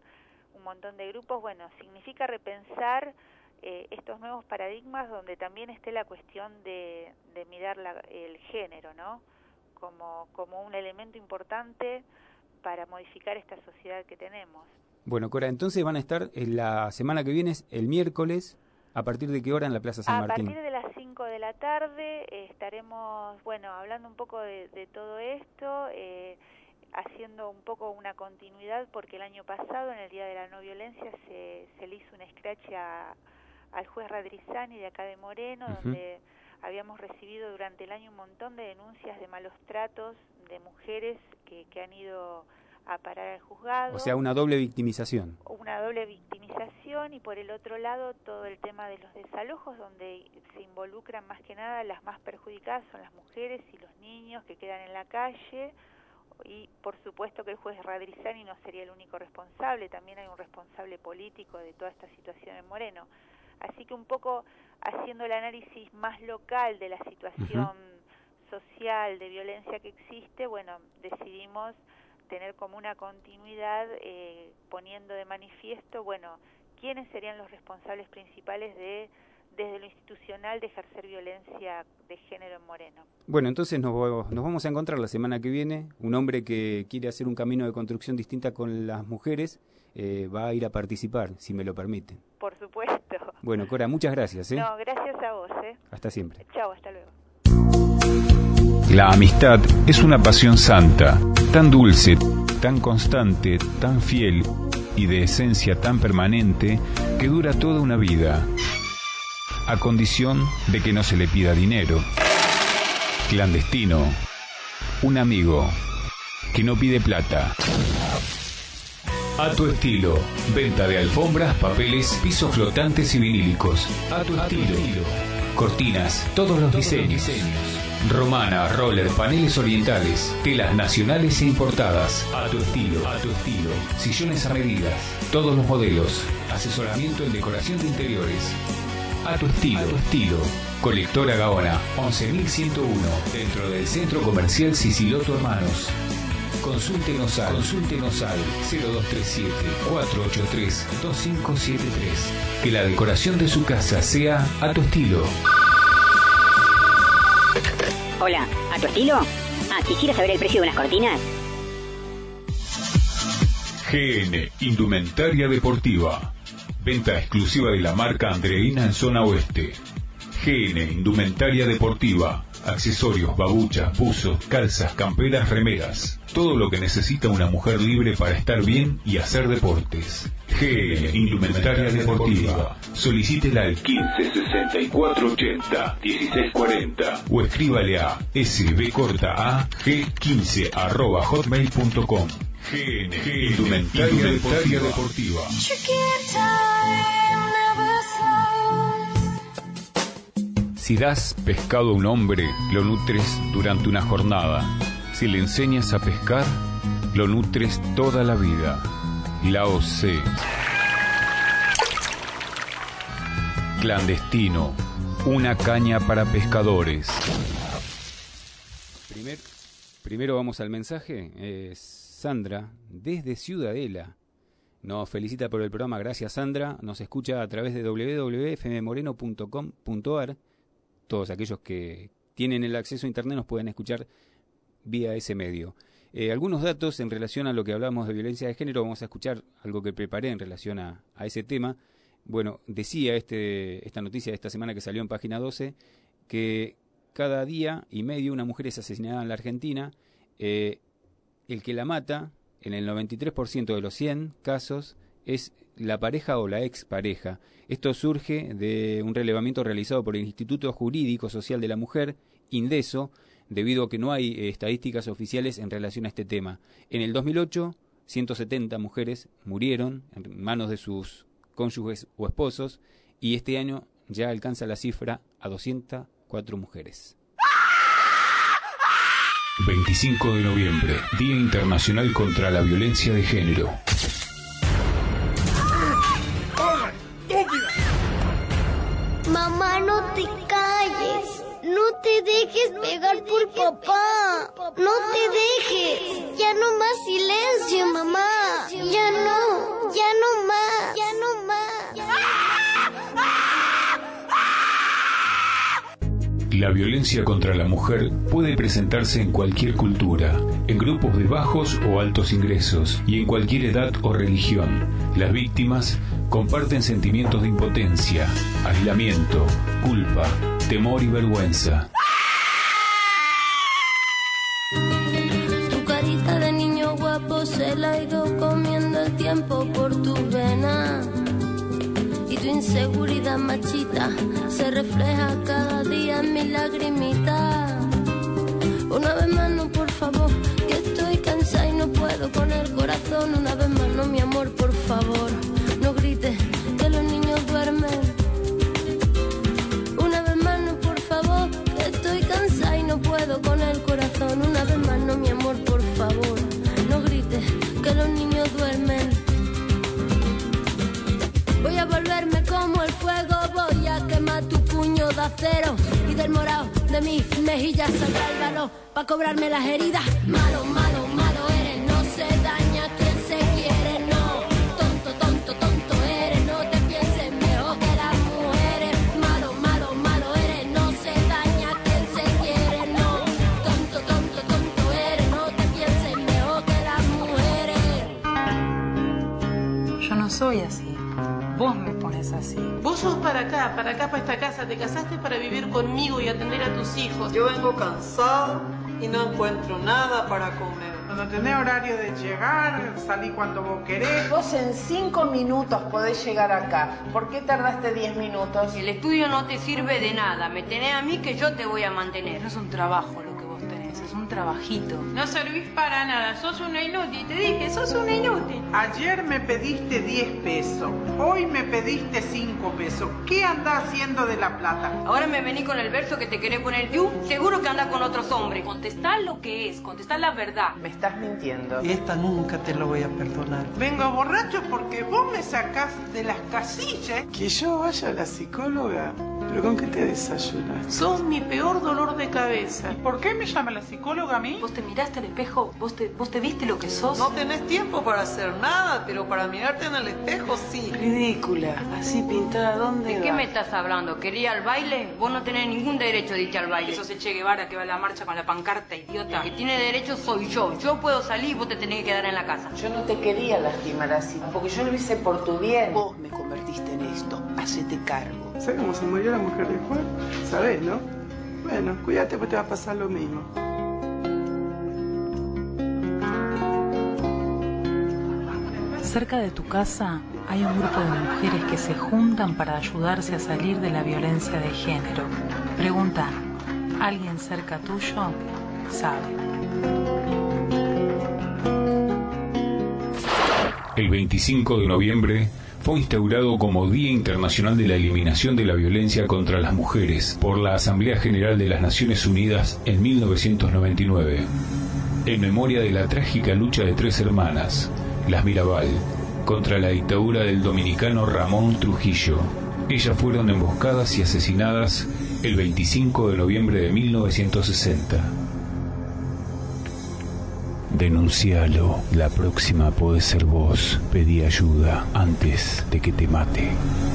un montón de grupos, bueno, significa repensar eh, estos nuevos paradigmas donde también esté la cuestión de, de mirar la, el género, ¿no? Como, como un elemento importante para modificar esta sociedad que tenemos. Bueno, Cora, entonces van a estar en la semana que viene, el miércoles, ¿a partir de qué hora en la Plaza San a Martín? A partir de las cinco de la tarde eh, estaremos, bueno, hablando un poco de, de todo esto, eh, haciendo un poco una continuidad, porque el año pasado, en el Día de la No Violencia, se, se le hizo un escrache a, al juez Radrizani de acá de Moreno, uh-huh. donde habíamos recibido durante el año un montón de denuncias de malos tratos de mujeres que, que han ido a parar al juzgado. O sea, una doble victimización. Una doble victimización, y por el otro lado todo el tema de los desalojos, donde se involucran más que nada las más perjudicadas son las mujeres y los niños que quedan en la calle, y por supuesto que el juez Radrizani no sería el único responsable, también hay un responsable político de toda esta situación en Moreno. Así que un poco haciendo el análisis más local de la situación uh-huh. social de violencia que existe, bueno, decidimos tener como una continuidad eh, poniendo de manifiesto, bueno, quiénes serían los responsables principales de, desde lo institucional, de ejercer violencia de género en Moreno. Bueno, entonces nos, nos vamos a encontrar la semana que viene. Un hombre que quiere hacer un camino de construcción distinta con las mujeres eh, va a ir a participar, si me lo permiten. Por supuesto. Bueno, Cora, muchas gracias. ¿eh? No, gracias a vos. ¿eh? Hasta siempre. Chao, hasta luego. La amistad es una pasión santa, tan dulce, tan constante, tan fiel y de esencia tan permanente que dura toda una vida, a condición de que no se le pida dinero. Clandestino, un amigo que no pide plata. A tu estilo, venta de alfombras, papeles, pisos flotantes y vinílicos. A tu estilo, cortinas, todos los diseños. Romana, roller, paneles orientales, telas nacionales e importadas. A tu estilo, a tu estilo. Sillones a medidas, todos los modelos. Asesoramiento en decoración de interiores. A tu estilo, a tu estilo. Colectora Gaona, once mil ciento uno, dentro del Centro Comercial Siciloto Hermanos. Consúltenos al, consúltenos al cero dos tres siete, cuatro ocho tres, dos cinco siete tres. Que la decoración de su casa sea a tu estilo. Hola, ¿a tu estilo? Ah, ¿quisiera saber el precio de unas cortinas? G N Indumentaria Deportiva. Venta exclusiva de la marca Andreina en zona oeste. G N Indumentaria Deportiva. Accesorios, babuchas, buzos, calzas, camperas, remeras. Todo lo que necesita una mujer libre para estar bien y hacer deportes. G N Indumentaria Deportiva. Solicítela al quince sesenta y cuatro ochenta dieciséis cuarenta o escríbale a sbcorta g quince arroba hotmail punto com. G N Indumentaria Deportiva. Deportiva. Si das pescado a un hombre, lo nutres durante una jornada. Si le enseñas a pescar, lo nutres toda la vida. Lao Tse. Clandestino. Una caña para pescadores. Primer, primero vamos al mensaje. Eh, Sandra, desde Ciudadela, nos felicita por el programa. Gracias, Sandra. Nos escucha a través de doble u doble u doble u punto f m moreno punto com punto a r. Todos aquellos que tienen el acceso a internet nos pueden escuchar vía ese medio. Eh, algunos datos en relación a lo que hablamos de violencia de género. Vamos a escuchar algo que preparé en relación a, a ese tema. Bueno, decía este, esta noticia de esta semana que salió en Página doce, que cada día y medio una mujer es asesinada en la Argentina. Eh, el que la mata, en el noventa y tres por ciento de los cien casos, es la pareja o la expareja. Esto surge de un relevamiento realizado por el Instituto Jurídico Social de la Mujer, INDESO, debido a que no hay eh, estadísticas oficiales en relación a este tema. En el dos mil ocho, ciento setenta mujeres murieron en manos de sus cónyuges o esposos, y este año ya alcanza la cifra a doscientas cuatro mujeres. veinticinco de noviembre, Día Internacional contra la Violencia de Género. Mamá, no te calles. No te dejes pegar por papá. No te dejes. Ya no más silencio, mamá. Ya no. Ya no más. Ya no más. La violencia contra la mujer puede presentarse en cualquier cultura, en grupos de bajos o altos ingresos y en cualquier edad o religión. Las víctimas comparten sentimientos de impotencia, aislamiento, culpa, temor y vergüenza. Tu carita de niño guapo se la ha ido comiendo el tiempo por tu vena. Y tu inseguridad machita se refleja cada día en mi lagrimita. Una vez más no, por favor, que estoy cansada y no puedo con el corazón. Una vez más no, mi amor, por favor, no grites que los niños duermen. Una vez más no, por favor, que estoy cansada y no puedo con el corazón. Una vez más no, mi amor, por favor, no grites que los niños duermen. Voy a volverme como el fuego, voy a quemar tu puño de acero y del morado de mis mejillas saldrá el valor pa' cobrarme las heridas. Malo, malo, malo eres, no se daña quien se quiere, no. Tonto, tonto, tonto eres, no te pienses mejor que las mujeres. Malo, malo, malo eres, no se daña quien se quiere, no. Tonto, tonto, tonto eres, no te pienses mejor que las mujeres. Yo no soy así. Vos me pones así. Vos sos para acá, para acá, para esta casa. Te casaste para vivir conmigo y atender a tus hijos. Yo vengo cansada y no encuentro nada para comer. Cuando tenés horario de llegar, salí cuando vos querés. Vos en cinco minutos podés llegar acá. ¿Por qué tardaste diez minutos? El estudio no te sirve de nada. Me tenés a mí que yo te voy a mantener. No es un trabajo lo que vos tenés, es un trabajito. No servís para nada, sos una inútil. Te dije, sos una inútil. Ayer me pediste diez pesos, hoy me pediste cinco pesos. ¿Qué andás haciendo de la plata? Ahora me vení con el verso que te querés poner tú. Seguro que andás con otros hombres. Contestá lo que es, contestá la verdad. Me estás mintiendo. Y esta nunca te lo voy a perdonar. Vengo borracho porque vos me sacás de las casillas. ¿Que yo vaya a la psicóloga? ¿Pero con qué te desayunas? Sos mi peor dolor de cabeza. ¿Por qué me llama la psicóloga a mí? ¿Vos te miraste al espejo? ¿Vos te, vos te viste lo que sos? No tenés tiempo para hacer nada, pero para mirarte en el espejo sí. Ridícula, así pintada, ¿dónde ¿De vas? qué me estás hablando? ¿Quería al baile? Vos no tenés ningún derecho de irte al baile. Sos el Che Guevara que va a la marcha con la pancarta, idiota. El que tiene derecho soy yo. Yo puedo salir y vos te tenés que quedar en la casa. Yo no te quería lastimar así, porque yo lo hice por tu bien. Vos me convertiste en esto, hacete cargo. ¿Sabes cómo se murió la mujer de Juan? ¿Sabés, no? Bueno, cuídate porque te va a pasar lo mismo. Cerca de tu casa hay un grupo de mujeres que se juntan para ayudarse a salir de la violencia de género. Pregunta, ¿alguien cerca tuyo sabe? El veinticinco de noviembre fue instaurado como Día Internacional de la Eliminación de la Violencia contra las Mujeres por la Asamblea General de las Naciones Unidas en mil novecientos noventa y nueve, en memoria de la trágica lucha de tres hermanas, las Mirabal, contra la dictadura del dominicano Ramón Trujillo. Ellas fueron emboscadas y asesinadas el veinticinco de noviembre de mil novecientos sesenta. Denuncialo. La próxima puede ser vos. Pedí ayuda antes de que te mate.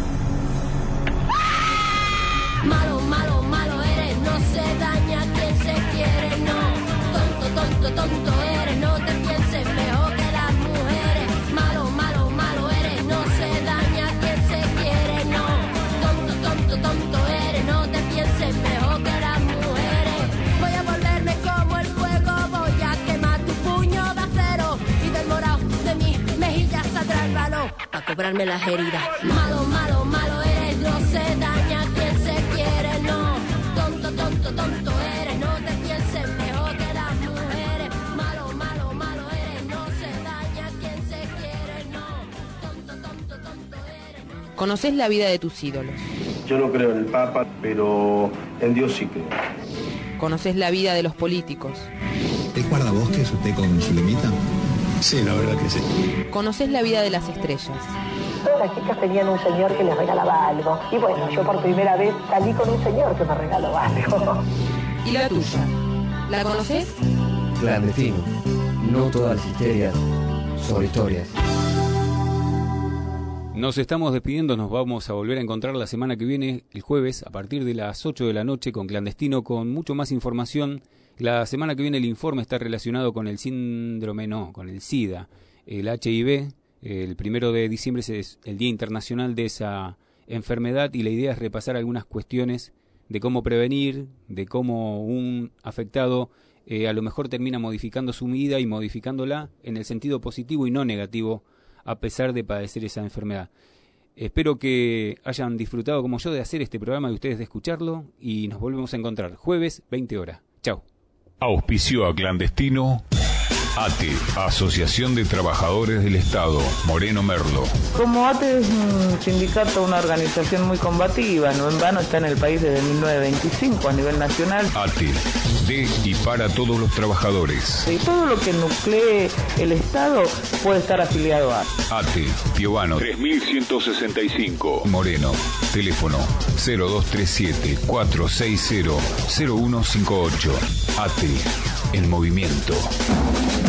Malo, malo, malo eres, no se daña quien se quiere, no. Tonto, tonto, tonto eres, no te pienses mejor que las mujeres. Malo, malo, malo eres, no se daña quien se quiere, no. Tonto, tonto, tonto eres, no te pienses mejor que las mujeres. Voy a volverme como el fuego, voy a quemar tu puño de acero y del morado de mis mejillas saldrá el balón a cobrarme las heridas. Malo, malo, malo eres, no se daña quien se quiere, no. Tonto, tonto, tonto eres, no te pienses mejor que las mujeres. Malo, malo, malo eres, no se daña quien se quiere, no. Tonto, tonto, tonto eres, no. ¿Conocés la vida de tus ídolos? Yo no creo en el Papa, pero en Dios sí creo. ¿Conocés la vida de los políticos? ¿Es guardabosques usted con su limita? Sí, la verdad que sí. ¿Conocés la vida de las estrellas? Todas las chicas tenían un señor que les regalaba algo. Y bueno, yo por primera vez salí con un señor que me regaló algo. ¿Y la tuya? ¿La conocés? Clandestino. No todas las histerias son historias. Nos estamos despidiendo, nos vamos a volver a encontrar la semana que viene, el jueves, a partir de las ocho de la noche con Clandestino, con mucho más información. La semana que viene el informe está relacionado con el síndrome, no, con el SIDA, el H I V. El primero de diciembre es el Día Internacional de esa enfermedad y la idea es repasar algunas cuestiones de cómo prevenir, de cómo un afectado eh, a lo mejor termina modificando su vida y modificándola en el sentido positivo y no negativo a pesar de padecer esa enfermedad. Espero que hayan disfrutado como yo de hacer este programa y ustedes de escucharlo y nos volvemos a encontrar jueves veinte horas. Chau. Auspició a Clandestino A T E, Asociación de Trabajadores del Estado, Moreno Merlo. Como A T E es un sindicato, una organización muy combativa, no en vano está en el país desde mil novecientos veinticinco a nivel nacional. A T E, de y para todos los trabajadores. Y todo lo que nuclee el Estado puede estar afiliado a A T E, Piovano tres mil ciento sesenta y cinco, Moreno. Teléfono cero dos tres siete, cuatro seis cero, cero uno cinco ocho. A T E, en movimiento.